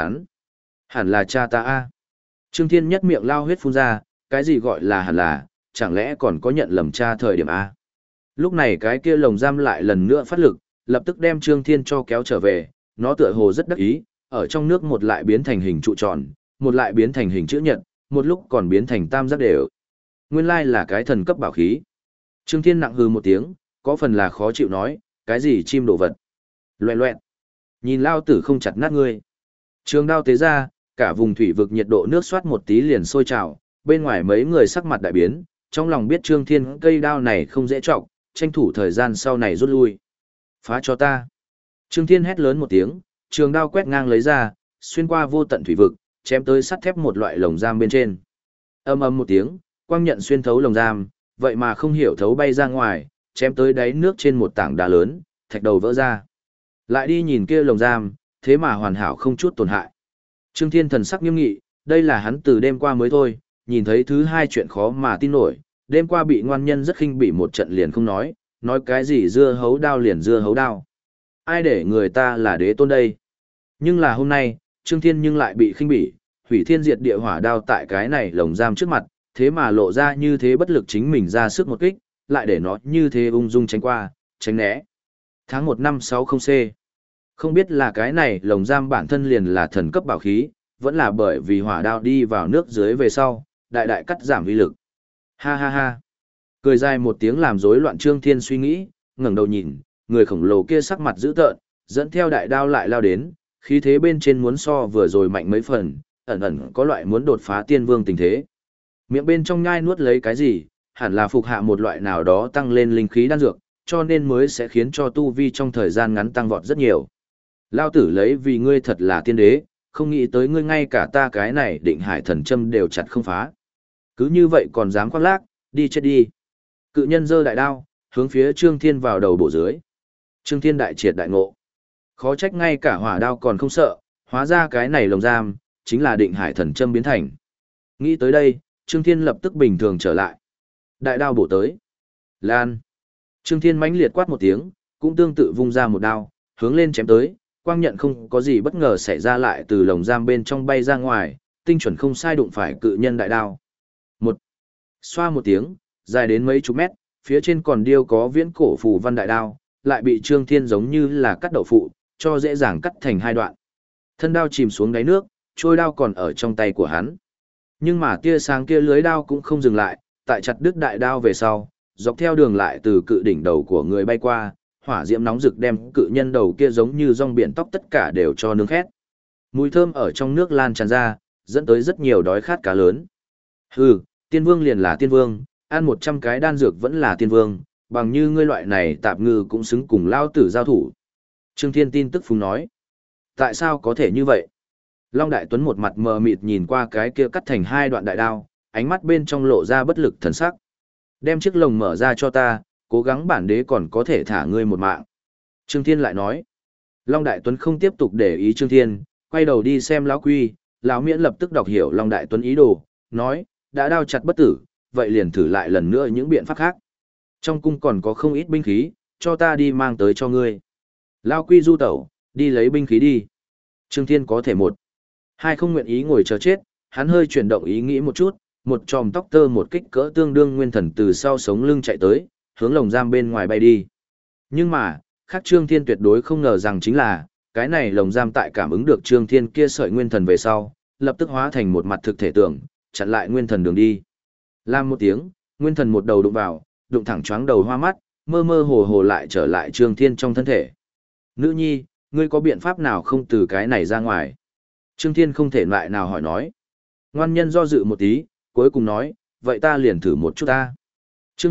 hẳn là cha ta a. Trương Thiên nhất miệng lao huyết phun ra, cái gì gọi là hẳn là, chẳng lẽ còn có nhận lầm cha thời điểm a? Lúc này cái kia lồng giam lại lần nữa phát lực, lập tức đem Trương Thiên cho kéo trở về, nó tựa hồ rất đắc ý, ở trong nước một lại biến thành hình trụ tròn, một lại biến thành hình chữ nhật, một lúc còn biến thành tam giác đều. Nguyên lai là cái thần cấp bảo khí. Trương Thiên nặng hừ một tiếng, có phần là khó chịu nói, cái gì chim đồ vật. Loẹn loẹn. Nhìn lao tử không chặt nát ngươi. Trường đao tế ra, cả vùng thủy vực nhiệt độ nước soát một tí liền sôi trào, bên ngoài mấy người sắc mặt đại biến, trong lòng biết Trương Thiên cây đao này không dễ trọng, tranh thủ thời gian sau này rút lui. Phá cho ta. Trương Thiên hét lớn một tiếng, trường đao quét ngang lấy ra, xuyên qua vô tận thủy vực, chém tới sắt thép một loại lồng giam bên trên. Ầm ầm một tiếng, quang nhận xuyên thấu lồng giam, vậy mà không hiểu thấu bay ra ngoài, chém tới đáy nước trên một tảng đá lớn, thạch đầu vỡ ra. Lại đi nhìn kia lồng giam, thế mà hoàn hảo không chút tổn hại. Trương Thiên thần sắc nghiêm nghị, đây là hắn từ đêm qua mới thôi, nhìn thấy thứ hai chuyện khó mà tin nổi, đêm qua bị ngoan nhân rất khinh bỉ một trận liền không nói cái gì dưa hấu đao liền dưa hấu đao. Ai để người ta là đế tôn đây? Nhưng là hôm nay, Trương Thiên nhưng lại bị khinh bỉ, hủy thiên diệt địa hỏa đao tại cái này lồng giam trước mặt, thế mà lộ ra như thế bất lực chính mình ra sức một kích, lại để nó như thế ung dung tránh qua, tránh né. Tháng 1 năm 60C. Không biết là cái này lồng giam bản thân liền là thần cấp bảo khí, vẫn là bởi vì hỏa đao đi vào nước dưới về sau, đại đại cắt giảm uy lực. Ha ha ha. Cười dài một tiếng làm rối loạn Trương Thiên suy nghĩ, ngẩng đầu nhìn, người khổng lồ kia sắc mặt dữ tợn, dẫn theo đại đao lại lao đến, khí thế bên trên muốn so vừa rồi mạnh mấy phần, ẩn ẩn có loại muốn đột phá tiên vương tình thế. Miệng bên trong nhai nuốt lấy cái gì, hẳn là phục hạ một loại nào đó tăng lên linh khí đan dược, cho nên mới sẽ khiến cho tu vi trong thời gian ngắn tăng vọt rất nhiều. Lao tử lấy vì ngươi thật là tiên đế, không nghĩ tới ngươi ngay cả ta cái này định hải thần châm đều chặt không phá. Cứ như vậy còn dám khoác lác, đi chết đi. Cự nhân giơ đại đao, hướng phía Trương Thiên vào đầu bổ dưới. Trương Thiên đại triệt đại ngộ. Khó trách ngay cả hỏa đao còn không sợ, hóa ra cái này lồng giam, chính là định hải thần châm biến thành. Nghĩ tới đây, Trương Thiên lập tức bình thường trở lại. Đại đao bổ tới. Lan. Trương Thiên mãnh liệt quát một tiếng, cũng tương tự vung ra một đao, hướng lên chém tới, quang nhận không có gì bất ngờ xảy ra lại từ lồng giam bên trong bay ra ngoài, tinh chuẩn không sai đụng phải cự nhân đại đao. Xoa một tiếng, dài đến mấy chục mét, phía trên còn điêu có viễn cổ phù văn đại đao, lại bị Trương Thiên giống như là cắt đậu phụ, cho dễ dàng cắt thành hai đoạn. Thân đao chìm xuống đáy nước, trôi đao còn ở trong tay của hắn. Nhưng mà tia sáng kia lưới đao cũng không dừng lại, tại chặt đứt đại đao về sau, dọc theo đường lại từ cự đỉnh đầu của người bay qua, hỏa diễm nóng rực đem cự nhân đầu kia giống như rong biển tóc tất cả đều cho nướng khét. Mùi thơm ở trong nước lan tràn ra, dẫn tới rất nhiều đói khát cá lớn. Hừ, tiên vương liền là tiên vương, ăn 100 cái đan dược vẫn là tiên vương, bằng như ngươi loại này tạp ngư cũng xứng cùng lao tử giao thủ. Trương Thiên tin tức phùng nói. Tại sao có thể như vậy? Long Đại Tuấn một mặt mờ mịt nhìn qua cái kia cắt thành hai đoạn đại đao, ánh mắt bên trong lộ ra bất lực thần sắc. Đem chiếc lồng mở ra cho ta, cố gắng bản đế còn có thể thả ngươi một mạng. Trương Thiên lại nói. Long Đại Tuấn không tiếp tục để ý Trương Thiên, quay đầu đi xem lão Quy, lão Miễn lập tức đọc hiểu Long Đại Tuấn ý đồ, nói, đã đao chặt bất tử, vậy liền thử lại lần nữa những biện pháp khác. Trong cung còn có không ít binh khí, cho ta đi mang tới cho ngươi. Lão Quy du tẩu, đi lấy binh khí đi. Trương Thiên có thể một. Hai không nguyện ý ngồi chờ chết, hắn hơi chuyển động ý nghĩ một chút, một chòm tóc tơ một kích cỡ tương đương nguyên thần từ sau sống lưng chạy tới, hướng lồng giam bên ngoài bay đi. Nhưng mà, khác Trương Thiên tuyệt đối không ngờ rằng chính là, cái này lồng giam tại cảm ứng được Trương Thiên kia sợi nguyên thần về sau, lập tức hóa thành một mặt thực thể tượng, chặn lại nguyên thần đường đi. Lam một tiếng, nguyên thần một đầu đụng vào, đụng thẳng choáng đầu hoa mắt, mơ mơ hồ hồ lại trở lại Trương Thiên trong thân thể. Nữ nhi, ngươi có biện pháp nào không từ cái này ra ngoài? Trương Thiên không thể lại nào hỏi nói. Ngoan nhân do dự một tí, cuối cùng nói, vậy ta liền thử một chút ta. Chương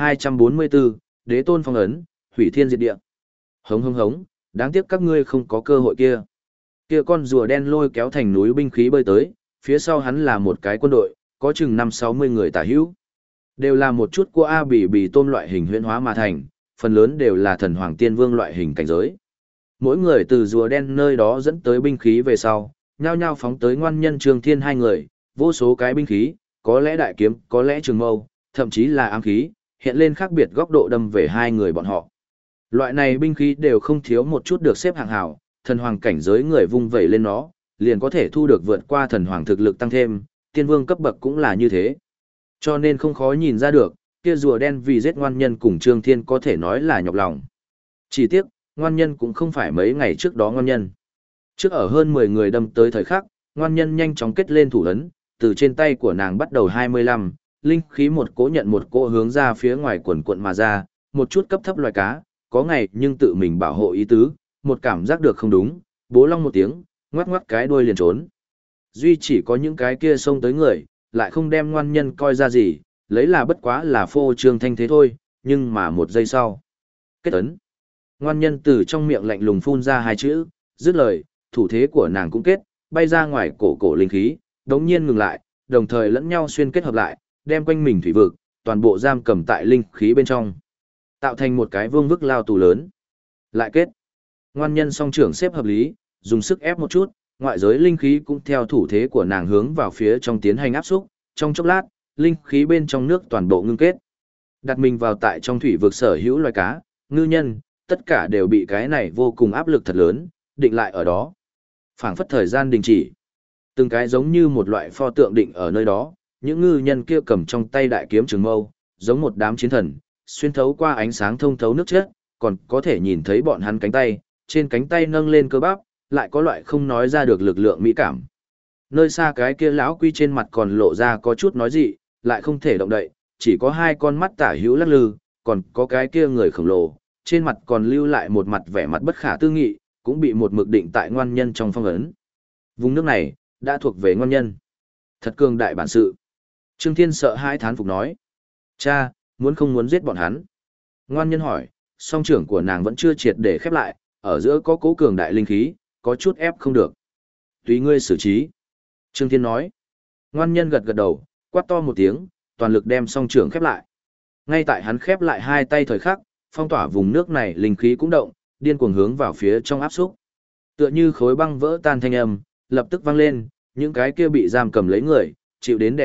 1244, Đế tôn phong ấn, hủy thiên diệt địa. Hống hống hống, đáng tiếc các ngươi không có cơ hội kia. Kia con rùa đen lôi kéo thành núi binh khí bơi tới, phía sau hắn là một cái quân đội, có chừng 50-60 người tả hữu. Đều là một chút của A bì bì tôm loại hình huyễn hóa mà thành, phần lớn đều là thần hoàng tiên vương loại hình cảnh giới. Mỗi người từ rùa đen nơi đó dẫn tới binh khí về sau, nhao nhao phóng tới ngoan nhân Trương Thiên hai người, vô số cái binh khí, có lẽ đại kiếm, có lẽ trường mâu, thậm chí là ám khí, hiện lên khác biệt góc độ đâm về hai người bọn họ. Loại này binh khí đều không thiếu một chút được xếp hạng hảo, thần hoàng cảnh giới người vung vẩy lên nó, liền có thể thu được vượt qua thần hoàng thực lực tăng thêm, tiên vương cấp bậc cũng là như thế. Cho nên không khó nhìn ra được, kia rùa đen vì giết ngoan nhân cùng Trương Thiên có thể nói là nhọc lòng. Chỉ tiếc, ngoan nhân cũng không phải mấy ngày trước đó ngoan nhân. Trước ở hơn 10 người đâm tới thời khắc, ngoan nhân nhanh chóng kết lên thủ ấn, từ trên tay của nàng bắt đầu 25, linh khí một cỗ nhận một cỗ hướng ra phía ngoài quần cuộn mà ra, một chút cấp thấp loài cá, có ngày nhưng tự mình bảo hộ ý tứ, một cảm giác được không đúng, bố long một tiếng, ngoắc ngoắc cái đuôi liền trốn. Duy chỉ có những cái kia xông tới người, lại không đem ngoan nhân coi ra gì, lấy là bất quá là phô trương thanh thế thôi, nhưng mà một giây sau. Kết ấn. Ngoan nhân từ trong miệng lạnh lùng phun ra hai chữ, dứt lời, thủ thế của nàng cũng kết, bay ra ngoài cổ linh khí, đống nhiên ngừng lại, đồng thời lẫn nhau xuyên kết hợp lại, đem quanh mình thủy vực, toàn bộ giam cầm tại linh khí bên trong, tạo thành một cái vương vức lao tù lớn. Lại kết. Ngoan nhân song trưởng xếp hợp lý, dùng sức ép một chút, ngoại giới linh khí cũng theo thủ thế của nàng hướng vào phía trong tiến hành áp xúc, trong chốc lát, linh khí bên trong nước toàn bộ ngưng kết. Đặt mình vào tại trong thủy vực sở hữu loài cá, ngư nhân, tất cả đều bị cái này vô cùng áp lực thật lớn, định lại ở đó. Phảng phất thời gian đình chỉ. Từng cái giống như một loại pho tượng định ở nơi đó, những ngư nhân kia cầm trong tay đại kiếm trường mâu, giống một đám chiến thần, xuyên thấu qua ánh sáng thông thấu nước chết, còn có thể nhìn thấy bọn hắn cánh tay, trên cánh tay nâng lên cơ bắp, lại có loại không nói ra được lực lượng mỹ cảm. Nơi xa cái kia lão Quy trên mặt còn lộ ra có chút nói dị, lại không thể động đậy, chỉ có hai con mắt tả hữu lắc lư, còn có cái kia người khổng lồ, trên mặt còn lưu lại một mặt vẻ mặt bất khả tư nghị, cũng bị một mực định tại ngoan nhân trong phong ấn. Vùng nước này, đã thuộc về ngoan nhân. Thật cường đại bản sự. Trương Thiên sợ hãi thán phục nói. Cha, muốn không muốn giết bọn hắn? Ngoan nhân hỏi, song trưởng của nàng vẫn chưa triệt để khép lại, ở giữa có cố cường đại linh khí, có chút ép không được. Tùy ngươi xử trí. Trương Thiên nói. Ngoan nhân gật gật đầu, quát to một tiếng, toàn lực đem song trưởng khép lại. Ngay tại hắn khép lại hai tay thời khắc, phong tỏa vùng nước này linh khí cũng động, điên cuồng hướng vào phía trong áp xúc. Tựa như khối băng vỡ tan thanh âm, lập tức vang lên, những cái kia bị giam cầm lấy người, chịu đến đè ép,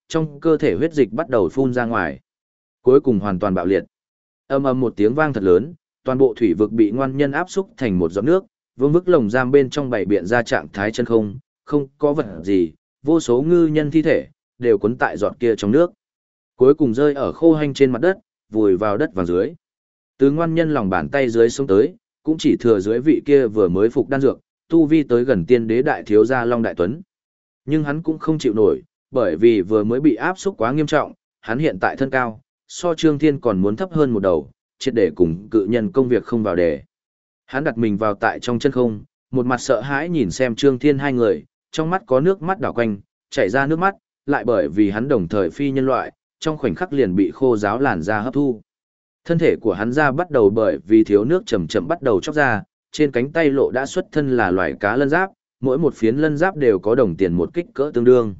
trong cơ thể huyết dịch bắt đầu phun ra ngoài. Cuối cùng hoàn toàn bạo liệt. Ầm ầm một tiếng vang thật lớn, toàn bộ thủy vực bị ngoan nhân áp xúc thành một giọt nước, vương vức lồng giam bên trong bảy biện ra trạng thái chân không, không có vật gì, vô số ngư nhân thi thể đều cuốn tại giọt kia trong nước. Cuối cùng rơi ở khô hanh trên mặt đất, vùi vào đất vàng dưới. Từ ngoan nhân lòng bàn tay dưới xuống tới, cũng chỉ thừa dưới vị kia vừa mới phục đan dược, tu vi tới gần tiên đế đại thiếu gia Long Đại Tuấn. Nhưng hắn cũng không chịu nổi, bởi vì vừa mới bị áp xúc quá nghiêm trọng, hắn hiện tại thân cao, so Trương Thiên còn muốn thấp hơn một đầu, triệt để cùng cự nhân công việc không vào đề. Hắn đặt mình vào tại trong chân không, một mặt sợ hãi nhìn xem Trương Thiên hai người, trong mắt có nước mắt đảo quanh, chảy ra nước mắt, lại bởi vì hắn đồng thời phi nhân loại, trong khoảnh khắc liền bị khô ráo làn da hấp thu. Thân thể của hắn ra bắt đầu bởi vì thiếu nước chậm chậm bắt đầu chóc ra, trên cánh tay lộ đã xuất thân là loài cá lân giáp, mỗi một phiến lân giáp đều có đồng tiền một kích cỡ tương đương.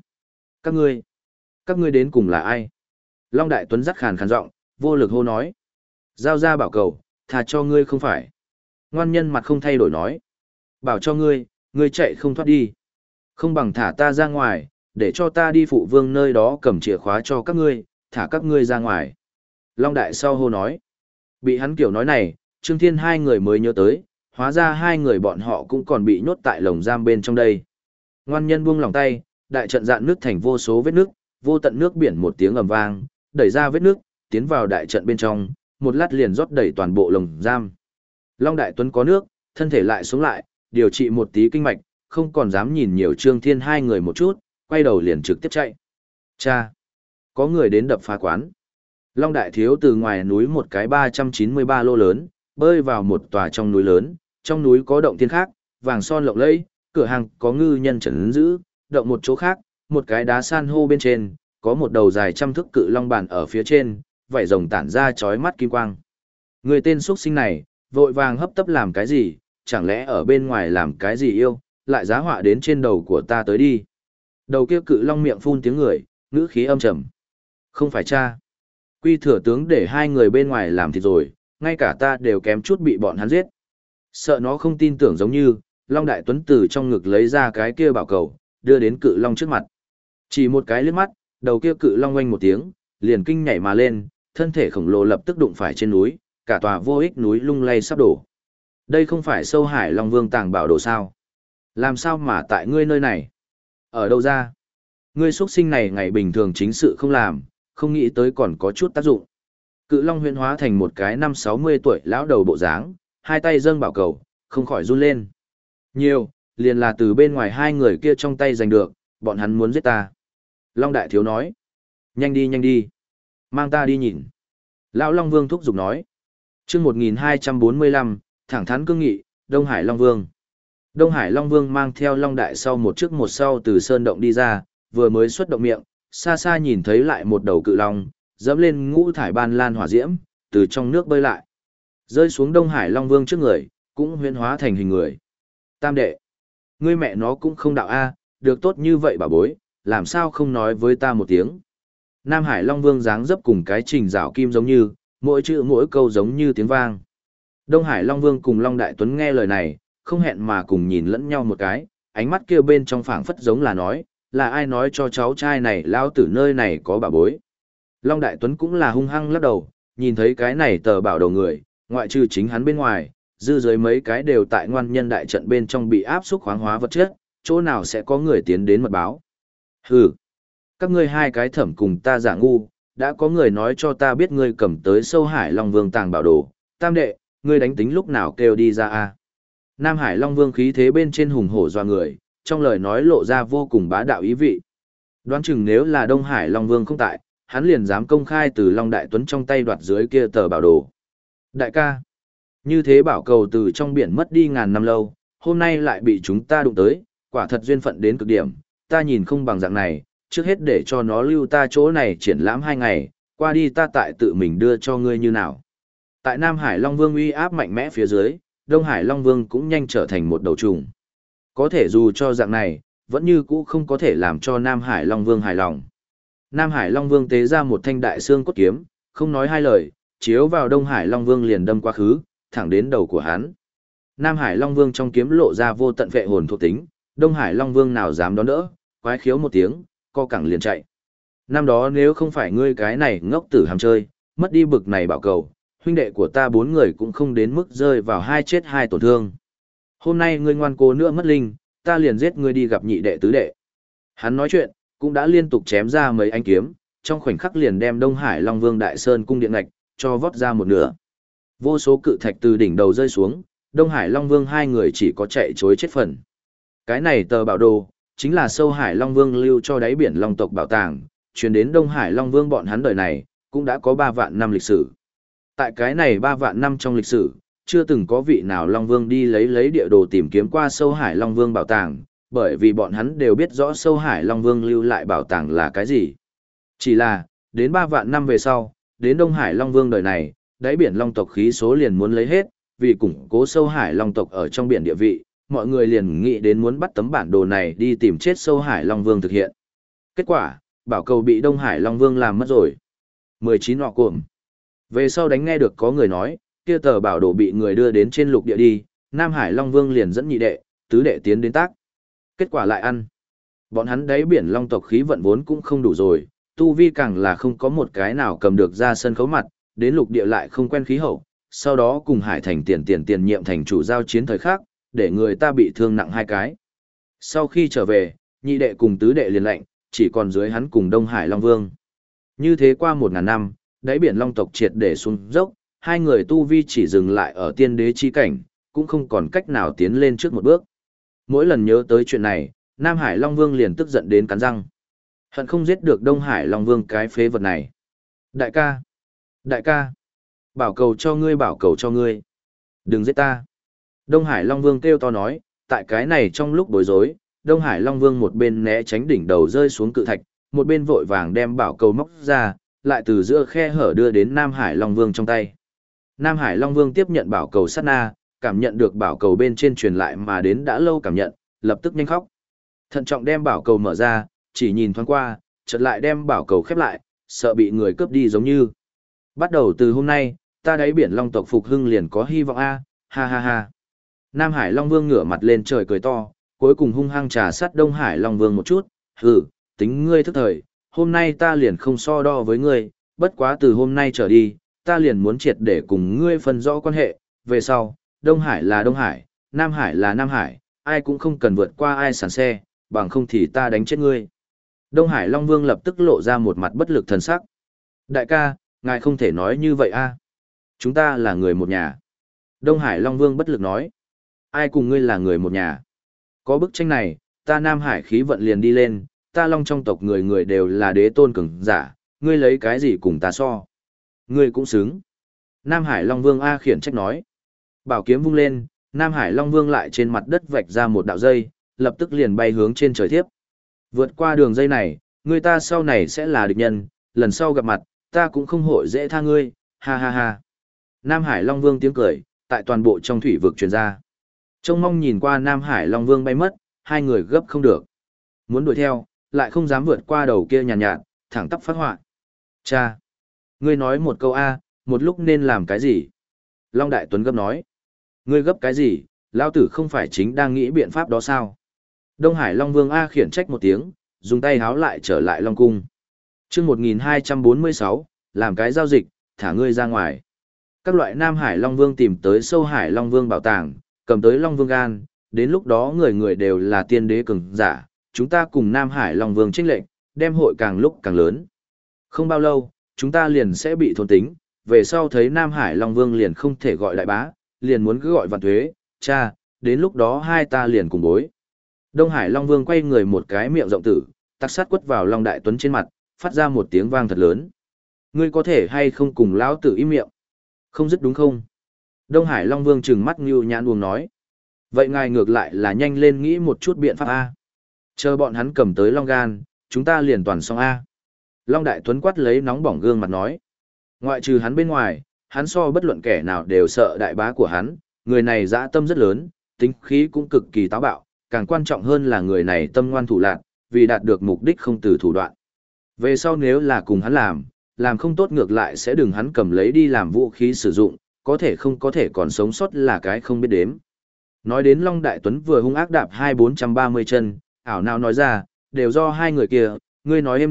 Các ngươi đến cùng là ai? Long Đại Tuấn rắc khàn khàn giọng, vô lực hô nói. Giao ra bảo cầu, thà cho ngươi không phải. Ngoan nhân mặt không thay đổi nói. Bảo cho ngươi, ngươi chạy không thoát đi. Không bằng thả ta ra ngoài, để cho ta đi phụ vương nơi đó cầm chìa khóa cho các ngươi, thả các ngươi ra ngoài. Long Đại sau hô nói. Bị hắn kiểu nói này, Trương Thiên hai người mới nhớ tới, hóa ra hai người bọn họ cũng còn bị nhốt tại lồng giam bên trong đây. Ngoan nhân buông lòng tay, đại trận dạn nước thành vô số vết nước, vô tận nước biển một tiếng ầm vang, đẩy ra vết nước, tiến vào đại trận bên trong, một lát liền rót đầy toàn bộ lồng giam. Long Đại Tuấn có nước, thân thể lại xuống lại, điều trị một tí kinh mạch, không còn dám nhìn nhiều Trương Thiên hai người một chút, quay đầu liền trực tiếp chạy. Cha! Có người đến đập phá quán. Long Đại Thiếu từ ngoài núi một cái 393 lô lớn, bơi vào một tòa trong núi lớn, trong núi có động thiên khác, vàng son lộng lẫy, cửa hàng có ngư nhân trấn giữ, động một chỗ khác, một cái đá san hô bên trên, có một đầu dài trăm thước cự long bản ở phía trên, vảy rồng tản ra chói mắt kim quang. Người tên xuất sinh này, vội vàng hấp tấp làm cái gì, chẳng lẽ ở bên ngoài làm cái gì yêu, lại giá họa đến trên đầu của ta tới đi. Đầu kia cự long miệng phun tiếng người, ngữ khí âm trầm. Không phải cha. Quy thừa tướng để hai người bên ngoài làm thịt rồi, ngay cả ta đều kém chút bị bọn hắn giết. Sợ nó không tin tưởng giống như, Long Đại Tuấn từ trong ngực lấy ra cái kia bảo cầu, đưa đến cự long trước mặt. Chỉ một cái liếc mắt, đầu kia cự long oanh một tiếng, liền kinh nhảy mà lên, thân thể khổng lồ lập tức đụng phải trên núi, cả tòa vô ích núi lung lay sắp đổ. Đây không phải Sâu Hải Long Vương tàng bảo đồ sao? Làm sao mà tại ngươi nơi này? Ở đâu ra? Ngươi xuất sinh này ngày bình thường chính sự không làm, không nghĩ tới còn có chút tác dụng. Cự long huyễn hóa thành một cái 50-60 tuổi lão đầu bộ dáng, hai tay dâng bảo cầu, không khỏi run lên. Nhiều, liền là từ bên ngoài hai người kia trong tay giành được, bọn hắn muốn giết ta. Long Đại Thiếu nói. Nhanh đi nhanh đi. Mang ta đi nhìn. Lão Long Vương thúc giục nói. Chương 1245, thẳng thắn cương nghị, Đông Hải Long Vương. Đông Hải Long Vương mang theo Long Đại sau một trước một sau từ sơn động đi ra, vừa mới xuất động miệng, xa xa nhìn thấy lại một đầu cự long, dẫm lên ngũ thải ban lan hỏa diễm, từ trong nước bơi lại. Rơi xuống Đông Hải Long Vương trước người, cũng huyễn hóa thành hình người. Tam đệ, ngươi mẹ nó cũng không đạo a, được tốt như vậy bà bối, làm sao không nói với ta một tiếng. Nam Hải Long Vương dáng dấp cùng cái trình rào kim giống như, mỗi chữ mỗi câu giống như tiếng vang. Đông Hải Long Vương cùng Long Đại Tuấn nghe lời này, không hẹn mà cùng nhìn lẫn nhau một cái, ánh mắt kia bên trong phảng phất giống là nói, là ai nói cho cháu trai này lao tử nơi này có bà bối. Long Đại Tuấn cũng là hung hăng lắc đầu, nhìn thấy cái này tờ bảo đầu người, ngoại trừ chính hắn bên ngoài, dư dưới mấy cái đều tại ngoan nhân đại trận bên trong bị áp xúc khoáng hóa vật chất, chỗ nào sẽ có người tiến đến mật báo. Hừ, các ngươi hai cái thẩm cùng ta giả ngu, đã có người nói cho ta biết ngươi cầm tới Sâu Hải Long Vương tàng bảo đồ, tam đệ, ngươi đánh tính lúc nào kêu đi ra a. Nam Hải Long Vương khí thế bên trên hùng hổ doa người, trong lời nói lộ ra vô cùng bá đạo ý vị. Đoán chừng nếu là Đông Hải Long Vương không tại, hắn liền dám công khai từ Long Đại Tuấn trong tay đoạt dưới kia tờ bảo đồ. Đại ca, như thế bảo cầu từ trong biển mất đi ngàn năm lâu, hôm nay lại bị chúng ta đụng tới, quả thật duyên phận đến cực điểm, ta nhìn không bằng dạng này, trước hết để cho nó lưu ta chỗ này triển lãm 2 ngày, qua đi ta tại tự mình đưa cho ngươi như nào. Tại Nam Hải Long Vương uy áp mạnh mẽ phía dưới, Đông Hải Long Vương cũng nhanh trở thành một đầu trùng. Có thể dù cho dạng này, vẫn như cũ không có thể làm cho Nam Hải Long Vương hài lòng. Nam Hải Long Vương tế ra một thanh đại xương cốt kiếm, không nói hai lời, chiếu vào Đông Hải Long Vương liền đâm qua khứ, thẳng đến đầu của hắn. Nam Hải Long Vương trong kiếm lộ ra vô tận vệ hồn thuộc tính, Đông Hải Long Vương nào dám đón đỡ, quái khiếu một tiếng, co cẳng liền chạy. Năm đó nếu không phải ngươi cái này ngốc tử ham chơi, mất đi bực này bảo cầu, huynh đệ của ta 4 người cũng không đến mức rơi vào 2 chết 2 tổn thương. Hôm nay ngươi ngoan cố nữa mất linh, ta liền giết ngươi đi gặp nhị đệ tứ đệ. Hắn nói chuyện, cũng đã liên tục chém ra mấy anh kiếm, trong khoảnh khắc liền đem Đông Hải Long Vương Đại Sơn cung điện ngạch, cho vót ra một nửa. Vô số cự thạch từ đỉnh đầu rơi xuống, Đông Hải Long Vương 2 người chỉ có chạy chối chết phần. Cái này tờ bảo đồ, chính là sâu Hải Long Vương lưu cho đáy biển Long tộc bảo tàng, truyền đến Đông Hải Long Vương bọn hắn đời này, cũng đã có 3 vạn năm lịch sử. Tại cái này 3 vạn năm trong lịch sử, chưa từng có vị nào Long Vương đi lấy địa đồ tìm kiếm qua sâu Hải Long Vương bảo tàng, bởi vì bọn hắn đều biết rõ sâu Hải Long Vương lưu lại bảo tàng là cái gì. Chỉ là, đến 3 vạn năm về sau, đến Đông Hải Long Vương đời này, đáy biển Long tộc khí số liền muốn lấy hết, vì củng cố sâu Hải Long tộc ở trong biển địa vị, mọi người liền nghĩ đến muốn bắt tấm bản đồ này đi tìm chết sâu Hải Long Vương thực hiện. Kết quả, bảo cầu bị Đông Hải Long Vương làm mất rồi. 19 nọ cuộm. Về sau đánh nghe được có người nói, kia tờ bảo đồ bị người đưa đến trên lục địa đi, Nam Hải Long Vương liền dẫn nhị đệ, tứ đệ tiến đến tác. Kết quả lại ăn. Bọn hắn đáy biển Long tộc khí vận vốn cũng không đủ rồi, tu vi càng là không có một cái nào cầm được ra sân khấu mặt, đến lục địa lại không quen khí hậu, sau đó cùng Hải Thành tiền nhiệm thành chủ giao chiến thời khắc, để người ta bị thương nặng 2 cái. Sau khi trở về, nhị đệ cùng tứ đệ liền lệnh, chỉ còn dưới hắn cùng Đông Hải Long Vương. Như thế qua 1000 năm, đáy biển Long tộc triệt để xuống dốc, 2 người tu vi chỉ dừng lại ở tiên đế chi cảnh, cũng không còn cách nào tiến lên trước một bước. Mỗi lần nhớ tới chuyện này, Nam Hải Long Vương liền tức giận đến cắn răng. Hận không giết được Đông Hải Long Vương cái phế vật này. Đại ca! Đại ca! Bảo cầu cho ngươi, bảo cầu cho ngươi. Đừng giết ta! Đông Hải Long Vương kêu to nói, tại cái này trong lúc bối rối, Đông Hải Long Vương một bên né tránh đỉnh đầu rơi xuống cự thạch, một bên vội vàng đem bảo cầu móc ra, lại từ giữa khe hở đưa đến Nam Hải Long Vương trong tay. Nam Hải Long Vương tiếp nhận bảo cầu sát na, cảm nhận được bảo cầu bên trên truyền lại mà đến đã lâu cảm nhận, lập tức nhanh khóc. Thận trọng đem bảo cầu mở ra, chỉ nhìn thoáng qua, chợt lại đem bảo cầu khép lại, sợ bị người cướp đi giống như. Bắt đầu từ hôm nay, ta đáy biển Long tộc phục hưng liền có hy vọng a, ha ha ha. Nam Hải Long Vương ngửa mặt lên trời cười to, cuối cùng hung hăng trà sát Đông Hải Long Vương một chút, hừ, tính ngươi thức thời, hôm nay ta liền không so đo với ngươi, bất quá từ hôm nay trở đi, ta liền muốn triệt để cùng ngươi phân rõ quan hệ, về sau, Đông Hải là Đông Hải, Nam Hải là Nam Hải, ai cũng không cần vượt qua ai sàn xe, bằng không thì ta đánh chết ngươi. Đông Hải Long Vương lập tức lộ ra một mặt bất lực thần sắc. Đại ca, ngài không thể nói như vậy a. Chúng ta là người một nhà. Đông Hải Long Vương bất lực nói. Ai cùng ngươi là người một nhà? Có bức tranh này, ta Nam Hải khí vận liền đi lên, ta Long trong tộc người người đều là đế tôn cường giả, ngươi lấy cái gì cùng ta so? Ngươi cũng xứng. Nam Hải Long Vương A khiển trách nói. Bảo kiếm vung lên, Nam Hải Long Vương lại trên mặt đất vạch ra một đạo dây, lập tức liền bay hướng trên trời thiếp. Vượt qua đường dây này, người ta sau này sẽ là địch nhân, lần sau gặp mặt, ta cũng không hội dễ tha ngươi, ha ha ha. Nam Hải Long Vương tiếng cười, tại toàn bộ trong thủy vực truyền ra. Trông mong nhìn qua Nam Hải Long Vương bay mất, 2 người gấp không được. Muốn đuổi theo, lại không dám vượt qua đầu kia nhàn nhạt, thẳng tắp phát họa. Cha! Ngươi nói một câu A, một lúc nên làm cái gì? Long Đại Tuấn gấp nói. Ngươi gấp cái gì, lão tử không phải chính đang nghĩ biện pháp đó sao? Đông Hải Long Vương A khiển trách một tiếng, dùng tay háo lại trở lại Long Cung. chương 1246, làm cái giao dịch, thả ngươi ra ngoài. Các loại Nam Hải Long Vương tìm tới sâu Hải Long Vương bảo tàng, cầm tới Long Vương gan, đến lúc đó người người đều là tiên đế cường giả, chúng ta cùng Nam Hải Long Vương chênh lệnh, đem hội càng lúc càng lớn. Không bao lâu, chúng ta liền sẽ bị thôn tính, về sau thấy Nam Hải Long Vương liền không thể gọi đại bá, liền muốn cứ gọi vạn thuế, cha, đến lúc đó hai ta liền cùng bối. Đông Hải Long Vương quay người một cái miệng rộng tử, tắc sát quất vào Long Đại Tuấn trên mặt, phát ra một tiếng vang thật lớn. Ngươi có thể hay không cùng lão tử im miệng? Không dứt đúng không? Đông Hải Long Vương trừng mắt Ngưu Nhãn Uông nói. Vậy ngài ngược lại là nhanh lên nghĩ một chút biện pháp A. Chờ bọn hắn cầm tới Long Gan, chúng ta liền toàn xong A. Long Đại Tuấn quát lấy nóng bỏng gương mặt nói. Ngoại trừ hắn bên ngoài, hắn so bất luận kẻ nào đều sợ đại bá của hắn, người này dã tâm rất lớn, tính khí cũng cực kỳ táo bạo, càng quan trọng hơn là người này tâm ngoan thủ lạn, vì đạt được mục đích không từ thủ đoạn. Về sau nếu là cùng hắn làm không tốt ngược lại sẽ đừng hắn cầm lấy đi làm vũ khí sử dụng, có thể không có thể còn sống sót là cái không biết đếm. Nói đến Long Đại Tuấn vừa hung ác đạp 2430 chân, ảo nào nói ra, đều do hai người kia, ngươi nói êm đẹp,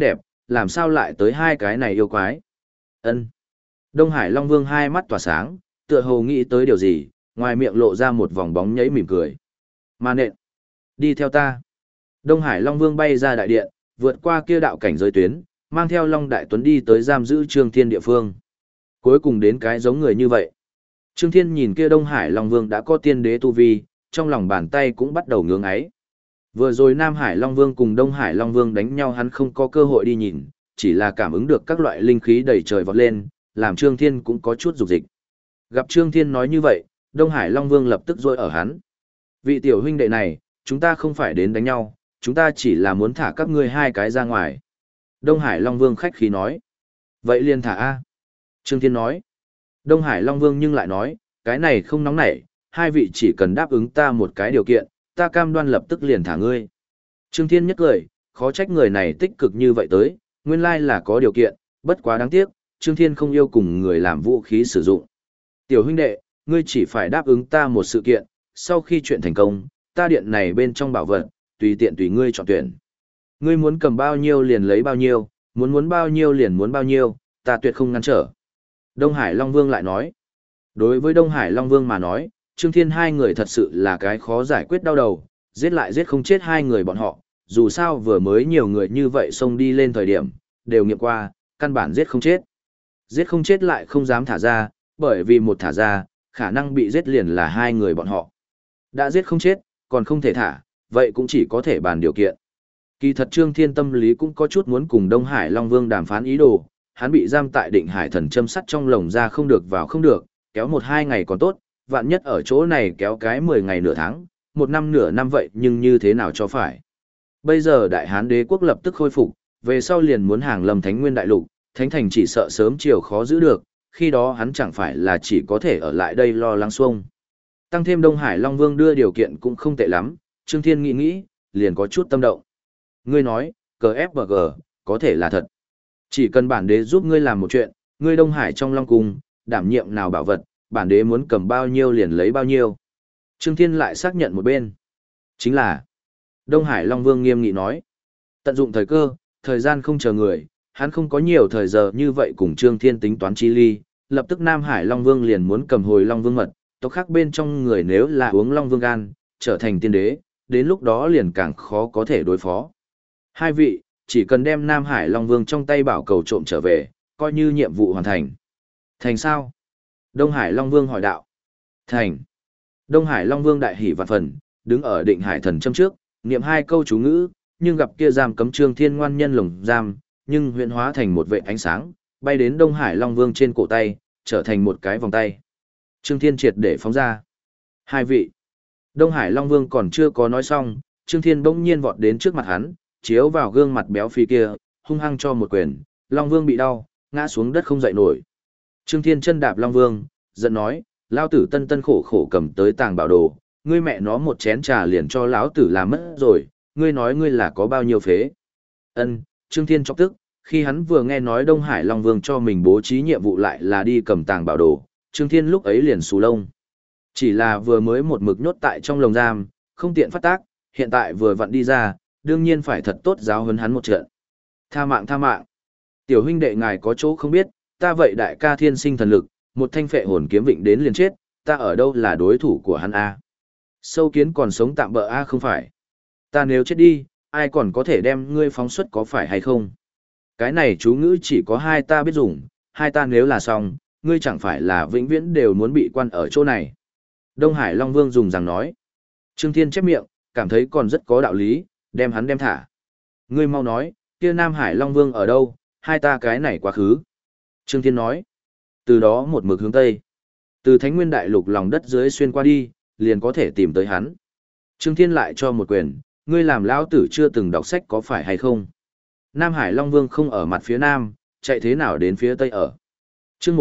làm sao lại tới hai cái này yêu quái? Ân. Đông Hải Long Vương hai mắt tỏa sáng, tựa hồ nghĩ tới điều gì, ngoài miệng lộ ra một vòng bóng nhảy mỉm cười. Ma nện, đi theo ta. Đông Hải Long Vương bay ra đại điện, vượt qua kia đạo cảnh giới tuyến, mang theo Long Đại Tuấn đi tới giam giữ Trương Thiên địa phương. Cuối cùng đến cái giống người như vậy. Trương Thiên nhìn kia Đông Hải Long Vương đã có tiên đế tu vi, trong lòng bàn tay cũng bắt đầu ngưỡng ấy. Vừa rồi Nam Hải Long Vương cùng Đông Hải Long Vương đánh nhau hắn không có cơ hội đi nhìn, chỉ là cảm ứng được các loại linh khí đầy trời vọt lên, làm Trương Thiên cũng có chút dục dịch. Gặp Trương Thiên nói như vậy, Đông Hải Long Vương lập tức rôi ở hắn. Vị tiểu huynh đệ này, chúng ta không phải đến đánh nhau, chúng ta chỉ là muốn thả các ngươi hai cái ra ngoài. Đông Hải Long Vương khách khí nói. Vậy liền thả A. Trương Thiên nói. Đông Hải Long Vương nhưng lại nói, cái này không nóng nảy, hai vị chỉ cần đáp ứng ta một cái điều kiện, ta cam đoan lập tức liền thả ngươi. Trương Thiên nhất cười, khó trách người này tích cực như vậy tới, nguyên lai là có điều kiện, bất quá đáng tiếc, Trương Thiên không yêu cùng người làm vũ khí sử dụng. Tiểu huynh đệ, ngươi chỉ phải đáp ứng ta một sự kiện, sau khi chuyện thành công, ta điện này bên trong bảo vật, tùy tiện tùy ngươi chọn tuyển. Ngươi muốn cầm bao nhiêu liền lấy bao nhiêu, muốn bao nhiêu liền muốn bao nhiêu, ta tuyệt không ngăn trở. Đông Hải Long Vương lại nói. Đối với Đông Hải Long Vương mà nói, Trương Thiên hai người thật sự là cái khó giải quyết đau đầu, giết lại giết không chết hai người bọn họ, dù sao vừa mới nhiều người như vậy xông đi lên thời điểm, đều nghiệm qua, căn bản giết không chết. Giết không chết lại không dám thả ra, bởi vì một thả ra, khả năng bị giết liền là hai người bọn họ. Đã giết không chết, còn không thể thả, vậy cũng chỉ có thể bàn điều kiện. Kỳ thật Trương Thiên tâm lý cũng có chút muốn cùng Đông Hải Long Vương đàm phán ý đồ, hắn bị giam tại Định Hải Thần châm sắt trong lồng ra không được vào không được, kéo 1-2 ngày còn tốt, vạn nhất ở chỗ này kéo cái 10 ngày nửa tháng, 1 năm nửa năm vậy nhưng như thế nào cho phải. Bây giờ Đại Hán Đế quốc lập tức khôi phục, về sau liền muốn hàng lâm Thánh Nguyên Đại Lục, Thánh Thành chỉ sợ sớm chiều khó giữ được, khi đó hắn chẳng phải là chỉ có thể ở lại đây lo lắng xuông. Tăng thêm Đông Hải Long Vương đưa điều kiện cũng không tệ lắm, Trương Thiên nghĩ, liền có chút tâm động. Ngươi nói, cờ FBG, có thể là thật. Chỉ cần bản đế giúp ngươi làm một chuyện, ngươi Đông Hải trong Long Cung, đảm nhiệm nào bảo vật, bản đế muốn cầm bao nhiêu liền lấy bao nhiêu. Trương Thiên lại xác nhận một bên. Chính là, Đông Hải Long Vương nghiêm nghị nói. Tận dụng thời cơ, thời gian không chờ người, hắn không có nhiều thời giờ như vậy cùng Trương Thiên tính toán chi ly, lập tức Nam Hải Long Vương liền muốn cầm hồi Long Vương mật, tộc khác bên trong người nếu là uống Long Vương gan, trở thành tiên đế, đến lúc đó liền càng khó có thể đối phó. Hai vị, chỉ cần đem Nam Hải Long Vương trong tay bảo cầu trộm trở về, coi như nhiệm vụ hoàn thành. Thành sao? Đông Hải Long Vương hỏi đạo. Thành. Đông Hải Long Vương đại hỉ vạn phần, đứng ở Định Hải Thần châm trước, niệm 2 câu chú ngữ, nhưng gặp kia giam cấm Trương Thiên ngoan nhân lồng giam, nhưng huyễn hóa thành một vệt ánh sáng, bay đến Đông Hải Long Vương trên cổ tay, trở thành một cái vòng tay. Trương Thiên triệt để phóng ra. Hai vị. Đông Hải Long Vương còn chưa có nói xong, Trương Thiên bỗng nhiên vọt đến trước mặt hắn, chiếu vào gương mặt béo phì kia, hung hăng cho một quyền, Long Vương bị đau, ngã xuống đất không dậy nổi. Trương Thiên chân đạp Long Vương, giận nói, lão tử tân tân khổ khổ cầm tới tàng bảo đồ, ngươi mẹ nó một chén trà liền cho lão tử làm mất rồi, ngươi nói ngươi là có bao nhiêu phế. Ân, Trương Thiên chọc tức, khi hắn vừa nghe nói Đông Hải Long Vương cho mình bố trí nhiệm vụ lại là đi cầm tàng bảo đồ, Trương Thiên lúc ấy liền xù lông. Chỉ là vừa mới một mực nhốt tại trong lồng giam, không tiện phát tác, hiện tại vừa vặn đi ra, đương nhiên phải thật tốt giáo huấn hắn một trận. Tha mạng tha mạng. Tiểu huynh đệ ngài có chỗ không biết, ta vậy đại ca thiên sinh thần lực, một thanh phệ hồn kiếm vịnh đến liền chết, ta ở đâu là đối thủ của hắn a? Sâu kiến còn sống tạm bỡ a không phải. Ta nếu chết đi, ai còn có thể đem ngươi phóng xuất có phải hay không? Cái này chú ngữ chỉ có hai ta biết dùng, hai ta nếu là xong, ngươi chẳng phải là vĩnh viễn đều muốn bị quan ở chỗ này. Đông Hải Long Vương dùng rằng nói. Trương Thiên chép miệng, cảm thấy còn rất có đạo lý, đem hắn đem thả. Ngươi mau nói, kia Nam Hải Long Vương ở đâu, hai ta cái này quá khứ. Trương Thiên nói. Từ đó một mực hướng Tây. Từ Thánh Nguyên Đại Lục lòng đất dưới xuyên qua đi, liền có thể tìm tới hắn. Trương Thiên lại cho một quyền, ngươi làm lão tử chưa từng đọc sách có phải hay không? Nam Hải Long Vương không ở mặt phía Nam, chạy thế nào đến phía Tây ở? Chương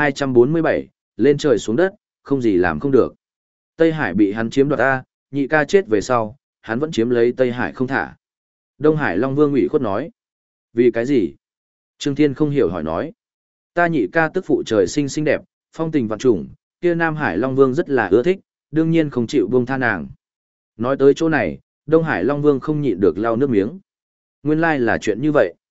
1247, lên trời xuống đất, không gì làm không được. Tây Hải bị hắn chiếm đoạt A, nhị ca chết về sau, hắn vẫn chiếm lấy Tây Hải không thả. Đông Hải Long Vương ủy khuất nói. Vì cái gì? Trương Thiên không hiểu hỏi nói. Ta nhị ca tức phụ trời sinh xinh đẹp, phong tình vạn trùng, kia Nam Hải Long Vương rất là ưa thích, đương nhiên không chịu buông tha nàng. Nói tới chỗ này, Đông Hải Long Vương không nhịn được lau nước miếng. Nguyên lai là chuyện như vậy.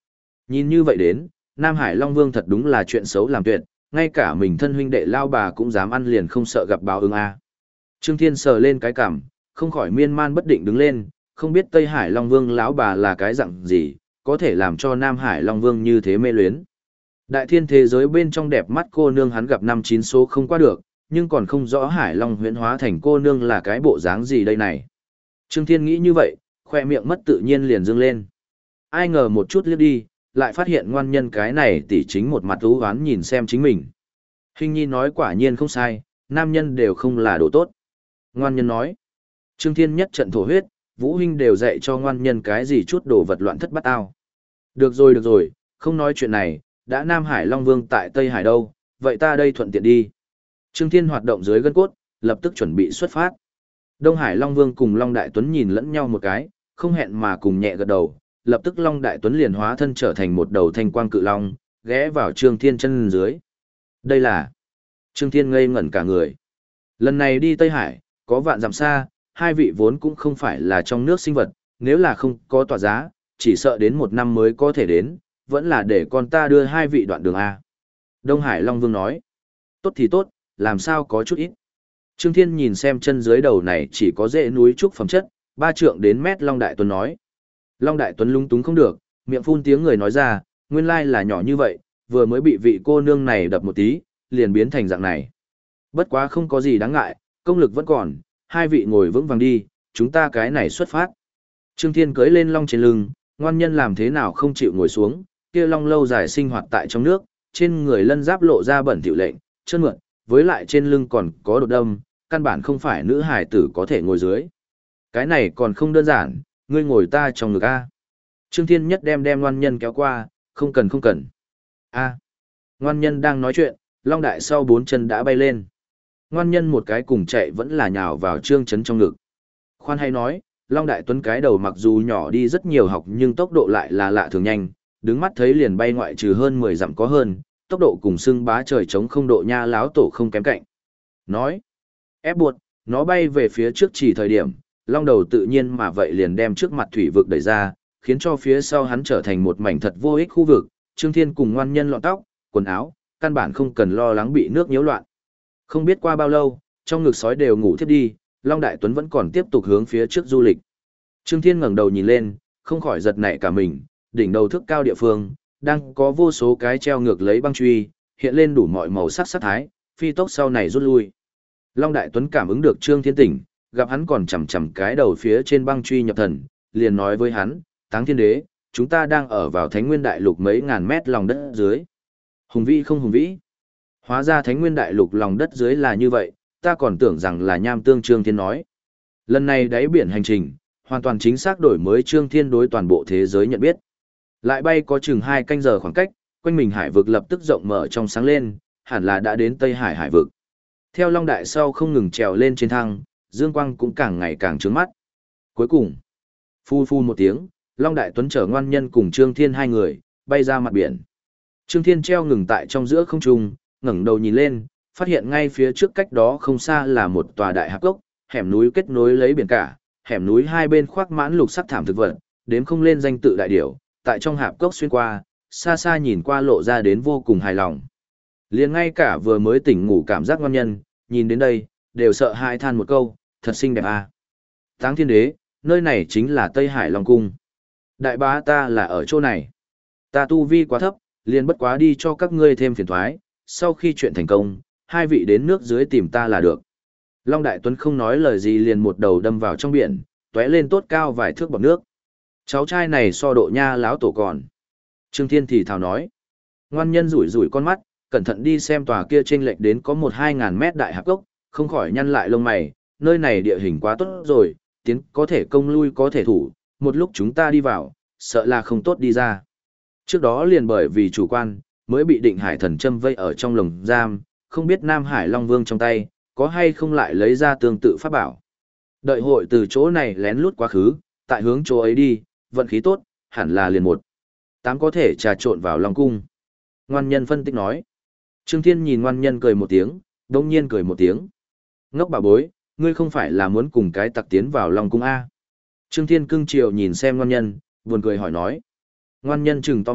Nhìn như vậy đến, Nam Hải Long Vương thật đúng là chuyện xấu làm tuyệt, ngay cả mình thân huynh đệ lao bà cũng dám ăn liền không sợ gặp báo ứng a. Trương Thiên sờ lên cái cằm, không khỏi miên man bất định đứng lên, không biết Tây Hải Long Vương lão bà là cái dạng gì, có thể làm cho Nam Hải Long Vương như thế mê luyến. Đại thiên thế giới bên trong đẹp mắt cô nương hắn gặp 5-9 số không qua được, nhưng còn không rõ Hải Long huyễn hóa thành cô nương là cái bộ dáng gì đây này. Trương Thiên nghĩ như vậy, khoe miệng mất tự nhiên liền dương lên. Ai ngờ một chút liếc đi, lại phát hiện ngoan nhân cái này tỉ chính một mặt ú oán nhìn xem chính mình. Hình nhi nói quả nhiên không sai, nam nhân đều không là đồ tốt. Ngoan nhân nói. Trương Thiên nhất trận thổ huyết, Vũ huynh đều dạy cho ngoan nhân cái gì chút đồ vật loạn thất bát ao. Được rồi, không nói chuyện này, đã Nam Hải Long Vương tại Tây Hải đâu, vậy ta đây thuận tiện đi. Trương Thiên hoạt động dưới gân cốt, lập tức chuẩn bị xuất phát. Đông Hải Long Vương cùng Long Đại Tuấn nhìn lẫn nhau một cái, không hẹn mà cùng nhẹ gật đầu, lập tức Long Đại Tuấn liền hóa thân trở thành một đầu thanh quang cự long, ghé vào Trương Thiên chân dưới. Đây là... Trương Thiên ngây ngẩn cả người. Lần này đi Tây Hải, có vạn dặm xa, hai vị vốn cũng không phải là trong nước sinh vật, nếu là không có tọa giá, chỉ sợ đến 1 năm mới có thể đến, vẫn là để con ta đưa hai vị đoạn đường A. Đông Hải Long Vương nói. Tốt thì tốt, làm sao có chút ít. Trương Thiên nhìn xem chân dưới đầu này chỉ có rễ núi trúc phẩm chất, 3 trượng đến mét Long Đại Tuấn nói. Long Đại Tuấn lung túng không được, miệng phun tiếng người nói ra, nguyên lai là nhỏ như vậy, vừa mới bị vị cô nương này đập một tí, liền biến thành dạng này. Bất quá không có gì đáng ngại, công lực vẫn còn, hai vị ngồi vững vàng đi, chúng ta cái này xuất phát. Trương Thiên cưỡi lên long trên lưng, ngoan nhân làm thế nào không chịu ngồi xuống, kia long lâu dài sinh hoạt tại trong nước, trên người lân giáp lộ ra bẩn thỉu lệnh, chân mượn, với lại trên lưng còn có đột đâm, căn bản không phải nữ hài tử có thể ngồi dưới. Cái này còn không đơn giản, ngươi ngồi ta trong ngực A. Trương Thiên nhất đem ngoan nhân kéo qua, không cần. A. Ngoan nhân đang nói chuyện, long đại sau 4 chân đã bay lên. Ngoan nhân một cái cùng chạy vẫn là nhào vào Trương Chấn trong ngực. Khoan hay nói, Long Đại Tuấn cái đầu mặc dù nhỏ đi rất nhiều học nhưng tốc độ lại là lạ thường nhanh, đứng mắt thấy liền bay ngoại trừ hơn 10 dặm có hơn, tốc độ cùng xưng bá trời chống không độ nha láo tổ không kém cạnh. Nói, ép buộc, nó bay về phía trước chỉ thời điểm, Long đầu tự nhiên mà vậy liền đem trước mặt thủy vực đẩy ra, khiến cho phía sau hắn trở thành một mảnh thật vô ích khu vực, Trương Thiên cùng ngoan nhân lọn tóc, quần áo, căn bản không cần lo lắng bị nước nhiễu loạn. Không biết qua bao lâu, trong ngực sói đều ngủ thiếp đi, Long Đại Tuấn vẫn còn tiếp tục hướng phía trước du lịch. Trương Thiên ngẩng đầu nhìn lên, không khỏi giật nảy cả mình, đỉnh đầu thước cao địa phương, đang có vô số cái treo ngược lấy băng truy, hiện lên đủ mọi màu sắc sắc thái, phi tốc sau này rút lui. Long Đại Tuấn cảm ứng được Trương Thiên tỉnh, gặp hắn còn chầm chầm cái đầu phía trên băng truy nhập thần, liền nói với hắn, Táng Thiên Đế, chúng ta đang ở vào Thánh Nguyên Đại Lục mấy ngàn mét lòng đất dưới. Hùng vĩ không hùng vĩ? Hóa ra Thánh Nguyên Đại Lục lòng đất dưới là như vậy, ta còn tưởng rằng là nham tương Trương Thiên nói. Lần này đáy biển hành trình, hoàn toàn chính xác đổi mới Trương Thiên đối toàn bộ thế giới nhận biết. Lại bay có chừng 2 canh giờ khoảng cách, quanh mình hải vực lập tức rộng mở trong sáng lên, hẳn là đã đến Tây Hải hải vực. Theo Long Đại sau không ngừng trèo lên trên thang, dương quang cũng càng ngày càng trướng mắt. Cuối cùng, phu phu một tiếng, Long Đại Tuấn chở ngoan nhân cùng Trương Thiên hai người, bay ra mặt biển. Trương Thiên treo ngừng tại trong giữa không trung, ngẩng đầu nhìn lên, phát hiện ngay phía trước cách đó không xa là một tòa đại hạp cốc, hẻm núi kết nối lấy biển cả, hẻm núi hai bên khoác mãn lục sắc thảm thực vật, đếm không lên danh tự đại điểu, tại trong hạp cốc xuyên qua, xa xa nhìn qua lộ ra đến vô cùng hài lòng. Liền ngay cả vừa mới tỉnh ngủ cảm giác ngon nhân, nhìn đến đây, đều sợ hãi than một câu, thật xinh đẹp à. Táng Thiên Đế, nơi này chính là Tây Hải Long Cung. Đại bá ta là ở chỗ này. Ta tu vi quá thấp, liền bất quá đi cho các ngươi thêm phiền thoái, sau khi chuyện thành công, hai vị đến nước dưới tìm ta là được. Long Đại Tuấn không nói lời gì liền một đầu đâm vào trong biển, tóe lên tốt cao vài thước bọt nước. Cháu trai này so độ nha láo tổ còn. Trương Thiên thì thào nói. Ngoan nhân rủi rủi con mắt, cẩn thận đi xem tòa kia chênh lệch đến có 1-2 ngàn mét đại hạp cốc, không khỏi nhăn lại lông mày, nơi này địa hình quá tốt rồi, tiến có thể công lui có thể thủ, một lúc chúng ta đi vào, sợ là không tốt đi ra. Trước đó liền bởi vì chủ quan, mới bị Định Hải Thần châm vây ở trong lồng giam, không biết Nam Hải Long Vương trong tay, có hay không lại lấy ra tương tự pháp bảo. Đợi hội từ chỗ này lén lút quá khứ, tại hướng chỗ ấy đi, vận khí tốt, hẳn là liền 1-8 có thể trà trộn vào Long Cung. Ngoan nhân phân tích nói. Trương Thiên nhìn ngoan nhân cười một tiếng, đông nhiên cười một tiếng. Ngốc bà bối, ngươi không phải là muốn cùng cái tặc tiến vào Long Cung A. Trương Thiên cưng chiều nhìn xem ngoan nhân, buồn cười hỏi nói. Ngoan nhân trừng to mắt,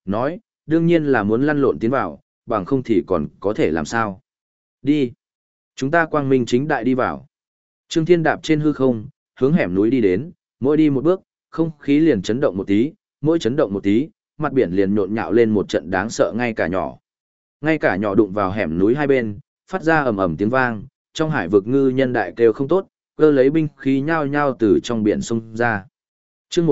nói, đương nhiên là muốn lăn lộn tiến vào, bằng không thì còn có thể làm sao. Đi. Chúng ta quang minh chính đại đi vào. Trương Thiên đạp trên hư không, hướng hẻm núi đi đến, mỗi đi một bước, không khí liền chấn động một tí, mỗi chấn động một tí, mặt biển liền nhộn nhạo lên một trận đáng sợ ngay cả nhỏ. Ngay cả nhỏ đụng vào hẻm núi hai bên, phát ra ầm ầm tiếng vang, trong hải vực ngư nhân đại kêu không tốt, cơ lấy binh khí nhao nhao từ trong biển xông ra. Chương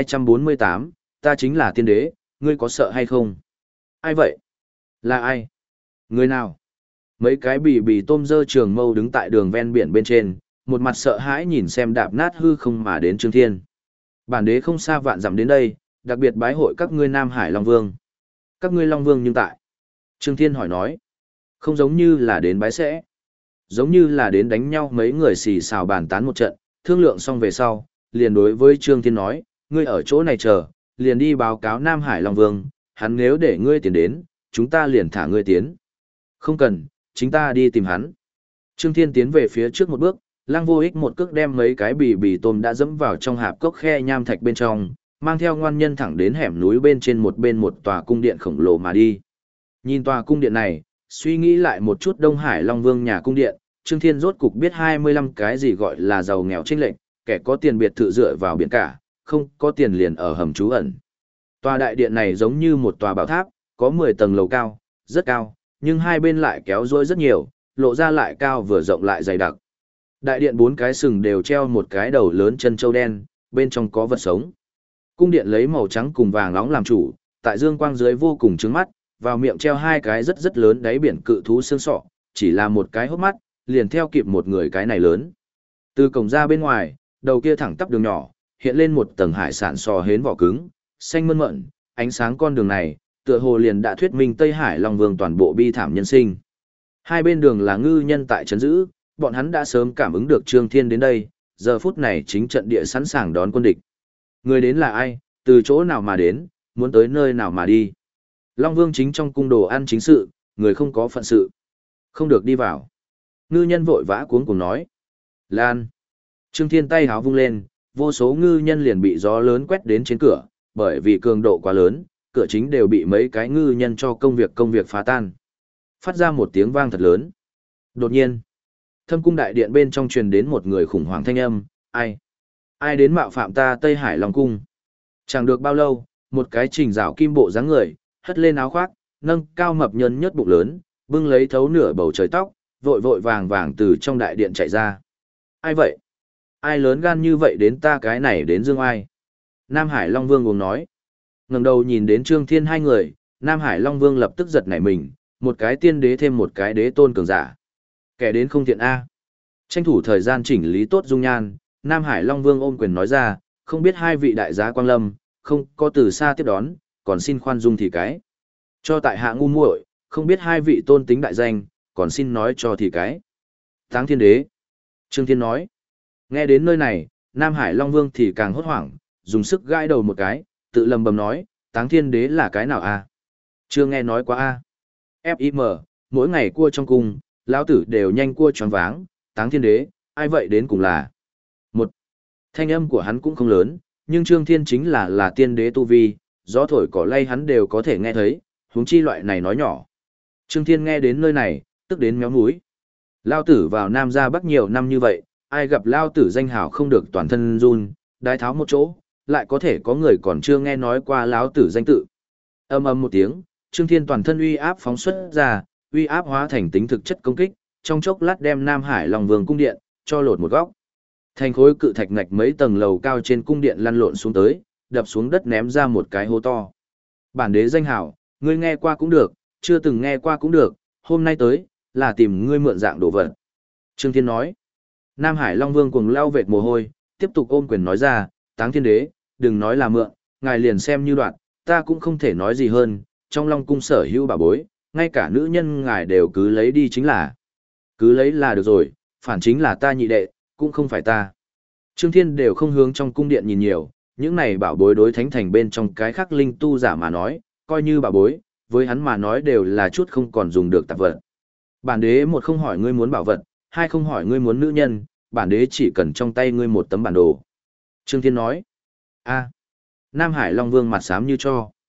1248, ta chính là tiên đế, ngươi có sợ hay không? Ai vậy? Là ai? Người nào? Mấy cái bì tôm dơ trường mâu đứng tại đường ven biển bên trên, một mặt sợ hãi nhìn xem đạp nát hư không mà đến Trương Thiên. Bản đế không xa vạn dặm đến đây, đặc biệt bái hội các ngươi Nam Hải Long Vương. Các ngươi Long Vương nhưng tại. Trương Thiên hỏi nói. Không giống như là đến bái sẽ. Giống như là đến đánh nhau mấy người xì xào bàn tán một trận, thương lượng xong về sau, liền đối với Trương Thiên nói, ngươi ở chỗ này chờ, liền đi báo cáo Nam Hải Long Vương, hắn nếu để ngươi tiến đến, chúng ta liền thả ngươi tiến. Không cần, chính ta đi tìm hắn. Trương Thiên tiến về phía trước một bước, Lăng Vô Ích một cước đem mấy cái bì tôm đã dẫm vào trong hạp cốc khe nham thạch bên trong, mang theo ngoan nhân thẳng đến hẻm núi bên trên một tòa cung điện khổng lồ mà đi. Nhìn tòa cung điện này, suy nghĩ lại một chút Đông Hải Long Vương nhà cung điện, Trương Thiên rốt cục biết 25 cái gì gọi là giàu nghèo chênh lệch, kẻ có tiền biệt thự dựa vào biển cả, không có tiền liền ở hầm trú ẩn. Tòa đại điện này giống như một tòa bảo tháp, có 10 tầng lầu cao, rất cao, nhưng hai bên lại kéo dối rất nhiều, lộ ra lại cao vừa rộng lại dày đặc. Đại điện 4 cái sừng đều treo một cái đầu lớn chân châu đen, bên trong có vật sống. Cung điện lấy màu trắng cùng vàng nóng làm chủ, tại dương quang dưới vô cùng trứng mắt, vào miệng treo 2 cái rất lớn đáy biển cự thú xương sọ, chỉ là một cái hốc mắt, liền theo kịp một người cái này lớn. Từ cổng ra bên ngoài, đầu kia thẳng tắp đường nhỏ, hiện lên một tầng hải sản sò hến vỏ cứng, xanh mơn mởn, ánh sáng con đường này, tựa hồ liền đã thuyết minh Tây Hải Long Vương toàn bộ bi thảm nhân sinh. Hai bên đường là ngư nhân tại trấn giữ, bọn hắn đã sớm cảm ứng được Trương Thiên đến đây, giờ phút này chính trận địa sẵn sàng đón quân địch. Người đến là ai, từ chỗ nào mà đến, muốn tới nơi nào mà đi. Long Vương chính trong cung đồ ăn chính sự, người không có phận sự. Không được đi vào. Ngư nhân vội vã cuống cuồng nói. Lan. Trương Thiên tay háo vung lên, vô số ngư nhân liền bị gió lớn quét đến trên cửa, bởi vì cường độ quá lớn, cửa chính đều bị mấy cái ngư nhân cho công việc phá tan. Phát ra một tiếng vang thật lớn. Đột nhiên, Thâm cung đại điện bên trong truyền đến một người khủng hoảng thanh âm, ai? Ai đến mạo phạm ta Tây Hải Long cung? Chẳng được bao lâu, một cái trình rào kim bộ dáng người, hất lên áo khoác, nâng cao mập nhân nhất bụng lớn, bưng lấy thấu nửa bầu trời tóc, vội vàng từ trong đại điện chạy ra. Ai vậy? Ai lớn gan như vậy đến ta cái này đến dương ai? Nam Hải Long Vương uống nói. Ngẩng đầu nhìn đến Trương Thiên hai người, Nam Hải Long Vương lập tức giật nảy mình, một cái tiên đế thêm một cái đế tôn cường giả. Kẻ đến không thiện A. Tranh thủ thời gian chỉnh lý tốt dung nhan, Nam Hải Long Vương ôm quyền nói ra, không biết hai vị đại giá quang lâm, không có từ xa tiếp đón, còn xin khoan dung thì cái. Cho tại hạ ngu muội, không biết hai vị tôn tính đại danh, còn xin nói cho thì cái. Táng Thiên Đế. Trương Thiên nói. Nghe đến nơi này, Nam Hải Long Vương thì càng hốt hoảng, dùng sức gãi đầu một cái, tự lầm bầm nói, Táng Thiên Đế là cái nào a? Chưa nghe nói quá a. FIM, mỗi ngày cua trong cung, lão tử đều nhanh cua choáng váng, Táng Thiên Đế, ai vậy đến cùng là. Một, thanh âm của hắn cũng không lớn, nhưng Trương Thiên chính là tiên đế tu vi, gió thổi cỏ lay hắn đều có thể nghe thấy, huống chi loại này nói nhỏ. Trương Thiên nghe đến nơi này, tức đến méo mũi. Lao tử vào Nam ra Bắc nhiều năm như vậy, ai gặp Lao tử danh hào không được toàn thân run, đái tháo một chỗ, lại có thể có người còn chưa nghe nói qua Lão tử danh tự. Âm một tiếng, Trương Thiên toàn thân uy áp phóng xuất ra, uy áp hóa thành tính thực chất công kích, trong chốc lát đem Nam Hải Long Vương cung điện cho lột một góc. Thành khối cự thạch ngạch mấy tầng lầu cao trên cung điện lăn lộn xuống tới, đập xuống đất ném ra một cái hố to. Bản đế danh hào, ngươi nghe qua cũng được, chưa từng nghe qua cũng được, hôm nay tới, là tìm ngươi mượn dạng đồ vật. Trương Thiên nói. Nam Hải Long Vương cuồng lao vệt mồ hôi, tiếp tục ôm quyền nói ra, Táng Thiên Đế, đừng nói là mượn, ngài liền xem như đoạn, ta cũng không thể nói gì hơn, trong Long cung sở hữu bảo bối, ngay cả nữ nhân ngài đều cứ lấy đi chính là. Cứ lấy là được rồi, phản chính là ta nhị đệ, cũng không phải ta. Trương Thiên đều không hướng trong cung điện nhìn nhiều, những này bảo bối đối thánh thành bên trong cái khác linh tu giả mà nói, coi như bảo bối, với hắn mà nói đều là chút không còn dùng được tạp vật. Bản đế một không hỏi ngươi muốn bảo vật, hai không hỏi ngươi muốn nữ nhân, bản đế chỉ cần trong tay ngươi một tấm bản đồ. Trương Thiên nói, a, Nam Hải Long Vương mặt xám như cho.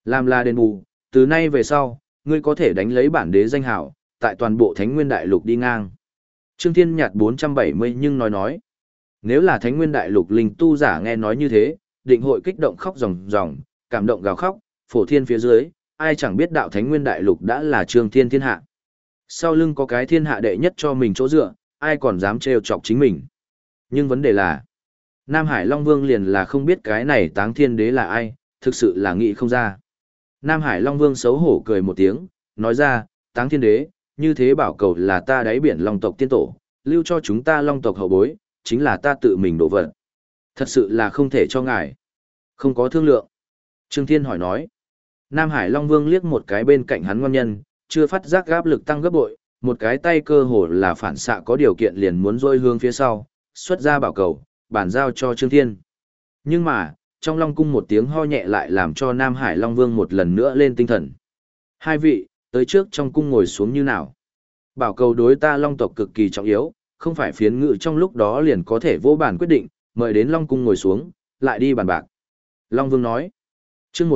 Làm là đền bù, từ nay về sau, ngươi có thể đánh lấy bản đế danh hảo, tại toàn bộ Thánh Nguyên Đại Lục đi ngang. Trương Thiên Nhạt 470 nhưng nói. Nếu là Thánh Nguyên Đại Lục linh tu giả nghe nói như thế, định hội kích động khóc ròng ròng, cảm động gào khóc, phổ thiên phía dưới, ai chẳng biết đạo Thánh Nguyên Đại Lục đã là Trương Thiên thiên hạ. Sau lưng có cái thiên hạ đệ nhất cho mình chỗ dựa, ai còn dám trêu chọc chính mình. Nhưng vấn đề là, Nam Hải Long Vương liền là không biết cái này Táng Thiên Đế là ai, thực sự là nghĩ không ra. Nam Hải Long Vương xấu hổ cười một tiếng, nói ra, Táng Thiên Đế, như thế bảo cầu là ta đáy biển Long tộc tiên tổ, lưu cho chúng ta Long tộc hậu bối, chính là ta tự mình đổ vật. Thật sự là không thể cho ngài. Không có thương lượng. Trương Thiên hỏi nói. Nam Hải Long Vương liếc một cái bên cạnh hắn ngon nhân, chưa phát giác áp lực tăng gấp bội, một cái tay cơ hồ là phản xạ có điều kiện liền muốn rôi hướng phía sau, xuất ra bảo cầu, bản giao cho Trương Thiên. Nhưng mà, trong Long Cung một tiếng ho nhẹ lại làm cho Nam Hải Long Vương một lần nữa lên tinh thần. Hai vị, tới trước trong cung ngồi xuống như nào. Bảo cầu đối ta Long tộc cực kỳ trọng yếu, không phải phiến ngự trong lúc đó liền có thể vô bản quyết định, mời đến Long Cung ngồi xuống, lại đi bàn bạc. Long Vương nói, chương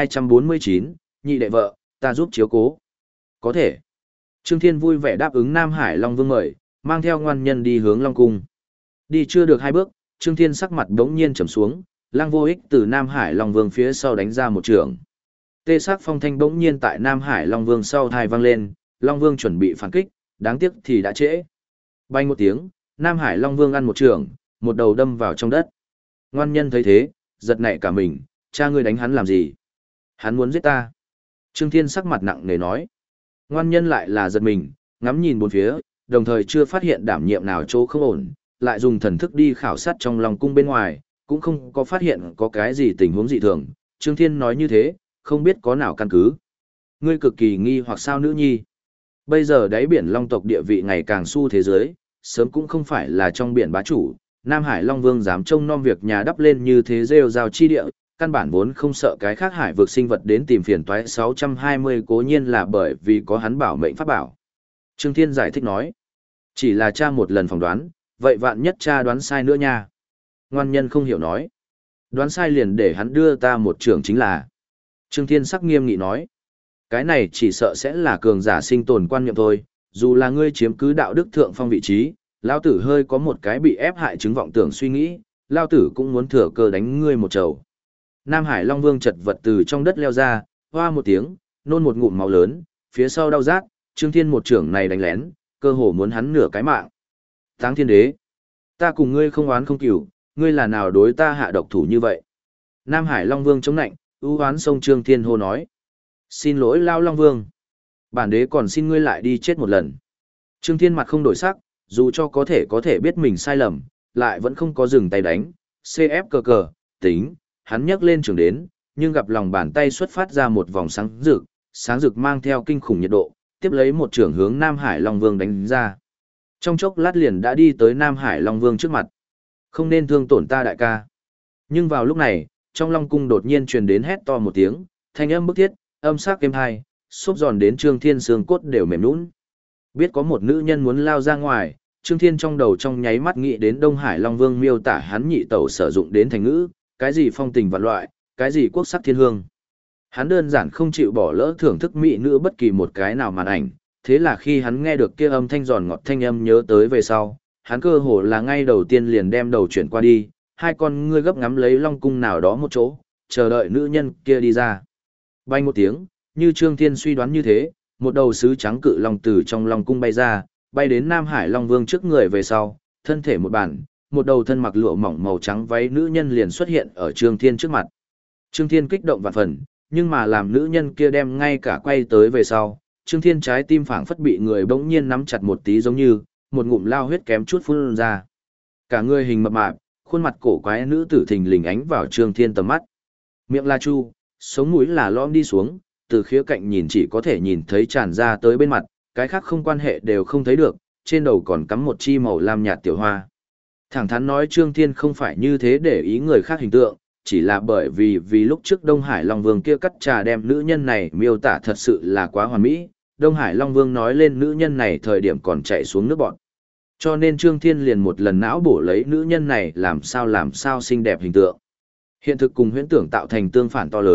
1249, nhị đệ vợ, ta giúp chiếu cố. Có thể. Trương Thiên vui vẻ đáp ứng Nam Hải Long Vương mời, mang theo ngoan nhân đi hướng Long Cung. Đi chưa được hai bước, Trương Thiên sắc mặt đống nhiên trầm xuống, Lăng Vô Ích từ Nam Hải Long Vương phía sau đánh ra một trường. Tê sắc phong thanh bỗng nhiên tại Nam Hải Long Vương sau thai vang lên, Long Vương chuẩn bị phản kích, đáng tiếc thì đã trễ. Bay một tiếng, Nam Hải Long Vương ăn một trường, một đầu đâm vào trong đất. Ngoan nhân thấy thế, giật nảy cả mình, cha ngươi đánh hắn làm gì? Hắn muốn giết ta. Trương Thiên sắc mặt nặng nề nói. Ngoan nhân lại là giật mình, ngắm nhìn bốn phía, đồng thời chưa phát hiện đảm nhiệm nào chỗ không ổn, lại dùng thần thức đi khảo sát trong Long Cung bên ngoài, cũng không có phát hiện có cái gì tình huống dị thường. Trương Thiên nói như thế, không biết có nào căn cứ. Ngươi cực kỳ nghi hoặc sao nữ nhi? Bây giờ đáy biển Long tộc địa vị ngày càng xu thế giới, sớm cũng không phải là trong biển bá chủ, Nam Hải Long Vương dám trông nom việc nhà đắp lên như thế rêu rao chi địa, căn bản vốn không sợ cái khác hải vực sinh vật đến tìm phiền toái 620 cố nhiên là bởi vì có hắn bảo mệnh pháp bảo. Trương Thiên giải thích nói, chỉ là cha một lần phỏng đoán, vậy vạn nhất cha đoán sai nữa nha. Ngoan nhân không hiểu nói, đoán sai liền để hắn đưa ta một trưởng chính là. Trương Thiên sắc nghiêm nghị nói, cái này chỉ sợ sẽ là cường giả sinh tồn quan niệm thôi, dù là ngươi chiếm cứ đạo đức thượng phong vị trí, lao tử hơi có một cái bị ép hại chứng vọng tưởng suy nghĩ, lao tử cũng muốn thừa cơ đánh ngươi một trầu. Nam Hải Long Vương chật vật từ trong đất leo ra, hoa một tiếng, nôn một ngụm máu lớn, phía sau đau rát, Trương Thiên một trưởng này đánh lén, cơ hồ muốn hắn nửa cái mạng. Táng Thiên Đế, ta cùng ngươi không oán không cừu, ngươi là nào đối ta hạ độc thủ như vậy? Nam Hải Long Vương chống nạnh, ưu oán sông Trương Thiên hô nói. Xin lỗi Lao Long Vương. Bản đế còn xin ngươi lại đi chết một lần. Trương Thiên mặt không đổi sắc, dù cho có thể biết mình sai lầm, lại vẫn không có dừng tay đánh. CF cờ, tính, hắn nhấc lên trường đến, nhưng gặp lòng bàn tay xuất phát ra một vòng sáng rực mang theo kinh khủng nhiệt độ, tiếp lấy một trường hướng Nam Hải Long Vương đánh ra. Trong chốc lát liền đã đi tới Nam Hải Long Vương trước mặt. Không nên thương tổn ta đại ca. Nhưng vào lúc này, trong Long Cung đột nhiên truyền đến hét to một tiếng, thanh âm bức thiết, âm sắc êm hai, xúc giòn đến Trương Thiên xương cốt đều mềm nhũn. Biết có một nữ nhân muốn lao ra ngoài, Trương Thiên trong đầu trong nháy mắt nghĩ đến Đông Hải Long Vương miêu tả hắn nhị tẩu sử dụng đến thành ngữ, cái gì phong tình vạn loại, cái gì quốc sắc thiên hương. Hắn đơn giản không chịu bỏ lỡ thưởng thức mỹ nữ bất kỳ một cái nào màn ảnh, thế là khi hắn nghe được kia âm thanh giòn ngọt thanh âm nhớ tới về sau, hắn cơ hồ là ngay đầu tiên liền đem đầu chuyển qua đi, hai con ngươi gấp ngắm lấy Long Cung nào đó một chỗ, chờ đợi nữ nhân kia đi ra. Bay một tiếng, như Trương Thiên suy đoán như thế, một đầu sứ trắng cự long từ trong Long Cung bay ra, bay đến Nam Hải Long Vương trước người về sau, thân thể một bản, một đầu thân mặc lụa mỏng màu trắng váy nữ nhân liền xuất hiện ở Trương Thiên trước mặt. Trương Thiên kích động vạn phần, nhưng mà làm nữ nhân kia đem ngay cả quay tới về sau, Trương Thiên trái tim phảng phất bị người bỗng nhiên nắm chặt một tí giống như, một ngụm lao huyết kém chút phun ra. Cả người hình mập mạp, khuôn mặt cổ quái nữ tử thình lình ánh vào Trương Thiên tầm mắt. Miệng la chu, sống mũi là lõm đi xuống, từ khía cạnh nhìn chỉ có thể nhìn thấy tràn ra tới bên mặt, cái khác không quan hệ đều không thấy được, trên đầu còn cắm một chi màu lam nhạt tiểu hoa. Thẳng thắn nói Trương Thiên không phải như thế để ý người khác hình tượng, chỉ là bởi vì lúc trước Đông Hải Long Vương kia cắt trà đem nữ nhân này miêu tả thật sự là quá hoàn mỹ, Đông Hải Long Vương nói lên nữ nhân này thời điểm còn chạy xuống nước bọn. Cho nên Trương Thiên liền một lần não bổ lấy nữ nhân này làm sao xinh đẹp hình tượng. Hiện thực cùng huyễn tưởng tạo thành tương phản to lớn,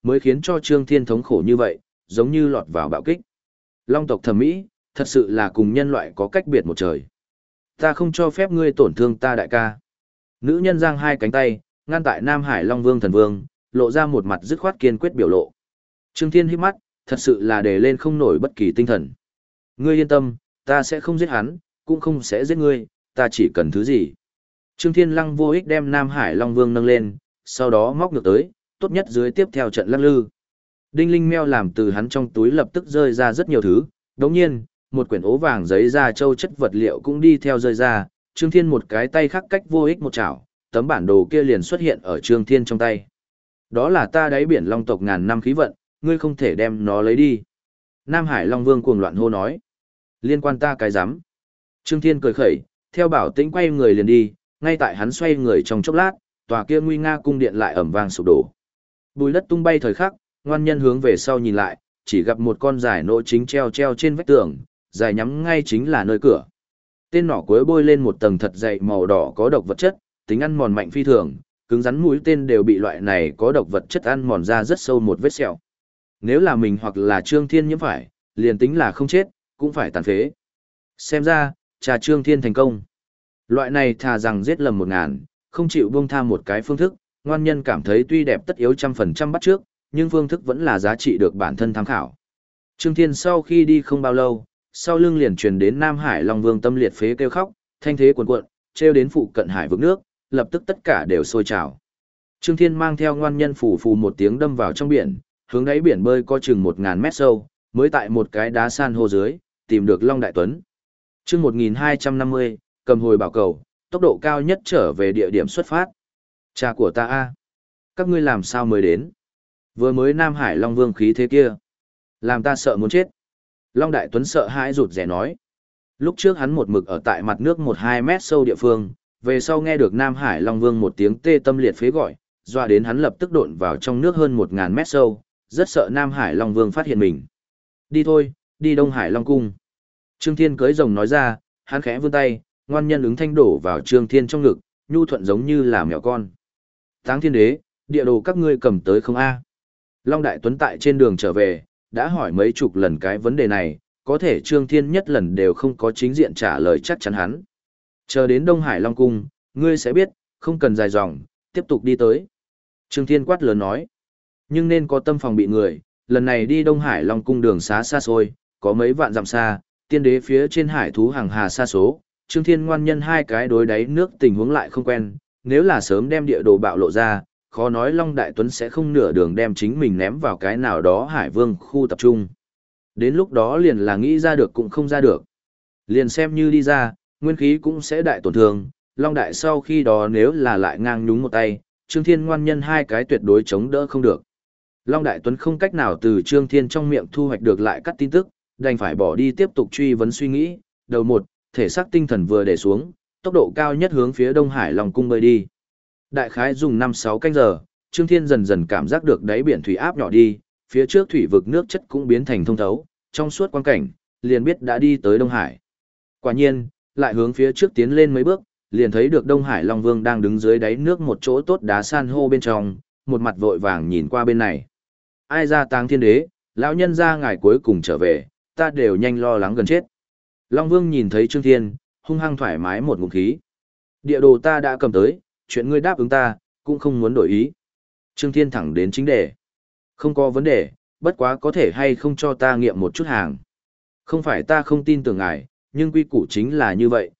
mới khiến cho Trương Thiên thống khổ như vậy, giống như lọt vào bạo kích. Long tộc thẩm mỹ, thật sự là cùng nhân loại có cách biệt một trời. Ta không cho phép ngươi tổn thương ta đại ca. Nữ nhân giang hai cánh tay, ngăn tại Nam Hải Long Vương thần vương, lộ ra một mặt dứt khoát kiên quyết biểu lộ. Trương Thiên hít mắt, thật sự là để lên không nổi bất kỳ tinh thần. Ngươi yên tâm, ta sẽ không giết hắn, cũng không sẽ giết ngươi, ta chỉ cần thứ gì. Trương Thiên Lăng vô ích đem Nam Hải Long Vương nâng lên, sau đó móc ngược tới, tốt nhất dưới tiếp theo trận lắc lư. Đinh Linh Meo làm từ hắn trong túi lập tức rơi ra rất nhiều thứ, đồng nhiên, một quyển ố vàng giấy da châu chất vật liệu cũng đi theo rơi ra, Trương Thiên một cái tay khác cách vô ích một chảo, tấm bản đồ kia liền xuất hiện ở Trương Thiên trong tay. Đó là ta đáy biển long tộc ngàn năm khí vận, ngươi không thể đem nó lấy đi. Nam Hải Long Vương cuồng loạn hô nói. Liên quan ta cái rắm. Trương Thiên cười khẩy, theo bảo tĩnh quay người liền đi, ngay tại hắn xoay người trong chốc lát, tòa kia nguy nga cung điện lại ầm vang sụp đổ. Bùi đất tung bay thời khắc, ngoan nhân hướng về sau nhìn lại, chỉ gặp một con giải nỗ chính treo trên vách tường, dài nhắm ngay chính là nơi cửa. Tên nỏ cuối bôi lên một tầng thật dày màu đỏ có độc vật chất, tính ăn mòn mạnh phi thường, cứng rắn mũi tên đều bị loại này có độc vật chất ăn mòn ra rất sâu một vết sẹo. Nếu là mình hoặc là Trương Thiên nhiễm phải, liền tính là không chết, cũng phải tàn phế. Xem ra, trà Trương Thiên thành công. Loại này thà rằng giết lầm 1000, không chịu buông tha một cái phương thức, ngoan nhân cảm thấy tuy đẹp tất yếu 100% bắt trước, nhưng phương thức vẫn là giá trị được bản thân tham khảo. Trương Thiên sau khi đi không bao lâu, sau lưng liền truyền đến Nam Hải Long Vương tâm liệt phế kêu khóc, thanh thế cuồn cuộn, treo đến phụ cận hải vực nước, lập tức tất cả đều sôi trào. Trương Thiên mang theo ngoan nhân phù phù một tiếng đâm vào trong biển, hướng đáy biển bơi có chừng 1000 mét sâu, mới tại một cái đá san hô dưới, tìm được Long Đại Tuấn. Chương 1250, cầm hồi bảo cầu, tốc độ cao nhất trở về địa điểm xuất phát. Cha của ta a, các ngươi làm sao mới đến? Vừa mới Nam Hải Long Vương khí thế kia, làm ta sợ muốn chết. Long Đại Tuấn sợ hãi rụt rè nói. Lúc trước hắn một mực ở tại mặt nước 1-2 mét sâu địa phương, về sau nghe được Nam Hải Long Vương một tiếng tê tâm liệt phế gọi, doa đến hắn lập tức độn vào trong nước hơn 1000 mét sâu, rất sợ Nam Hải Long Vương phát hiện mình. Đi thôi, đi Đông Hải Long Cung. Trương Thiên cưỡi rồng nói ra, hắn khẽ vươn tay, ngoan nhân ứng thanh đổ vào Trương Thiên trong ngực, nhu thuận giống như là mèo con. Táng Thiên Đế, địa đồ các ngươi cầm tới không a? Long Đại Tuấn tại trên đường trở về, đã hỏi mấy chục lần cái vấn đề này, có thể Trương Thiên nhất lần đều không có chính diện trả lời chắc chắn hắn. Chờ đến Đông Hải Long Cung, ngươi sẽ biết, không cần dài dòng, tiếp tục đi tới. Trương Thiên quát lớn nói, nhưng nên có tâm phòng bị người, lần này đi Đông Hải Long Cung đường xá xa xôi, có mấy vạn dặm xa, tiên đế phía trên hải thú hàng hà xa số, Trương Thiên ngoan nhân hai cái đối đáy nước tình huống lại không quen, nếu là sớm đem địa đồ bạo lộ ra, khó nói Long Đại Tuấn sẽ không nửa đường đem chính mình ném vào cái nào đó hải vương khu tập trung. Đến lúc đó liền là nghĩ ra được cũng không ra được. Liền xem như đi ra, nguyên khí cũng sẽ đại tổn thương, Long Đại sau khi đó nếu là lại ngang nhúng một tay, Trương Thiên ngoan nhân hai cái tuyệt đối chống đỡ không được. Long Đại Tuấn không cách nào từ Trương Thiên trong miệng thu hoạch được lại cắt tin tức, đành phải bỏ đi tiếp tục truy vấn suy nghĩ, đầu một, thể xác tinh thần vừa để xuống, tốc độ cao nhất hướng phía Đông Hải Long Cung bơi đi. Đại khái dùng 5-6 canh giờ, Trương Thiên dần dần cảm giác được đáy biển thủy áp nhỏ đi, phía trước thủy vực nước chất cũng biến thành thông thấu, trong suốt quang cảnh, liền biết đã đi tới Đông Hải. Quả nhiên, lại hướng phía trước tiến lên mấy bước, liền thấy được Đông Hải Long Vương đang đứng dưới đáy nước một chỗ tốt đá san hô bên trong, một mặt vội vàng nhìn qua bên này. Ai ra Táng Thiên Đế, lão nhân ra ngài cuối cùng trở về, ta đều nhanh lo lắng gần chết. Long Vương nhìn thấy Trương Thiên, hung hăng thoải mái một ngụm khí. Địa đồ ta đã cầm tới, chuyện ngươi đáp ứng ta, cũng không muốn đổi ý. Trương Thiên thẳng đến chính đề. Không có vấn đề, bất quá có thể hay không cho ta nghiệm một chút hàng. Không phải ta không tin tưởng ngài, nhưng quy củ chính là như vậy,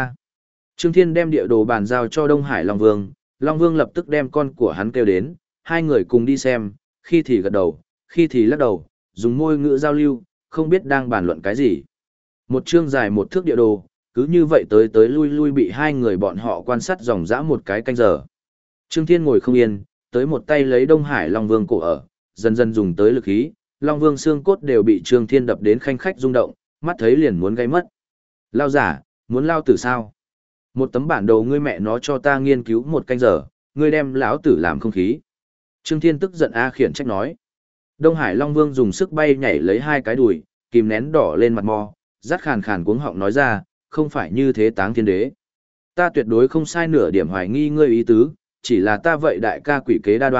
Trương Thiên đem địa đồ bàn giao cho Đông Hải Long Vương, Long Vương lập tức đem con của hắn kêu đến, hai người cùng đi xem, khi thì gật đầu, khi thì lắc đầu, dùng môi ngữ giao lưu, không biết đang bàn luận cái gì. Một chương dài một thước địa đồ, cứ như vậy tới tới lui lui bị hai người bọn họ quan sát dòng dã một cái canh giờ. Trương Thiên ngồi không yên, tới một tay lấy Đông Hải Long Vương cổ ở, dần dần dùng tới lực khí, Long Vương xương cốt đều bị Trương Thiên đập đến khanh khách rung động, mắt thấy liền muốn gây mất. Lao giả, muốn lao tử sao? Một tấm bản đồ ngươi mẹ nó cho ta nghiên cứu một canh giờ, ngươi đem lão tử làm không khí. Trương Thiên tức giận khiển trách nói. Đông Hải Long Vương dùng sức bay nhảy lấy hai cái đùi, kìm nén đỏ lên mặt mò, rát khàn khàn cuống họng nói ra, không phải như thế Táng Thiên Đế. Ta tuyệt đối không sai nửa điểm hoài nghi ngươi ý tứ, chỉ là ta vậy đại ca quỷ kế đa đoan,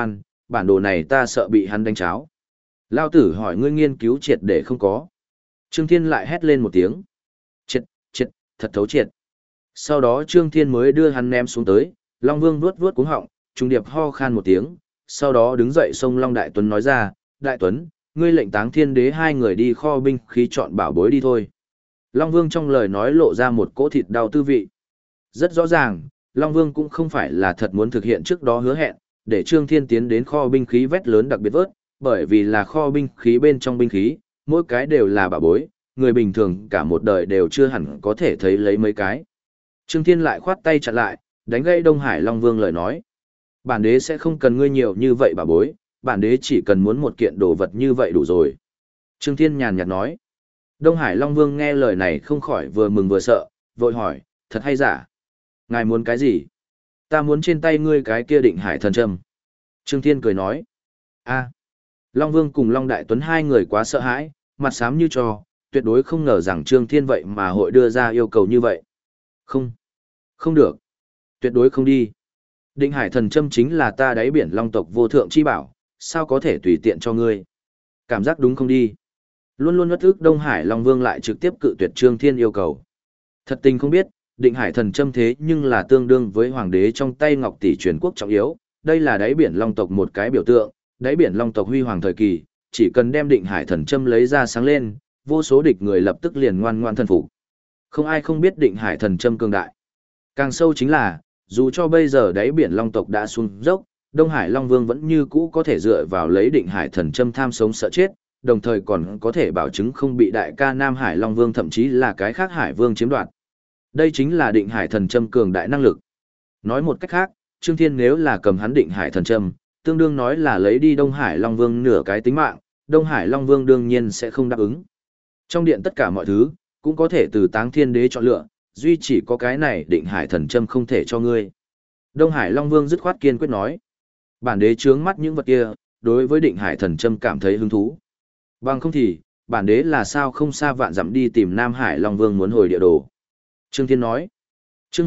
bản đồ này ta sợ bị hắn đánh cháo. Lao tử hỏi ngươi nghiên cứu triệt để không có. Trương Thiên lại hét lên một tiếng. Triệt, triệt, thật thấu triệt. Sau đó Trương Thiên mới đưa hắn ném xuống tới, Long Vương vuốt vuốt cuống họng, trùng điệp ho khan một tiếng, sau đó đứng dậy xông Long Đại Tuấn nói ra, Đại Tuấn, ngươi lệnh Táng Thiên Đế hai người đi kho binh khí chọn bảo bối đi thôi. Long Vương trong lời nói lộ ra một cỗ thịt đau tư vị. Rất rõ ràng, Long Vương cũng không phải là thật muốn thực hiện trước đó hứa hẹn, để Trương Thiên tiến đến kho binh khí vét lớn đặc biệt vớt, bởi vì là kho binh khí bên trong binh khí, mỗi cái đều là bảo bối, người bình thường cả một đời đều chưa hẳn có thể thấy lấy mấy cái. Trương Thiên lại khoát tay chặn lại, đánh gây Đông Hải Long Vương lời nói. Bản đế sẽ không cần ngươi nhiều như vậy bảo bối, bản đế chỉ cần muốn một kiện đồ vật như vậy đủ rồi. Trương Thiên nhàn nhạt nói. Đông Hải Long Vương nghe lời này không khỏi vừa mừng vừa sợ, vội hỏi, thật hay giả? Ngài muốn cái gì? Ta muốn trên tay ngươi cái kia Định Hải thần châm. Trương Thiên cười nói. A. Long Vương cùng Long Đại Tuấn hai người quá sợ hãi, mặt xám như trò, tuyệt đối không ngờ rằng Trương Thiên vậy mà hội đưa ra yêu cầu như vậy. Không. Không được. Tuyệt đối không đi. Định Hải thần châm chính là ta đáy biển Long tộc vô thượng chi bảo, sao có thể tùy tiện cho ngươi? Cảm giác đúng không đi? Luôn luôn uất ức Đông Hải Long Vương lại trực tiếp cự tuyệt Trương Thiên yêu cầu. Thật tình không biết, Định Hải thần châm thế nhưng là tương đương với hoàng đế trong tay ngọc tỷ truyền quốc trọng yếu, đây là đáy biển Long tộc một cái biểu tượng, đáy biển Long tộc huy hoàng thời kỳ, chỉ cần đem Định Hải thần châm lấy ra sáng lên, vô số địch người lập tức liền ngoan ngoan thần phục. Không ai không biết Định Hải thần châm cường đại. Càng sâu chính là, dù cho bây giờ đáy biển Long tộc đã xuống dốc, Đông Hải Long Vương vẫn như cũ có thể dựa vào lấy Định Hải thần châm tham sống sợ chết, đồng thời còn có thể bảo chứng không bị đại ca Nam Hải Long Vương thậm chí là cái khác Hải Vương chiếm đoạt. Đây chính là Định Hải thần châm cường đại năng lực. Nói một cách khác, Trương Thiên nếu là cầm hắn Định Hải thần châm, tương đương nói là lấy đi Đông Hải Long Vương nửa cái tính mạng, Đông Hải Long Vương đương nhiên sẽ không đáp ứng. Trong điện tất cả mọi thứ, cũng có thể từ Táng Thiên Đế chọn lựa, duy chỉ có cái này Định Hải thần châm không thể cho ngươi. Đông Hải Long Vương dứt khoát kiên quyết nói. Bản đế trướng mắt những vật kia, đối với Định Hải thần châm cảm thấy hứng thú. Bằng không thì, bản đế là sao không xa vạn dặm đi tìm Nam Hải Long Vương muốn hồi địa đồ. Trương Thiên nói. Chương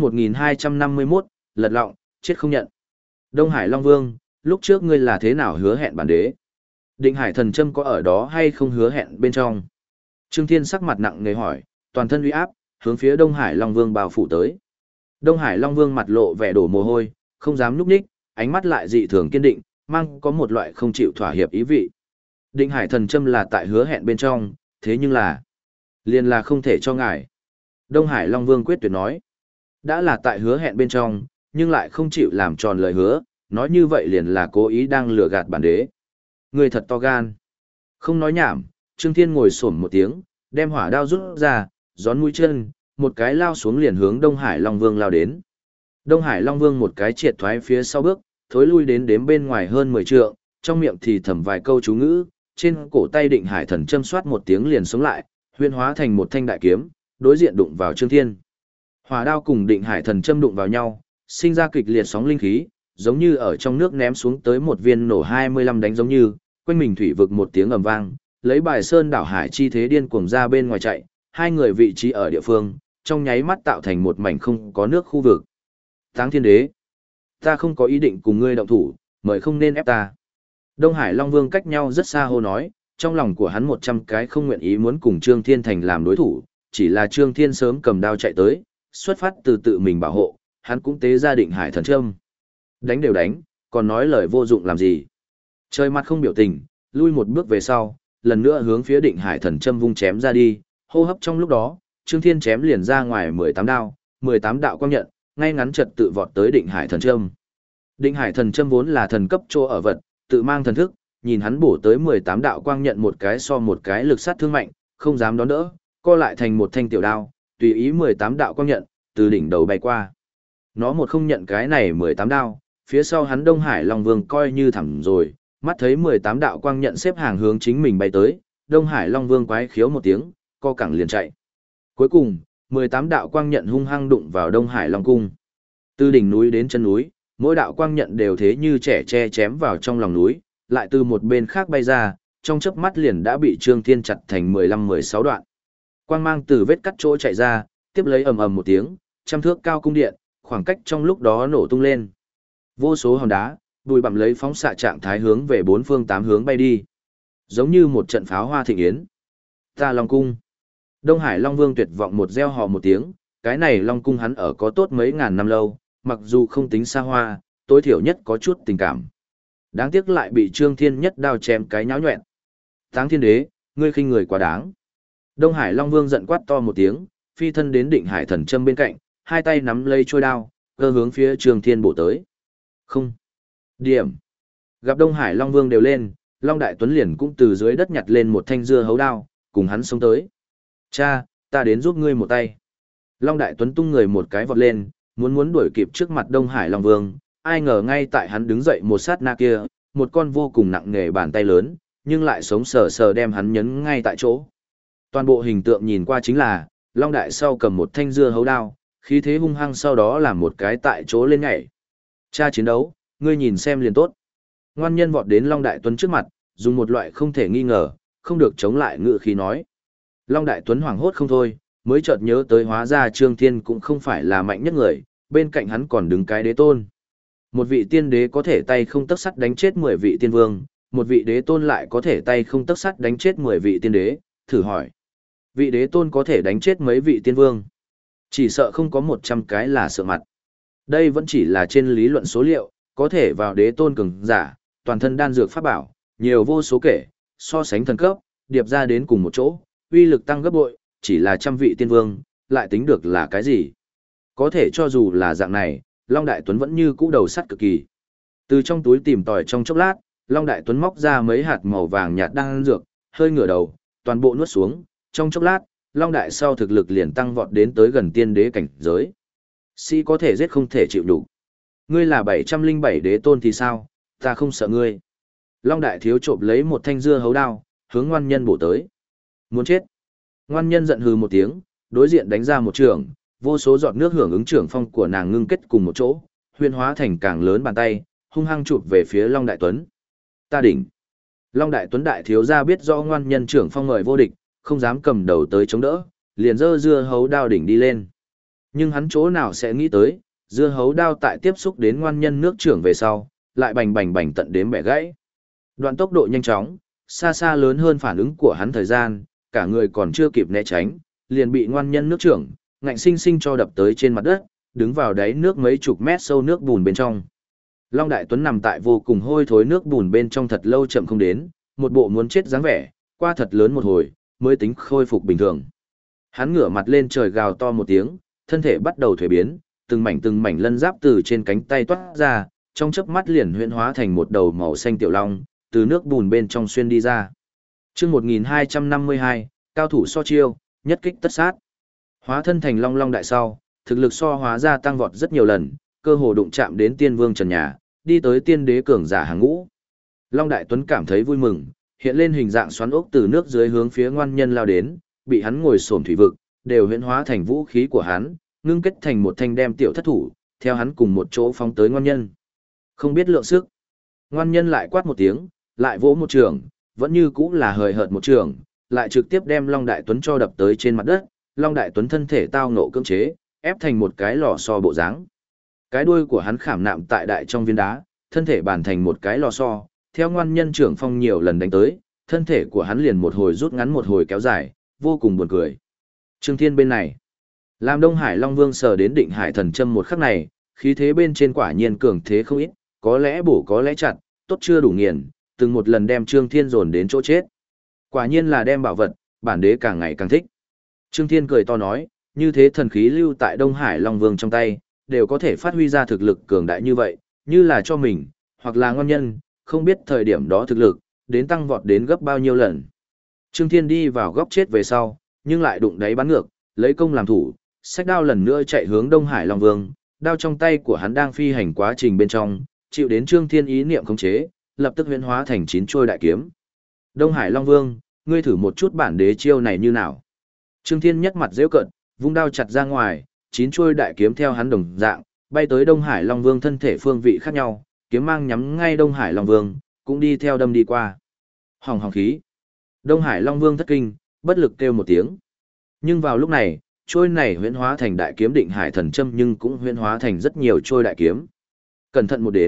1251, lật lọng, chết không nhận. Đông Hải Long Vương, lúc trước ngươi là thế nào hứa hẹn bản đế? Định Hải thần châm có ở đó hay không hứa hẹn bên trong? Trương Thiên sắc mặt nặng nề hỏi, toàn thân uy áp, hướng phía Đông Hải Long Vương bao phủ tới. Đông Hải Long Vương mặt lộ vẻ đổ mồ hôi, không dám nhúc nhích, ánh mắt lại dị thường kiên định, mang có một loại không chịu thỏa hiệp ý vị. Định Hải thần châm là tại hứa hẹn bên trong, thế nhưng là liền là không thể cho ngài. Đông Hải Long Vương quyết tuyệt nói, đã là tại hứa hẹn bên trong, nhưng lại không chịu làm tròn lời hứa, nói như vậy liền là cố ý đang lừa gạt bản đế. Người thật to gan. Không nói nhảm, Trương Thiên ngồi xổm một tiếng, đem hỏa đao rút ra, gión mũi chân, một cái lao xuống liền hướng Đông Hải Long Vương lao đến. Đông Hải Long Vương một cái triệt thoái phía sau bước, thối lui đến đếm bên ngoài hơn 10 trượng, trong miệng thì thầm vài câu chú ngữ, trên cổ tay Định Hải thần châm xoát một tiếng liền sống lại, huyễn hóa thành một thanh đại kiếm, đối diện đụng vào Trương Thiên. Hỏa đao cùng Định Hải thần châm đụng vào nhau, sinh ra kịch liệt sóng linh khí, giống như ở trong nước ném xuống tới một viên nổ 25 đánh giống như, quanh mình thủy vực một tiếng ầm vang, lấy bài sơn đảo hải chi thế điên cuồng ra bên ngoài chạy, hai người vị trí ở địa phương, trong nháy mắt tạo thành một mảnh không có nước khu vực. Táng Thiên Đế, ta không có ý định cùng ngươi động thủ, mời không nên ép ta. Đông Hải Long Vương cách nhau rất xa hô nói, trong lòng của hắn 100 cái không nguyện ý muốn cùng Trương Thiên Thành làm đối thủ, chỉ là Trương Thiên sớm cầm đao chạy tới, xuất phát từ tự mình bảo hộ, hắn cũng tế ra Định Hải thần châm. Đánh đều đánh, còn nói lời vô dụng làm gì. Trời mặt không biểu tình, lui một bước về sau, lần nữa hướng phía Định Hải thần châm vung chém ra đi, hô hấp trong lúc đó, Trương Thiên chém liền ra ngoài 18 đao, 18 đạo quang nhận, ngay ngắn trật tự vọt tới Định Hải thần châm. Định Hải thần châm vốn là thần cấp chỗ ở vật, tự mang thần thức, nhìn hắn bổ tới 18 đạo quang nhận một cái so một cái lực sát thương mạnh, không dám đón đỡ, co lại thành một thanh tiểu đao, tùy ý 18 đạo quang nhận, từ đỉnh đầu bay qua. Nó một không nhận cái này 18 đao, phía sau hắn Đông Hải Long Vương coi như thẳng rồi, mắt thấy 18 đạo quang nhận xếp hàng hướng chính mình bay tới, Đông Hải Long Vương quái khiếu một tiếng, co cẳng liền chạy. Cuối cùng, 18 đạo quang nhận hung hăng đụng vào Đông Hải Long Cung. Từ đỉnh núi đến chân núi, mỗi đạo quang nhận đều thế như trẻ tre chém vào trong lòng núi, lại từ một bên khác bay ra, trong chớp mắt liền đã bị Trương Thiên chặt thành 15-16 đoạn. Quang mang từ vết cắt chỗ chạy ra, tiếp lấy ầm ầm một tiếng, trăm thước cao cung điện, khoảng cách trong lúc đó nổ tung lên. Vô số hòn đá, Bụi bặm lấy phóng xạ trạng thái hướng về bốn phương tám hướng bay đi. Giống như một trận pháo hoa thịnh yến. Ta Long Cung. Đông Hải Long Vương tuyệt vọng một reo hò một tiếng, cái này Long Cung hắn ở có tốt mấy ngàn năm lâu, mặc dù không tính xa hoa, tối thiểu nhất có chút tình cảm. Đáng tiếc lại bị Trương Thiên nhất đao chém cái nháo nhọẹn. Táng Thiên Đế, ngươi khinh người quá đáng. Đông Hải Long Vương giận quát to một tiếng, phi thân đến Định Hải Thần Châm bên cạnh, hai tay nắm lấy trôi đao, cơ hướng phía Trương Thiên bổ tới. Không. Điểm. Gặp Đông Hải Long Vương đều lên, Long Đại Tuấn liền cũng từ dưới đất nhặt lên một thanh dưa hấu đao, cùng hắn xông tới. Cha, ta đến giúp ngươi một tay. Long Đại Tuấn tung người một cái vọt lên, muốn đuổi kịp trước mặt Đông Hải Long Vương, ai ngờ ngay tại hắn đứng dậy một sát na kia, một con vô cùng nặng nề bàn tay lớn, nhưng lại sống sờ sờ đem hắn nhấn ngay tại chỗ. Toàn bộ hình tượng nhìn qua chính là, Long Đại sau cầm một thanh dưa hấu đao, khí thế hung hăng sau đó làm một cái tại chỗ lên nhảy. Cha chiến đấu, ngươi nhìn xem liền tốt. Ngoan nhân vọt đến Long Đại Tuấn trước mặt, dùng một loại không thể nghi ngờ, không được chống lại ngự khí nói. Long Đại Tuấn hoảng hốt không thôi, mới chợt nhớ tới hóa ra Trương Thiên cũng không phải là mạnh nhất người, bên cạnh hắn còn đứng cái đế tôn. Một vị tiên đế có thể tay không tấc sắt đánh chết 10 vị tiên vương, một vị đế tôn lại có thể tay không tấc sắt đánh chết 10 vị tiên đế, thử hỏi. Vị đế tôn có thể đánh chết mấy vị tiên vương? Chỉ sợ không có 100 cái là sợ mặt. Đây vẫn chỉ là trên lý luận số liệu, có thể vào đế tôn cường giả, toàn thân đan dược pháp bảo, nhiều vô số kể, so sánh thần cấp, điệp ra đến cùng một chỗ, uy lực tăng gấp bội, chỉ là trăm vị tiên vương, lại tính được là cái gì? Có thể cho dù là dạng này, Long Đại Tuấn vẫn như cũ đầu sắt cực kỳ. Từ trong túi tìm tòi trong chốc lát, Long Đại Tuấn móc ra mấy hạt màu vàng nhạt đan dược, hơi ngửa đầu, toàn bộ nuốt xuống, trong chốc lát, Long Đại sau thực lực liền tăng vọt đến tới gần tiên đế cảnh giới. Sĩ có thể giết không thể chịu đủ. Ngươi là 707 đế tôn thì sao, ta không sợ ngươi. Long Đại thiếu trộm lấy một thanh dưa hấu đao, hướng ngoan nhân bổ tới. Muốn chết. Ngoan nhân giận hừ một tiếng, đối diện đánh ra một trường, vô số giọt nước hưởng ứng trưởng phong của nàng ngưng kết cùng một chỗ, huyễn hóa thành càng lớn bàn tay, hung hăng chụp về phía Long Đại Tuấn. Ta đỉnh. Long Đại Tuấn đại thiếu gia biết rõ ngoan nhân trưởng phong ngời vô địch, không dám cầm đầu tới chống đỡ, liền giơ dưa hấu đao đỉnh đi lên. Nhưng hắn chỗ nào sẽ nghĩ tới, dưa hấu đao tại tiếp xúc đến ngoan nhân nước trưởng về sau, lại bành bành bành tận đến bẻ gãy. Đoạn tốc độ nhanh chóng, xa xa lớn hơn phản ứng của hắn thời gian, cả người còn chưa kịp né tránh, liền bị ngoan nhân nước trưởng, ngạnh sinh sinh cho đập tới trên mặt đất, đứng vào đáy nước mấy chục mét sâu nước bùn bên trong. Long Đại Tuấn nằm tại vô cùng hôi thối nước bùn bên trong thật lâu chậm không đến, một bộ muốn chết dáng vẻ, qua thật lớn một hồi, mới tính khôi phục bình thường. Hắn ngửa mặt lên trời gào to một tiếng, thân thể bắt đầu thuế biến, từng mảnh lân giáp từ trên cánh tay toát ra, trong chớp mắt liền huyễn hóa thành một đầu màu xanh tiểu long, từ nước bùn bên trong xuyên đi ra. Chương 1252, cao thủ so chiêu, nhất kích tất sát. Hóa thân thành long long đại sau, thực lực so hóa ra tăng vọt rất nhiều lần, cơ hồ đụng chạm đến tiên vương trần nhà, đi tới tiên đế cường giả hàng ngũ. Long Đại Tuấn cảm thấy vui mừng, hiện lên hình dạng xoắn ốc từ nước dưới hướng phía ngoan nhân lao đến, bị hắn ngồi xổm thủy vực, đều huyễn hóa thành vũ khí của hắn, ngưng kết thành một thanh đem tiểu thất thủ, theo hắn cùng một chỗ phóng tới ngoan nhân. Không biết lượng sức. Ngoan nhân lại quát một tiếng, lại vỗ một trường, vẫn như cũ là hời hợt một trường, lại trực tiếp đem Long Đại Tuấn cho đập tới trên mặt đất. Long Đại Tuấn thân thể tao nộ cưỡng chế, ép thành một cái lò xo bộ dáng. Cái đuôi của hắn khảm nạm tại đại trong viên đá, thân thể bàn thành một cái lò xo, theo ngoan nhân trưởng phong nhiều lần đánh tới, thân thể của hắn liền một hồi rút ngắn một hồi kéo dài, vô cùng buồn cười. Trương Thiên bên này, làm Đông Hải Long Vương sờ đến Định Hải Thần Châm một khắc này, khí thế bên trên quả nhiên cường thế không ít, có lẽ bổ có lẽ chặt, tốt chưa đủ nghiền, từng một lần đem Trương Thiên dồn đến chỗ chết. Quả nhiên là đem bảo vật, bản đế càng ngày càng thích. Trương Thiên cười to nói, như thế thần khí lưu tại Đông Hải Long Vương trong tay, đều có thể phát huy ra thực lực cường đại như vậy, như là cho mình, hoặc là ngon nhân, không biết thời điểm đó thực lực, đến tăng vọt đến gấp bao nhiêu lần. Trương Thiên đi vào góc chết về sau, nhưng lại đụng đáy bắn ngược, lấy công làm thủ, xách đao lần nữa chạy hướng Đông Hải Long Vương, đao trong tay của hắn đang phi hành quá trình bên trong, chịu đến Trương Thiên ý niệm khống chế, lập tức huyễn hóa thành 9 chuôi đại kiếm. Đông Hải Long Vương, ngươi thử một chút bản đế chiêu này như nào? Trương Thiên nhất mặt giễu cợt, vung đao chặt ra ngoài, 9 chuôi đại kiếm theo hắn đồng dạng, bay tới Đông Hải Long Vương thân thể phương vị khác nhau, kiếm mang nhắm ngay Đông Hải Long Vương, cũng đi theo đâm đi qua. Hỏng hỏng khí. Đông Hải Long Vương thất kinh, bất lực kêu một tiếng. Nhưng vào lúc này, trôi này huyễn hóa thành đại kiếm Định Hải Thần Châm nhưng cũng huyễn hóa thành rất nhiều trôi đại kiếm. Cẩn thận một đếm,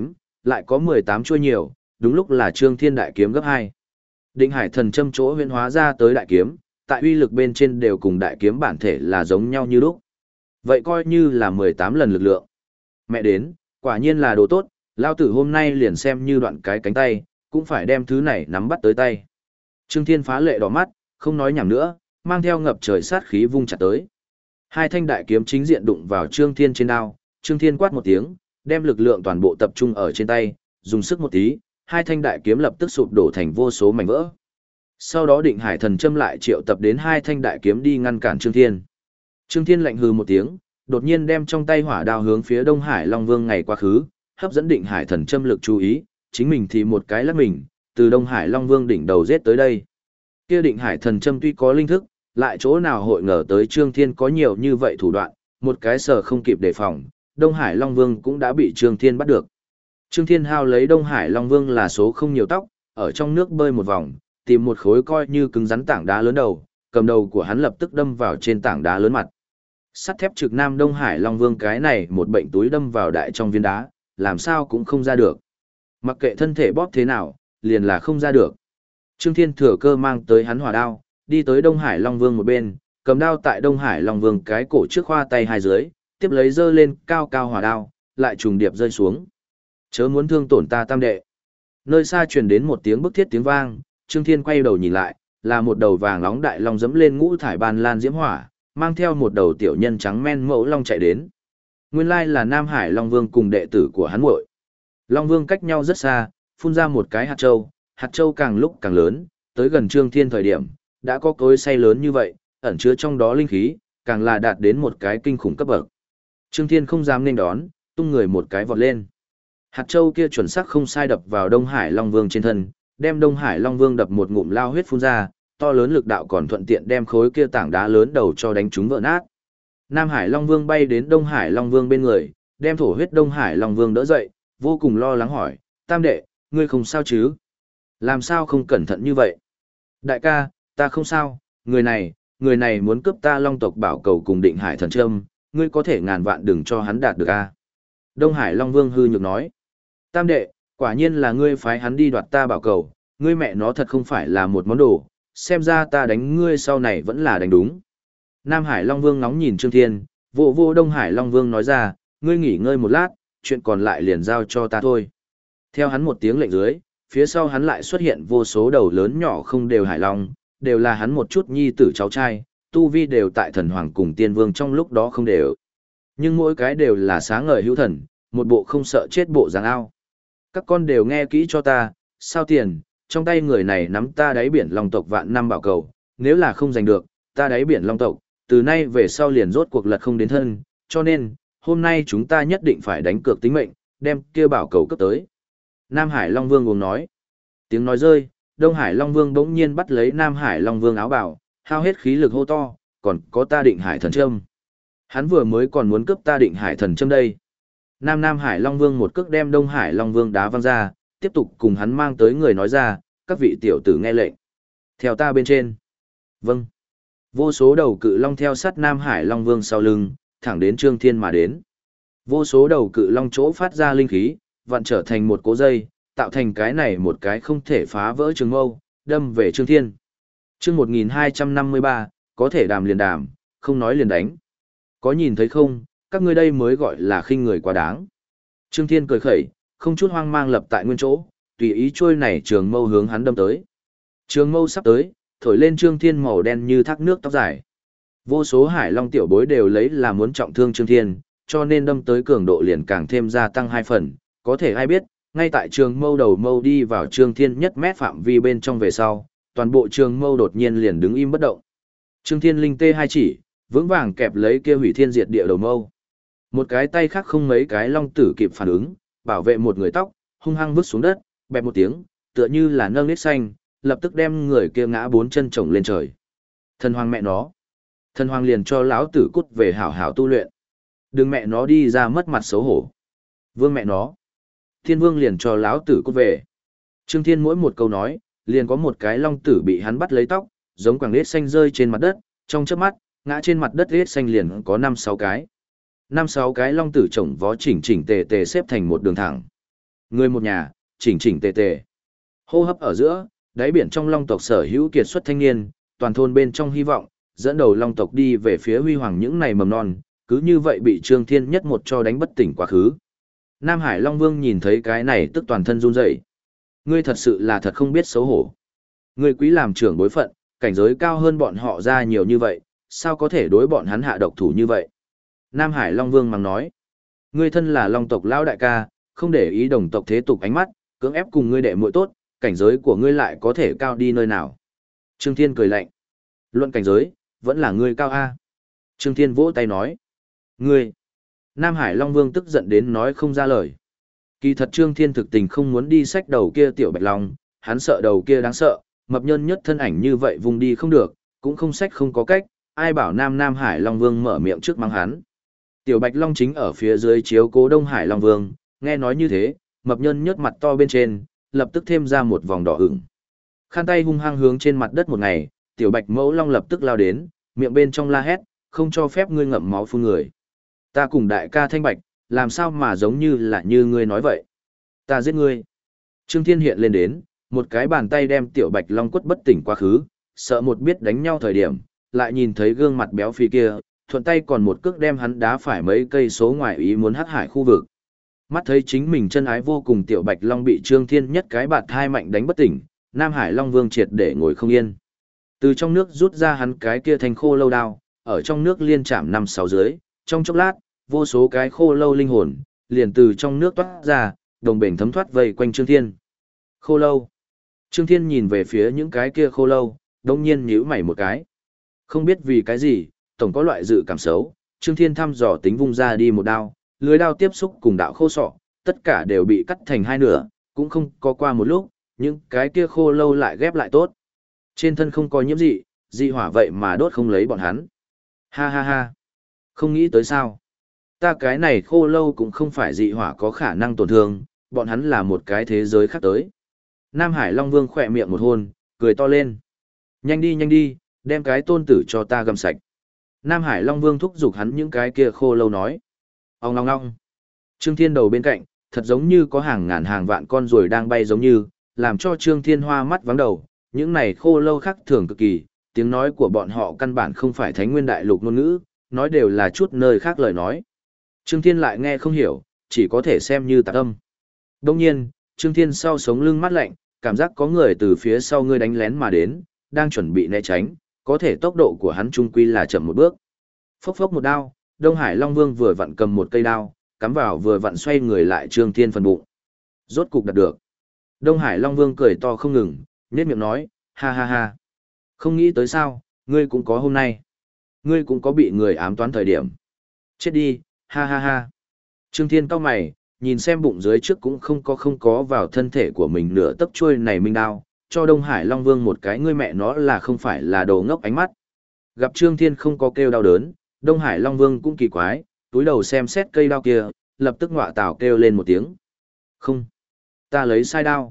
lại có 18 chuôi nhiều, đúng lúc là Trương Thiên đại kiếm gấp 2. Định Hải thần châm chỗ huyễn hóa ra tới đại kiếm, tại uy lực bên trên đều cùng đại kiếm bản thể là giống nhau như lúc. Vậy coi như là 18 lần lực lượng. Mẹ đến, quả nhiên là đồ tốt, lao tử hôm nay liền xem như đoạn cái cánh tay, cũng phải đem thứ này nắm bắt tới tay. Trương Thiên phá lệ đỏ mắt, không nói nhảm nữa, mang theo ngập trời sát khí vung chặt tới. Hai thanh đại kiếm chính diện đụng vào Trương Thiên trên đao, Trương Thiên quát một tiếng, đem lực lượng toàn bộ tập trung ở trên tay, dùng sức một tí, hai thanh đại kiếm lập tức sụp đổ thành vô số mảnh vỡ. Sau đó Định Hải thần châm lại triệu tập đến hai thanh đại kiếm đi ngăn cản Trương Thiên. Trương Thiên lạnh hừ một tiếng, đột nhiên đem trong tay hỏa đao hướng phía Đông Hải Long Vương ngày quá khứ, hấp dẫn Định Hải thần châm lực chú ý, chính mình thì một cái lắc mình, từ Đông Hải Long Vương đỉnh đầu giết tới đây. Kia Định Hải thần châm tuy có linh thức, lại chỗ nào hội ngờ tới Trương Thiên có nhiều như vậy thủ đoạn, một cái sở không kịp đề phòng, Đông Hải Long Vương cũng đã bị Trương Thiên bắt được. Trương Thiên hao lấy Đông Hải Long Vương là số không nhiều tóc, ở trong nước bơi một vòng, tìm một khối coi như cứng rắn tảng đá lớn đầu, cầm đầu của hắn lập tức đâm vào trên tảng đá lớn mặt. Sắt thép trực nam Đông Hải Long Vương cái này một bệnh túi đâm vào đại trong viên đá, làm sao cũng không ra được. Mặc kệ thân thể bóp thế nào, liền là không ra được. Trương Thiên thừa cơ mang tới hắn hỏa đao, đi tới Đông Hải Long Vương một bên, cầm đao tại Đông Hải Long Vương cái cổ trước khoa tay hai dưới, tiếp lấy giơ lên cao cao hỏa đao, lại trùng điệp rơi xuống. Chớ muốn thương tổn ta tam đệ. Nơi xa truyền đến một tiếng bức thiết tiếng vang, Trương Thiên quay đầu nhìn lại, là một đầu vàng nóng đại long dẫm lên ngũ thải ban lan diễm hỏa, mang theo một đầu tiểu nhân trắng men mẫu long chạy đến. Nguyên lai là Nam Hải Long Vương cùng đệ tử của hắn muội. Long Vương cách nhau rất xa, phun ra một cái hạt châu càng lúc càng lớn, tới gần Trương Thiên thời điểm, đã có cối xay lớn như vậy, ẩn chứa trong đó linh khí, càng là đạt đến một cái kinh khủng cấp bậc. Trương Thiên không dám nên đón, tung người một cái vọt lên. Hạt châu kia chuẩn xác không sai đập vào Đông Hải Long Vương trên thân, đem Đông Hải Long Vương đập một ngụm lao huyết phun ra, to lớn lực đạo còn thuận tiện đem khối kia tảng đá lớn đầu cho đánh trúng vỡ nát. Nam Hải Long Vương bay đến Đông Hải Long Vương bên người, đem thổ huyết Đông Hải Long Vương đỡ dậy, vô cùng lo lắng hỏi, tam đệ, ngươi không sao chứ? Làm sao không cẩn thận như vậy? Đại ca, ta không sao, người này muốn cướp ta Long tộc bảo cầu cùng Định Hải thần trâm, ngươi có thể ngàn vạn đừng cho hắn đạt được a. Đông Hải Long Vương hư nhược nói, tam đệ, quả nhiên là ngươi phái hắn đi đoạt ta bảo cầu, ngươi mẹ nó thật không phải là một món đồ, xem ra ta đánh ngươi sau này vẫn là đánh đúng. Nam Hải Long Vương ngóng nhìn Trương Thiên, vô Đông Hải Long Vương nói ra, ngươi nghỉ ngơi một lát, chuyện còn lại liền giao cho ta thôi. Theo hắn một tiếng lệnh dưới, phía sau hắn lại xuất hiện vô số đầu lớn nhỏ không đều hải long, đều là hắn một chút nhi tử cháu trai, tu vi đều tại thần hoàng cùng tiên vương trong lúc đó không đều. Nhưng mỗi cái đều là sáng ngời hữu thần, một bộ không sợ chết bộ dáng ao. Các con đều nghe kỹ cho ta, sao tiền, trong tay người này nắm ta đáy biển Long tộc vạn năm bảo cầu, nếu là không giành được, ta đáy biển Long tộc, từ nay về sau liền rốt cuộc lật không đến thân, cho nên, hôm nay chúng ta nhất định phải đánh cược tính mệnh, đem kia bảo cầu cấp tới. Nam Hải Long Vương uống nói. Tiếng nói rơi, Đông Hải Long Vương bỗng nhiên bắt lấy Nam Hải Long Vương áo bào, hao hết khí lực hô to, còn có ta Định Hải thần châm. Hắn vừa mới còn muốn cướp ta Định Hải thần châm đây. Nam Hải Long Vương một cước đem Đông Hải Long Vương đá văng ra, tiếp tục cùng hắn mang tới người nói ra, các vị tiểu tử nghe lệnh. Theo ta bên trên. Vâng. Vô số đầu cự long theo sát Nam Hải Long Vương sau lưng, thẳng đến Trương Thiên mà đến. Vô số đầu cự long chỗ phát ra linh khí, vặn trở thành một cỗ dây, tạo thành cái này một cái không thể phá vỡ trường mâu, đâm về Trương Thiên. Chương 1253, có thể đàm liền đàm, không nói liền đánh. Có nhìn thấy không, các ngươi đây mới gọi là khinh người quá đáng. Trương Thiên cười khẩy, không chút hoang mang lập tại nguyên chỗ, tùy ý trôi này trường mâu hướng hắn đâm tới. Trường mâu sắp tới, thổi lên Trương Thiên màu đen như thác nước tóc dài. Vô số hải long tiểu bối đều lấy là muốn trọng thương Trương Thiên, cho nên đâm tới cường độ liền càng thêm gia tăng 2 phần, có thể ai biết, ngay tại trường mâu đầu mâu đi vào Trương Thiên nhất mét phạm vi bên trong về sau, toàn bộ trường mâu đột nhiên liền đứng im bất động. Trương Thiên linh tê hai chỉ, vững vàng kẹp lấy kia hủy thiên diệt địa đầu mâu. Một cái tay khác không mấy cái long tử kịp phản ứng, bảo vệ một người tóc, hung hăng vứt xuống đất, bẹp một tiếng, tựa như là nâng nết xanh, lập tức đem người kia ngã 4 chân chồng lên trời. Thần hoàng mẹ nó. Thần hoàng liền cho lão tử cút về hảo hảo tu luyện. Đừng mẹ nó đi ra mất mặt xấu hổ. Vương mẹ nó. Thiên vương liền cho lão tử cút về. Trương Thiên mỗi một câu nói, liền có một cái long tử bị hắn bắt lấy tóc, giống quảng nết xanh rơi trên mặt đất, trong chớp mắt, ngã trên mặt đất nết xanh liền có 5-6 cái. 5-6 cái long tử chồng vó chỉnh chỉnh tề tề xếp thành một đường thẳng. Người một nhà, chỉnh chỉnh tề tề. Hô hấp ở giữa, đáy biển trong long tộc sở hữu kiệt xuất thanh niên, toàn thôn bên trong hy vọng, dẫn đầu long tộc đi về phía huy hoàng những này mầm non, cứ như vậy bị Trương Thiên nhất một cho đánh bất tỉnh quá khứ. Nam Hải Long Vương nhìn thấy cái này tức toàn thân run rẩy. Ngươi thật sự là thật không biết xấu hổ. Ngươi quý làm trưởng bối phận, cảnh giới cao hơn bọn họ ra nhiều như vậy, sao có thể đối bọn hắn hạ độc thủ như vậy? Nam Hải Long Vương mắng nói. Ngươi thân là long tộc lão đại ca, không để ý đồng tộc thế tục ánh mắt, cưỡng ép cùng ngươi đệ muội tốt, cảnh giới của ngươi lại có thể cao đi nơi nào? Trương Thiên cười lạnh. Luận cảnh giới, vẫn là ngươi cao a. Trương Thiên vỗ tay nói. Ngươi. Nam Hải Long Vương tức giận đến nói không ra lời. Kỳ thật Trương Thiên thực tình không muốn đi xách đầu kia tiểu bạch long, hắn sợ đầu kia đáng sợ, mập nhân nhất thân ảnh như vậy vùng đi không được, cũng không xách không có cách, ai bảo Nam Hải Long Vương mở miệng trước mắng hắn. Tiểu bạch long chính ở phía dưới chiếu cố Đông Hải Long Vương, nghe nói như thế, mập nhân nhớt mặt to bên trên, lập tức thêm ra một vòng đỏ ửng. Khăn tay hung hăng hướng trên mặt đất một ngày, tiểu bạch mẫu long lập tức lao đến, miệng bên trong la hét, không cho phép ngươi ngậm máu phun người. Ta cùng đại ca Thanh Bạch, làm sao mà giống như là như ngươi nói vậy? Ta giết ngươi. Trương Thiên hiện lên đến, một cái bàn tay đem tiểu bạch long quất bất tỉnh quá khứ, sợ một biết đánh nhau thời điểm, lại nhìn thấy gương mặt béo phì kia, thuận tay còn một cước đem hắn đá phải mấy cây số ngoài ý muốn hắc hải khu vực. Mắt thấy chính mình chân ái vô cùng tiểu bạch long bị Trương Thiên nhất cái bạt thai mạnh đánh bất tỉnh, Nam Hải Long Vương triệt để ngồi không yên. Từ trong nước rút ra hắn cái kia thành khô lâu đao, ở trong nước liên chạm 5-6 dưới, trong chốc lát, vô số cái khô lâu linh hồn, liền từ trong nước toát ra, đồng bền thấm thoát vây quanh Trương Thiên. Khô lâu. Trương Thiên nhìn về phía những cái kia khô lâu, đông nhiên nhíu mày một cái. Không biết vì cái gì, tổng có loại dự cảm xấu, Trương Thiên thăm dò tính vung ra đi một đao, lưới đao tiếp xúc cùng đạo khô sọ, tất cả đều bị cắt thành hai nửa, cũng không có qua một lúc, những cái kia khô lâu lại ghép lại tốt. Trên thân không có nhiễm dị, dị hỏa vậy mà đốt không lấy bọn hắn. Ha ha ha. Không nghĩ tới sao. Ta cái này khô lâu cũng không phải dị hỏa có khả năng tổn thương, bọn hắn là một cái thế giới khác tới. Nam Hải Long Vương khỏe miệng một hôn, cười to lên. Nhanh đi, đem cái tôn tử cho ta gầm sạch. Nam Hải Long Vương thúc giục hắn những cái kia khô lâu nói. Ong long long. Trương Thiên đầu bên cạnh, thật giống như có hàng ngàn hàng vạn con ruồi đang bay giống như, làm cho Trương Thiên hoa mắt vắng đầu. Những này khô lâu khác thường cực kỳ, tiếng nói của bọn họ căn bản không phải Thánh Nguyên Đại Lục ngôn ngữ, nói đều là chút nơi khác lời nói. Trương Thiên lại nghe không hiểu, chỉ có thể xem như tạp âm. Đông nhiên, Trương Thiên sau sống lưng mát lạnh, cảm giác có người từ phía sau ngươi đánh lén mà đến, đang chuẩn bị né tránh, có thể tốc độ của hắn trung quy là chậm một bước. Phốc phốc một đao, Đông Hải Long Vương vừa vặn cầm một cây đao, cắm vào vừa vặn xoay người lại Trương Thiên phần bụng. Rốt cục đạt được. Đông Hải Long Vương cười to không ngừng, nhếch miệng nói, ha ha ha. Không nghĩ tới sao, ngươi cũng có hôm nay. Ngươi cũng có bị người ám toán thời điểm. Chết đi, ha ha ha. Trương Thiên cau mày, nhìn xem bụng dưới trước cũng không có vào thân thể của mình nửa tấc chuôi này minh đao, cho Đông Hải Long Vương một cái ngươi mẹ nó là không phải là đồ ngốc ánh mắt. Gặp Trương Thiên không có kêu đau đớn, Đông Hải Long Vương cũng kỳ quái, túi đầu xem xét cây đao kia, lập tức ngọa tào kêu lên một tiếng. Không, ta lấy sai đao.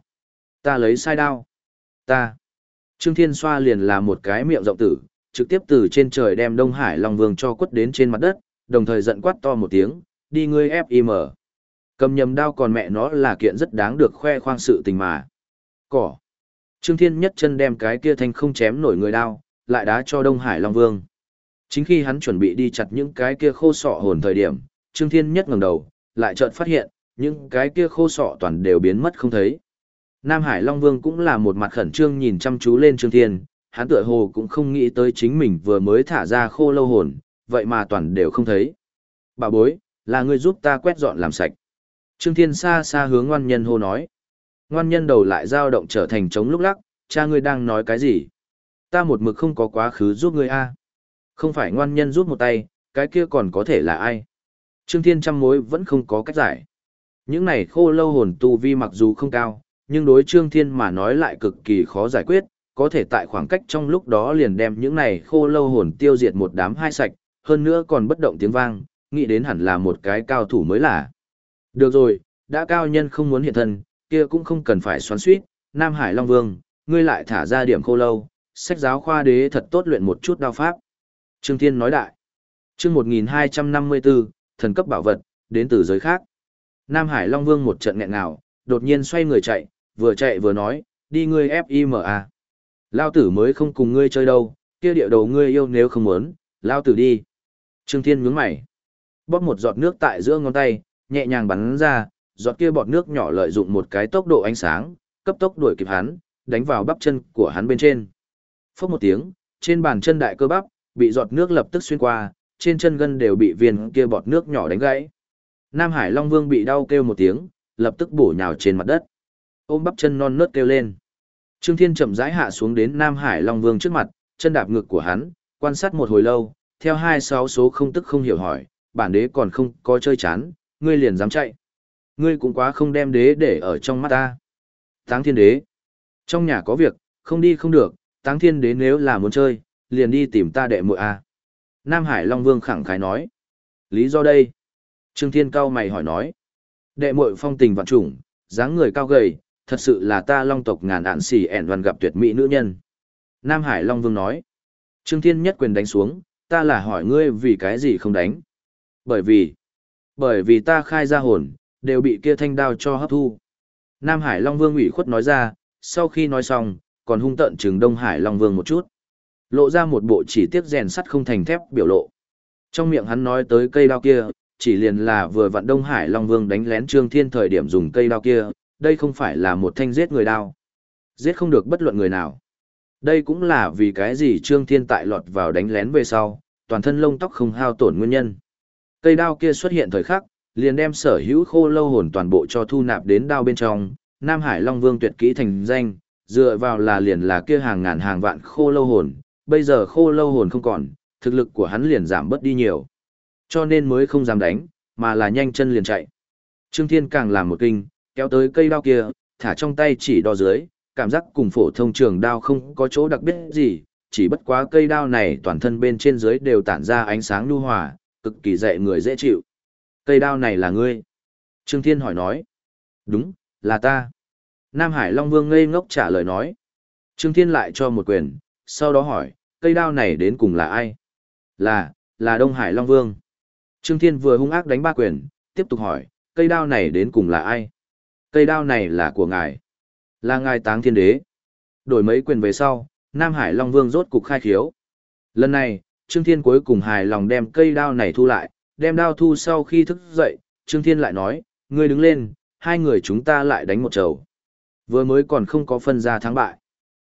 Ta. Trương Thiên xoa liền là một cái miệng rộng tử, trực tiếp từ trên trời đem Đông Hải Long Vương cho quất đến trên mặt đất, đồng thời giận quát to một tiếng, đi ngươi FIM. Cầm nhầm đao còn mẹ nó là kiện rất đáng được khoe khoang sự tình mà. Cỏ. Trương Thiên nhất chân đem cái kia thanh không chém nổi người đao, lại đá cho Đông Hải Long Vương. Chính khi hắn chuẩn bị đi chặt những cái kia khô sọ hồn thời điểm, Trương Thiên nhất ngẩng đầu, lại chợt phát hiện, những cái kia khô sọ toàn đều biến mất không thấy. Nam Hải Long Vương cũng là một mặt khẩn trương nhìn chăm chú lên Trương Thiên, hắn tựa hồ cũng không nghĩ tới chính mình vừa mới thả ra khô lâu hồn, vậy mà toàn đều không thấy. Bà bối, là ngươi giúp ta quét dọn làm sạch. Trương Thiên xa xa hướng ngoan nhân hô nói. Ngoan nhân đầu lại dao động trở thành trống lúc lắc, cha ngươi đang nói cái gì? Ta một mực không có quá khứ giúp ngươi a. Không phải ngoan nhân giúp một tay, cái kia còn có thể là ai? Trương Thiên trăm mối vẫn không có cách giải. Những này khô lâu hồn tu vi mặc dù không cao, nhưng đối Trương Thiên mà nói lại cực kỳ khó giải quyết, có thể tại khoảng cách trong lúc đó liền đem những này khô lâu hồn tiêu diệt một đám hai sạch, hơn nữa còn bất động tiếng vang, nghĩ đến hẳn là một cái cao thủ mới là. Được rồi, đã cao nhân không muốn hiện thân, kia cũng không cần phải xoắn xuýt, Nam Hải Long Vương, ngươi lại thả ra điểm khô lâu, sách giáo khoa đế thật tốt luyện một chút đao pháp. Trương Thiên nói đại. Chương 1254, thần cấp bảo vật, đến từ giới khác. Nam Hải Long Vương một trận nghẹn ngào, đột nhiên xoay người chạy vừa nói, đi ngươi FIMA. Lao tử mới không cùng ngươi chơi đâu, kia địa đầu ngươi yêu nếu không muốn, lao tử đi. Trương Thiên nhướng mày. Bóp một giọt nước tại giữa ngón tay, nhẹ nhàng bắn ra, giọt kia bọt nước nhỏ lợi dụng một cái tốc độ ánh sáng, cấp tốc đuổi kịp hắn, đánh vào bắp chân của hắn bên trên. Phốc một tiếng, trên bàn chân đại cơ bắp, bị giọt nước lập tức xuyên qua, trên chân gân đều bị viên kia bọt nước nhỏ đánh gãy. Nam Hải Long Vương bị đau kêu một tiếng, lập tức bổ nhào trên mặt đất. Ôm bắp chân non nớt kêu lên. Trương Thiên chậm rãi hạ xuống đến Nam Hải Long Vương trước mặt, chân đạp ngực của hắn, quan sát một hồi lâu, theo 26 số không tức không hiểu hỏi, bản đế còn không có chơi chán, ngươi liền dám chạy. Ngươi cũng quá không đem đế để ở trong mắt ta. Táng Thiên Đế. Trong nhà có việc, không đi không được, Táng Thiên Đế nếu là muốn chơi, liền đi tìm ta đệ muội a. Nam Hải Long Vương khẳng khái nói. Lý do đây? Trương Thiên cao mày hỏi nói. Đệ muội phong tình vạn trùng, dáng người cao gầy, thật sự là ta Long tộc ngàn ạn xỉ ẻn văn gặp tuyệt mỹ nữ nhân. Nam Hải Long Vương nói. Trương Thiên nhất quyền đánh xuống, ta là hỏi ngươi vì cái gì không đánh. Bởi vì ta khai ra hồn, đều bị kia thanh đao cho hấp thu. Nam Hải Long Vương ủy khuất nói ra, sau khi nói xong, còn hung tợn trừng Đông Hải Long Vương một chút. Lộ ra một bộ chỉ tiếc rèn sắt không thành thép biểu lộ. Trong miệng hắn nói tới cây đao kia, chỉ liền là vừa vặn Đông Hải Long Vương đánh lén Trương Thiên thời điểm dùng cây đao kia, đây không phải là một thanh giết người đao. Giết không được bất luận người nào. Đây cũng là vì cái gì Trương Thiên tại lọt vào đánh lén về sau, toàn thân lông tóc không hao tổn nguyên nhân. Cây đao kia xuất hiện thời khắc, liền đem sở hữu khô lâu hồn toàn bộ cho thu nạp đến đao bên trong, Nam Hải Long Vương tuyệt kỹ thành danh, dựa vào là liền là kia hàng ngàn hàng vạn khô lâu hồn, bây giờ khô lâu hồn không còn, thực lực của hắn liền giảm bớt đi nhiều. Cho nên mới không dám đánh, mà là nhanh chân liền chạy. Trương Thiên càng làm một kinh, kéo tới cây đao kia, thả trong tay chỉ đo dưới, cảm giác cùng phổ thông trường đao không có chỗ đặc biệt gì, chỉ bất quá cây đao này toàn thân bên trên dưới đều tản ra ánh sáng nhu hòa, cực kỳ dễ người dễ chịu. Cây đao này là ngươi? Trương Thiên hỏi nói. Đúng, là ta. Nam Hải Long Vương ngây ngốc trả lời nói. Trương Thiên lại cho một quyền, sau đó hỏi, cây đao này đến cùng là ai? Là Đông Hải Long Vương. Trương Thiên vừa hung ác đánh ba quyền, tiếp tục hỏi, cây đao này đến cùng là ai? Cây đao này là của ngài. Là ngài Táng Thiên Đế. Đổi mấy quyền về sau, Nam Hải Long Vương rốt cục khai khiếu. Lần này, Trương Thiên cuối cùng hài lòng đem cây đao này thu lại, đem đao thu sau khi thức dậy, Trương Thiên lại nói, ngươi đứng lên, hai người chúng ta lại đánh một trầu. Vừa mới còn không có phân ra thắng bại.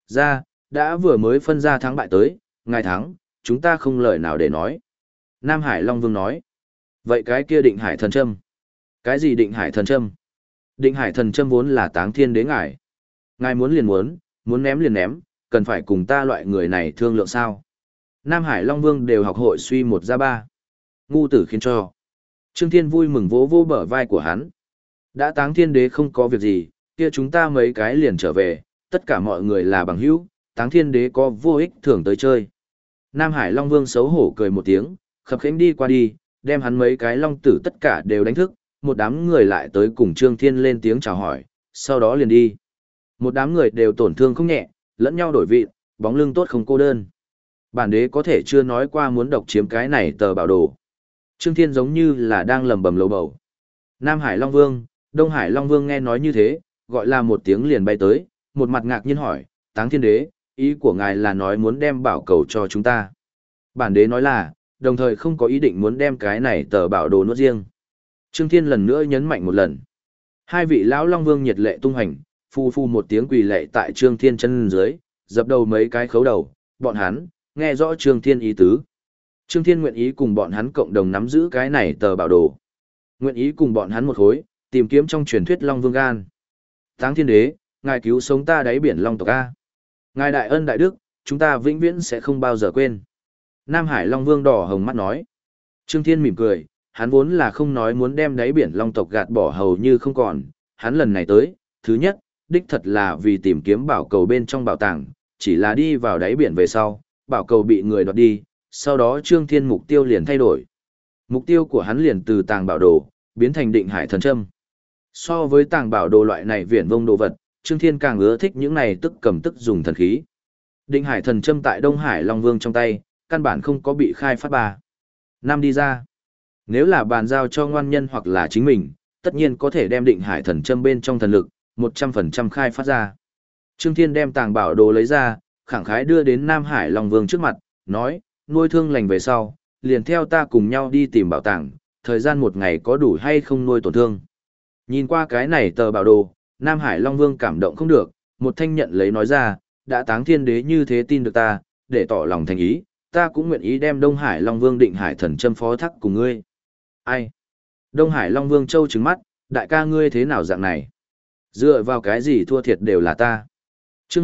Đã vừa mới phân ra thắng bại tới, ngài thắng, chúng ta không lời nào để nói. Nam Hải Long Vương nói, vậy cái kia Định Hải Thần Châm? Cái gì Định Hải Thần Châm? Định Hải Thần Châm vốn là Táng Thiên Đế ngài. Ngài muốn liền muốn ném liền ném, cần phải cùng ta loại người này thương lượng sao? Nam Hải Long Vương đều học hội suy một ra ba. Ngu tử khiến cho. Trương Thiên vui mừng vỗ vỗ bờ vai của hắn. Đã Táng Thiên Đế không có việc gì, kia chúng ta mấy cái liền trở về, tất cả mọi người là bằng hữu, Táng Thiên Đế có vô ích thưởng tới chơi. Nam Hải Long Vương xấu hổ cười một tiếng, khập khiễng đi qua đi, đem hắn mấy cái long tử tất cả đều đánh thức, một đám người lại tới cùng Trương Thiên lên tiếng chào hỏi, sau đó liền đi. Một đám người đều tổn thương không nhẹ, lẫn nhau đổi vị, bóng lưng tốt không cô đơn. Bản đế có thể chưa nói qua muốn độc chiếm cái này tờ bảo đồ. Trương Thiên giống như là đang lầm bầm lầu bầu. Nam Hải Long Vương, Đông Hải Long Vương nghe nói như thế, gọi là một tiếng liền bay tới, một mặt ngạc nhiên hỏi, Táng Thiên Đế, ý của ngài là nói muốn đem bảo cầu cho chúng ta. Bản đế nói là, đồng thời không có ý định muốn đem cái này tờ bảo đồ nuốt riêng. Trương Thiên lần nữa nhấn mạnh một lần. Hai vị lão Long Vương nhiệt lệ tung hành, phu phu một tiếng quỳ lệ tại Trương Thiên chân dưới, dập đầu mấy cái khấu đầu, bọn hắn, nghe rõ Trương Thiên ý tứ. Trương Thiên nguyện ý cùng bọn hắn cộng đồng nắm giữ cái này tờ bảo đồ. Nguyện ý cùng bọn hắn một khối, tìm kiếm trong truyền thuyết Long Vương gan. Táng Thiên Đế, ngài cứu sống ta đáy biển Long tộc A. Ngài đại ân đại đức, chúng ta vĩnh viễn sẽ không bao giờ quên. Nam Hải Long Vương đỏ hồng mắt nói. Trương Thiên mỉm cười, hắn vốn là không nói muốn đem đáy biển Long tộc gạt bỏ hầu như không còn. Hắn lần này tới, thứ nhất, đích thật là vì tìm kiếm bảo cầu bên trong bảo tàng, chỉ là đi vào đáy biển về sau, bảo cầu bị người đoạt đi, sau đó Trương Thiên mục tiêu liền thay đổi. Mục tiêu của hắn liền từ tàng bảo đồ, biến thành Định Hải Thần Châm. So với tàng bảo đồ loại này viển vông đồ vật, Trương Thiên càng ưa thích những này tức cầm tức dùng thần khí. Định Hải Thần Châm tại Đông Hải Long Vương trong tay, căn bản không có bị khai phát ba. Năm đi ra. Nếu là bàn giao cho ngoan nhân hoặc là chính mình, tất nhiên có thể đem định hải thần châm bên trong thần lực, 100% khai phát ra. Trương Thiên đem tàng bảo đồ lấy ra, khẳng khái đưa đến Nam Hải Long Vương trước mặt, nói, nuôi thương lành về sau, liền theo ta cùng nhau đi tìm bảo tàng, thời gian một ngày có đủ hay không nuôi tổn thương. Nhìn qua cái này tờ bảo đồ, Nam Hải Long Vương cảm động không được, một thanh nhận lấy nói ra, đã Táng Thiên Đế như thế tin được ta, để tỏ lòng thành ý, ta cũng nguyện ý đem Đông Hải Long Vương định hải thần châm phó thác cùng ngươi. Ai? Đông Hải Long Vương Châu trừng mắt, đại ca ngươi thế nào dạng này? Dựa vào cái gì thua thiệt đều là ta. Chương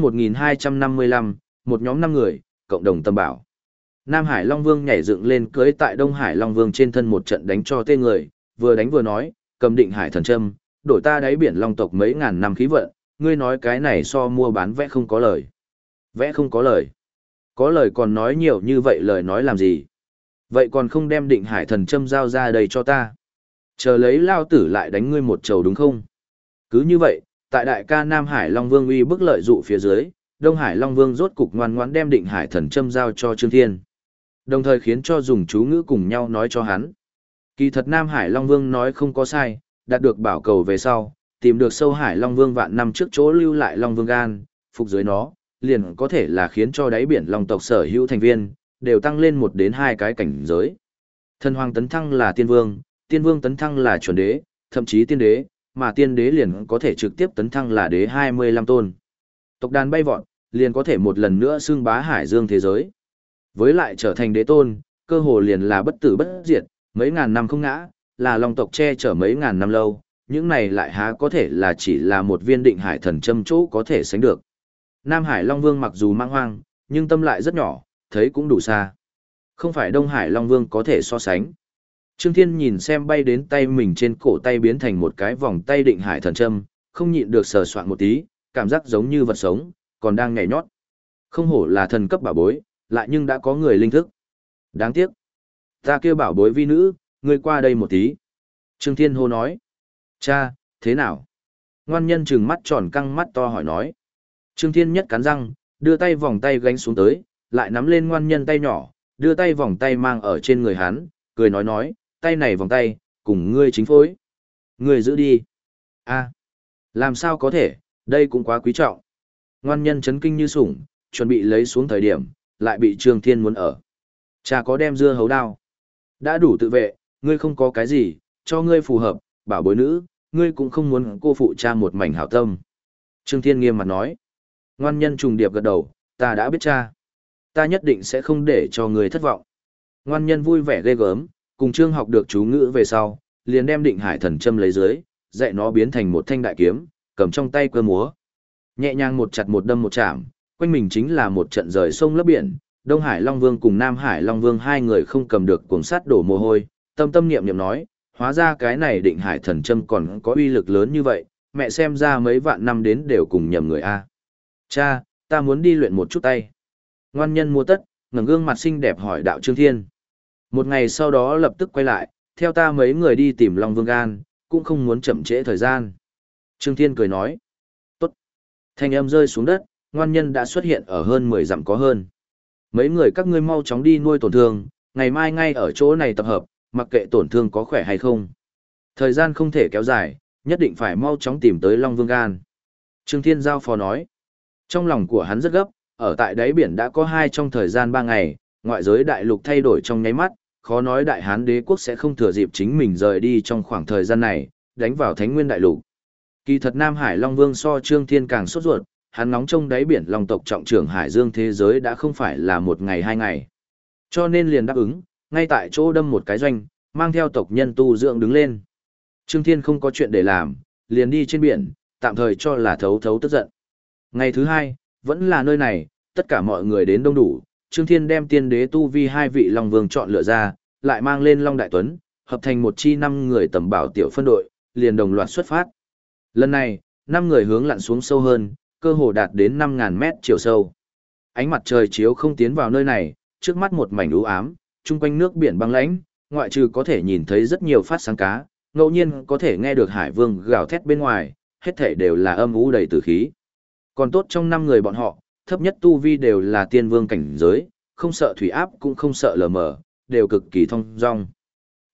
1255, một nhóm 5 người, cộng đồng tâm bảo. Nam Hải Long Vương nhảy dựng lên cưỡi tại Đông Hải Long Vương trên thân một trận đánh cho tê người, vừa đánh vừa nói, cầm định hải thần châm, đổi ta đáy biển long tộc mấy ngàn năm khí vận, ngươi nói cái này so mua bán vẽ không có lời. Vẽ không có lời. Có lời còn nói nhiều như vậy lời nói làm gì? Vậy còn không đem định hải thần châm giao ra đây cho ta. Chờ lấy lao tử lại đánh ngươi một trầu đúng không? Cứ như vậy, tại đại ca Nam Hải Long Vương uy bức lợi dụ phía dưới, Đông Hải Long Vương rốt cục ngoan ngoãn đem định hải thần châm giao cho Trương Thiên. Đồng thời khiến cho dùng chú ngữ cùng nhau nói cho hắn. Kỳ thật Nam Hải Long Vương nói không có sai, đạt được bảo cầu về sau, tìm được sâu Hải Long Vương vạn năm trước chỗ lưu lại Long Vương gan, phục dưới nó, liền có thể là khiến cho đáy biển Long tộc sở hữu thành viên, đều tăng lên 1 đến 2 cái cảnh giới. Thần Hoàng tấn thăng là tiên vương tấn thăng là chuẩn đế, thậm chí tiên đế, mà tiên đế liền có thể trực tiếp tấn thăng là đế 25 tôn. Tộc đàn bay vọt, liền có thể một lần nữa xưng bá hải dương thế giới. Với lại trở thành đế tôn, cơ hồ liền là bất tử bất diệt, mấy ngàn năm không ngã, là Long tộc che chở mấy ngàn năm lâu, những này lại há có thể là chỉ là một viên định hải thần châm chỗ có thể sánh được. Nam Hải Long Vương mặc dù mang hoang, nhưng tâm lại rất nhỏ, thấy cũng đủ xa. Không phải Đông Hải Long Vương có thể so sánh. Trương Thiên nhìn xem bay đến tay mình trên cổ tay biến thành một cái vòng tay định hải thần châm, không nhịn được sờ soạn một tí, cảm giác giống như vật sống, còn đang nhảy nhót. Không hổ là thần cấp bảo bối, lại nhưng đã có người linh thức. Đáng tiếc. Ta kêu bảo bối vi nữ, ngươi qua đây một tí. Trương Thiên hô nói. Cha, thế nào? Ngoan nhân trừng mắt tròn căng mắt to hỏi nói. Trương Thiên nhất cắn răng, đưa tay vòng tay gánh xuống tới, lại nắm lên ngoan nhân tay nhỏ, đưa tay vòng tay mang ở trên người hắn, cười nói, tay này vòng tay, cùng ngươi chính phối. Ngươi giữ đi. A, làm sao có thể, đây cũng quá quý trọng. Ngoan nhân chấn kinh như sủng, chuẩn bị lấy xuống thời điểm, lại bị Trương Thiên muốn ở. Cha có đem dưa hấu đao. Đã đủ tự vệ, ngươi không có cái gì, cho ngươi phù hợp, bảo bối nữ, ngươi cũng không muốn cô phụ cha một mảnh hảo tâm. Trương Thiên nghiêm mặt nói. Ngoan nhân trùng điệp gật đầu, ta đã biết cha. Ta nhất định sẽ không để cho ngươi thất vọng. Ngoan nhân vui vẻ ghê gớm, cùng Trương học được chú ngữ về sau, liền đem định hải thần châm lấy dưới, dạy nó biến thành một thanh đại kiếm, cầm trong tay cơ múa. Nhẹ nhàng một chặt một đâm một chạm, quanh mình chính là một trận rời sông lấp biển. Đông Hải Long Vương cùng Nam Hải Long Vương hai người không cầm được cuồng sát đổ mồ hôi, tâm tâm niệm niệm nói, hóa ra cái này định hải thần châm còn có uy lực lớn như vậy, mẹ xem ra mấy vạn năm đến đều cùng nhầm người a. Cha, ta muốn đi luyện một chút tay. Ngoan nhân mua tất, ngẩng gương mặt xinh đẹp hỏi đạo Trương Thiên. Một ngày sau đó lập tức quay lại, theo ta mấy người đi tìm Long Vương gan, cũng không muốn chậm trễ thời gian. Trương Thiên cười nói. Tốt. Thanh âm rơi xuống đất, ngoan nhân đã xuất hiện ở hơn 10 dặm có hơn. Mấy người các ngươi mau chóng đi nuôi tổn thương, ngày mai ngay ở chỗ này tập hợp, mặc kệ tổn thương có khỏe hay không. Thời gian không thể kéo dài, nhất định phải mau chóng tìm tới Long Vương gan. Trương Thiên giao phó nói. Trong lòng của hắn rất gấp, ở tại đáy biển đã có 2 trong thời gian 3 ngày, ngoại giới đại lục thay đổi trong nháy mắt, khó nói Đại Hán đế quốc sẽ không thừa dịp chính mình rời đi trong khoảng thời gian này, đánh vào Thánh Nguyên đại lục. Kỳ thật Nam Hải Long Vương so Trương Thiên càng sốt ruột, hắn nóng trong đáy biển Long tộc trọng trưởng Hải Dương thế giới đã không phải là 1 ngày 2 ngày. Cho nên liền đáp ứng, ngay tại chỗ đâm một cái doanh, mang theo tộc nhân tu dưỡng đứng lên. Trương Thiên không có chuyện để làm, liền đi trên biển, tạm thời cho là thấu thấu tức giận. Ngày thứ 2, vẫn là nơi này, tất cả mọi người đến đông đủ, Trương Thiên đem tiên đế tu vi 2 vị Long Vương chọn lựa ra, lại mang lên Long Đại Tuấn, hợp thành một chi 5 người tầm bảo tiểu phân đội, liền đồng loạt xuất phát. Lần này, 5 người hướng lặn xuống sâu hơn, cơ hồ đạt đến 5.000 mét chiều sâu. Ánh mặt trời chiếu không tiến vào nơi này, trước mắt một mảnh u ám, chung quanh nước biển băng lãnh, ngoại trừ có thể nhìn thấy rất nhiều phát sáng cá, ngẫu nhiên có thể nghe được hải vương gào thét bên ngoài, hết thảy đều là âm u đầy tử khí. Còn tốt trong 5 người bọn họ, thấp nhất tu vi đều là tiên vương cảnh giới, không sợ thủy áp cũng không sợ lờ mờ, đều cực kỳ thông dong.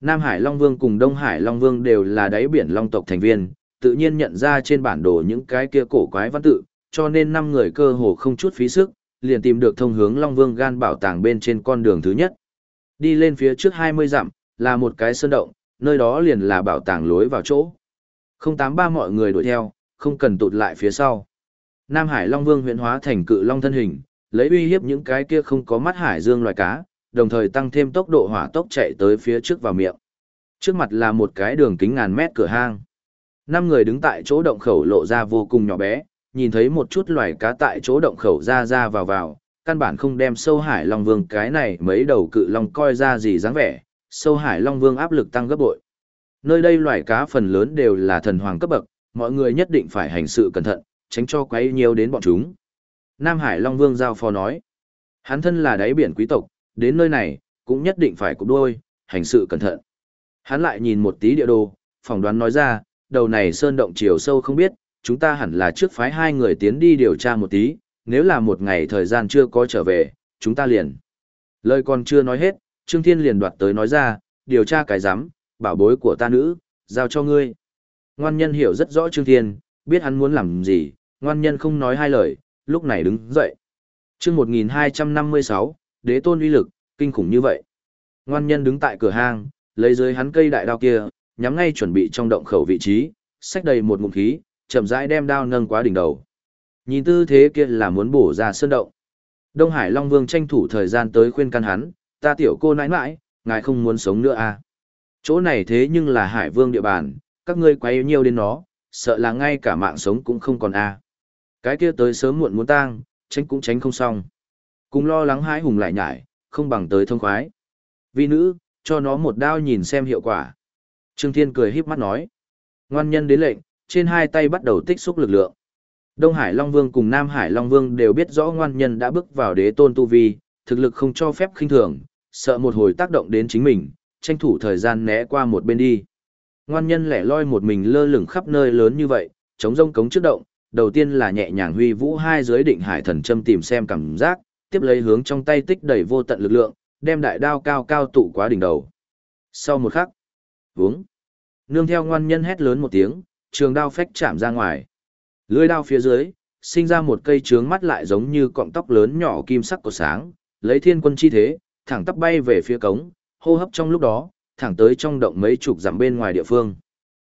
Nam Hải Long Vương cùng Đông Hải Long Vương đều là đáy biển Long tộc thành viên, tự nhiên nhận ra trên bản đồ những cái kia cổ quái văn tự, cho nên 5 người cơ hồ không chút phí sức, liền tìm được thông hướng Long Vương gan bảo tàng bên trên con đường thứ nhất. Đi lên phía trước 20 dặm, là một cái sơn động, nơi đó liền là bảo tàng lối vào chỗ. 083 mọi người đuổi theo, không cần tụt lại phía sau. Nam Hải Long Vương huyễn hóa thành cự long thân hình, lấy uy hiếp những cái kia không có mắt hải dương loài cá, đồng thời tăng thêm tốc độ hỏa tốc chạy tới phía trước vào miệng. Trước mặt là một cái đường kính ngàn mét cửa hang. 5 người đứng tại chỗ động khẩu lộ ra vô cùng nhỏ bé, nhìn thấy một chút loài cá tại chỗ động khẩu ra vào, căn bản không đem sâu hải long vương cái này mấy đầu cự long coi ra gì dáng vẻ, sâu hải long vương áp lực tăng gấp bội. Nơi đây loài cá phần lớn đều là thần hoàng cấp bậc, mọi người nhất định phải hành sự cẩn thận, tránh cho quấy nhiều đến bọn chúng. Nam Hải Long Vương giao phó nói, hắn thân là đáy biển quý tộc, đến nơi này, cũng nhất định phải cụp đuôi, hành sự cẩn thận. Hắn lại nhìn một tí địa đồ, phỏng đoán nói ra, đầu này sơn động chiều sâu không biết, chúng ta hẳn là trước phái 2 người tiến đi điều tra một tí, nếu là một ngày thời gian chưa có trở về, chúng ta liền. Lời còn chưa nói hết, Trương Thiên liền đoạt tới nói ra, điều tra cái rắm, bảo bối của ta nữ, giao cho ngươi. Ngoan nhân hiểu rất rõ Trương Thiên, biết hắn muốn làm gì, ngoan nhân không nói hai lời, lúc này đứng dậy. Chương 1256, đế tôn uy lực, kinh khủng như vậy. Ngoan nhân đứng tại cửa hang, lấy dưới hắn cây đại đao kia, nhắm ngay chuẩn bị trong động khẩu vị trí, xách đầy một ngụm khí, chậm rãi đem đao nâng quá đỉnh đầu. Nhìn tư thế kia là muốn bổ ra sơn động. Đông Hải Long Vương tranh thủ thời gian tới khuyên can hắn, ta tiểu cô nãi nãi, ngài không muốn sống nữa à. Chỗ này thế nhưng là Hải Vương địa bàn, các ngươi quấy nhiều đến nó, sợ là ngay cả mạng sống cũng không còn à. Cái kia tới sớm muộn muốn tang, tránh cũng tránh không xong. Cùng lo lắng hãi hùng lại nhải, không bằng tới thông khoái. Vi nữ, cho nó một đao nhìn xem hiệu quả. Trương Thiên cười híp mắt nói. Ngoan nhân đến lệnh, trên 2 tay bắt đầu tích xúc lực lượng. Đông Hải Long Vương cùng Nam Hải Long Vương đều biết rõ ngoan nhân đã bước vào đế tôn tu vi, thực lực không cho phép khinh thường, sợ một hồi tác động đến chính mình, tranh thủ thời gian né qua một bên đi. Ngoan nhân lẻ loi một mình lơ lửng khắp nơi lớn như vậy, chống rông cống trước động, đầu tiên là nhẹ nhàng huy vũ 2 giới định hải thần châm tìm xem cảm giác, tiếp lấy hướng trong tay tích đầy vô tận lực lượng, đem đại đao cao cao tụ quá đỉnh đầu. Sau một khắc, vướng, nương theo ngoan nhân hét lớn một tiếng, trường đao phách chạm ra ngoài. Lưỡi đao phía dưới, sinh ra một cây trướng mắt lại giống như cọng tóc lớn nhỏ kim sắc của sáng, lấy thiên quân chi thế, thẳng tắp bay về phía cống, hô hấp trong lúc đó, thẳng tới trong động mấy chục dặm bên ngoài địa phương.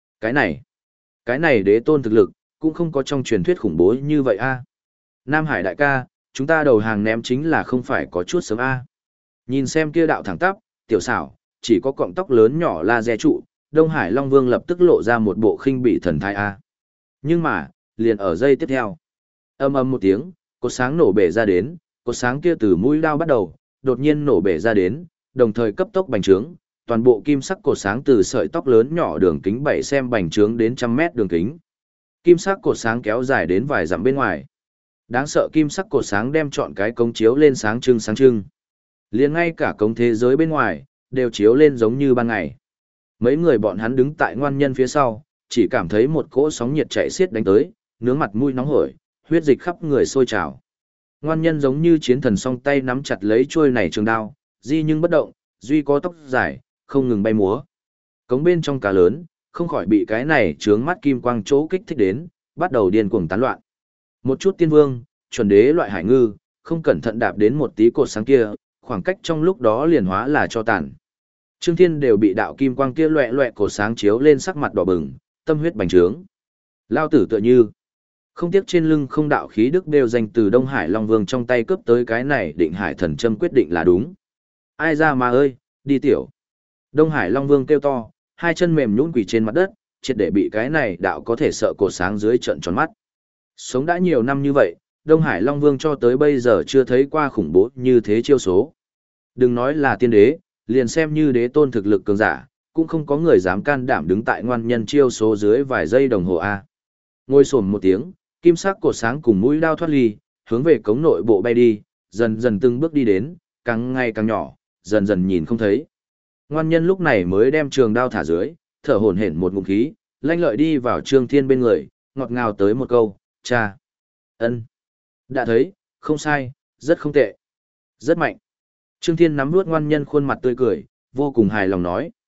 Cái này đế tôn thực lực, cũng không có trong truyền thuyết khủng bố như vậy a. Nam Hải đại ca, chúng ta đầu hàng ném chính là không phải có chút sớm a. Nhìn xem kia đạo thẳng tắp, tiểu xảo, chỉ có cọng tóc lớn nhỏ laser trụ, Đông Hải Long Vương lập tức lộ ra một bộ khinh bị thần thái a. Nhưng mà, liền ở giây tiếp theo, ầm ầm một tiếng, cột sáng nổ bể ra đến, cột sáng kia từ mũi đao bắt đầu, đột nhiên nổ bể ra đến, đồng thời cấp tốc bành trướng, toàn bộ kim sắc cột sáng từ sợi tóc lớn nhỏ đường kính 7 cm bành trướng đến trăm mét đường kính. Kim sắc cột sáng kéo dài đến vài dặm bên ngoài. Đáng sợ kim sắc cột sáng đem trọn cái cống chiếu lên sáng trưng. Liền ngay cả cống thế giới bên ngoài, đều chiếu lên giống như ban ngày. Mấy người bọn hắn đứng tại ngoan nhân phía sau, chỉ cảm thấy một cỗ sóng nhiệt chạy xiết đánh tới, nướng mặt mũi nóng hổi, huyết dịch khắp người sôi trào. Ngoan nhân giống như chiến thần song tay nắm chặt lấy chuôi này trường đao, di nhưng bất động, duy có tóc dài, không ngừng bay múa. Cống bên trong cá lớn, không khỏi bị cái này chướng mắt kim quang chỗ kích thích đến, bắt đầu điên cuồng tán loạn. Một chút tiên vương, chuẩn đế loại hải ngư, không cẩn thận đạp đến một tí cột sáng kia, khoảng cách trong lúc đó liền hóa là cho tàn. Trương Thiên đều bị đạo kim quang kia loẹ loẹ cột sáng chiếu lên sắc mặt đỏ bừng, tâm huyết bành trướng. Lao tử tựa như không tiếc trên lưng không đạo khí đức đều dành từ Đông Hải Long Vương trong tay cướp tới cái này định hải thần châm quyết định là đúng. Ai ra mà ơi, đi tiểu. Đông Hải Long Vương kêu to, 2 chân mềm nhũn quỳ trên mặt đất, triệt để bị cái này đạo có thể sợ cột sáng dưới trận tròn mắt. Sống đã nhiều năm như vậy, Đông Hải Long Vương cho tới bây giờ chưa thấy qua khủng bố như thế chiêu số. Đừng nói là tiên đế, liền xem như đế tôn thực lực cường giả, cũng không có người dám can đảm đứng tại ngoan nhân chiêu số dưới vài giây đồng hồ a. Ngồi xổm một tiếng, kim sắc cột sáng cùng mũi đao thoát ly, hướng về cống nội bộ bay đi, dần dần từng bước đi đến, càng ngày càng nhỏ, dần dần nhìn không thấy. Ngoan nhân lúc này mới đem trường đao thả dưới, thở hổn hển một ngụm khí, lanh lợi đi vào Trương Thiên bên người, ngọt ngào tới một câu, cha. Ân. Đã thấy, không sai, rất không tệ. Rất mạnh. Trương Thiên nắm nuốt ngoan nhân khuôn mặt tươi cười, vô cùng hài lòng nói.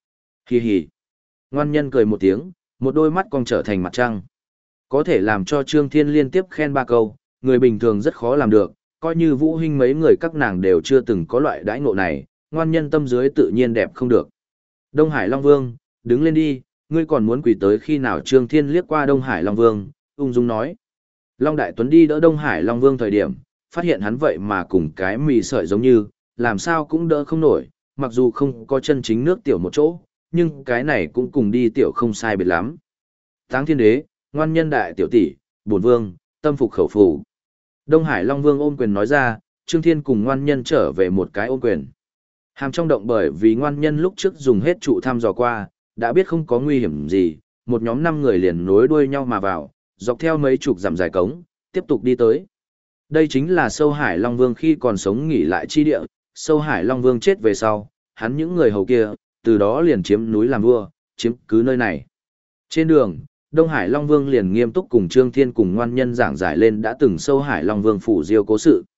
Hi hi. Ngoan nhân cười một tiếng, một đôi mắt cong trở thành mặt trăng. Có thể làm cho Trương Thiên liên tiếp khen ba câu, người bình thường rất khó làm được, coi như Vũ Hinh mấy người các nàng đều chưa từng có loại đãi ngộ này, ngoan nhân tâm dưới tự nhiên đẹp không được. Đông Hải Long Vương, đứng lên đi, ngươi còn muốn quỳ tới khi nào? Trương Thiên liếc qua Đông Hải Long Vương, ung dung nói. Long Đại Tuấn đi đỡ Đông Hải Long Vương thời điểm, phát hiện hắn vậy mà cùng cái mì sợi giống như, làm sao cũng đỡ không nổi, mặc dù không có chân chính nước tiểu một chỗ, nhưng cái này cũng cùng đi tiểu không sai biệt lắm. Táng Thiên Đế, ngoan nhân đại tiểu tỷ, bổn vương, tâm phục khẩu phục. Đông Hải Long Vương ôm quyền nói ra, Trương Thiên cùng ngoan nhân trở về một cái ôm quyền. Hàm trong động bởi vì ngoan nhân lúc trước dùng hết trụ thăm dò qua, đã biết không có nguy hiểm gì, một nhóm 5 người liền nối đuôi nhau mà vào, dọc theo mấy chục dặm dài cống, tiếp tục đi tới. Đây chính là Sâu Hải Long Vương khi còn sống nghỉ lại chi địa, Sâu Hải Long Vương chết về sau, hắn những người hầu kia, từ đó liền chiếm núi làm vua, chiếm cứ nơi này. Trên đường, Đông Hải Long Vương liền nghiêm túc cùng Trương Thiên cùng ngoan nhân giảng giải lên đã từng Sâu Hải Long Vương phủ diêu cố sự.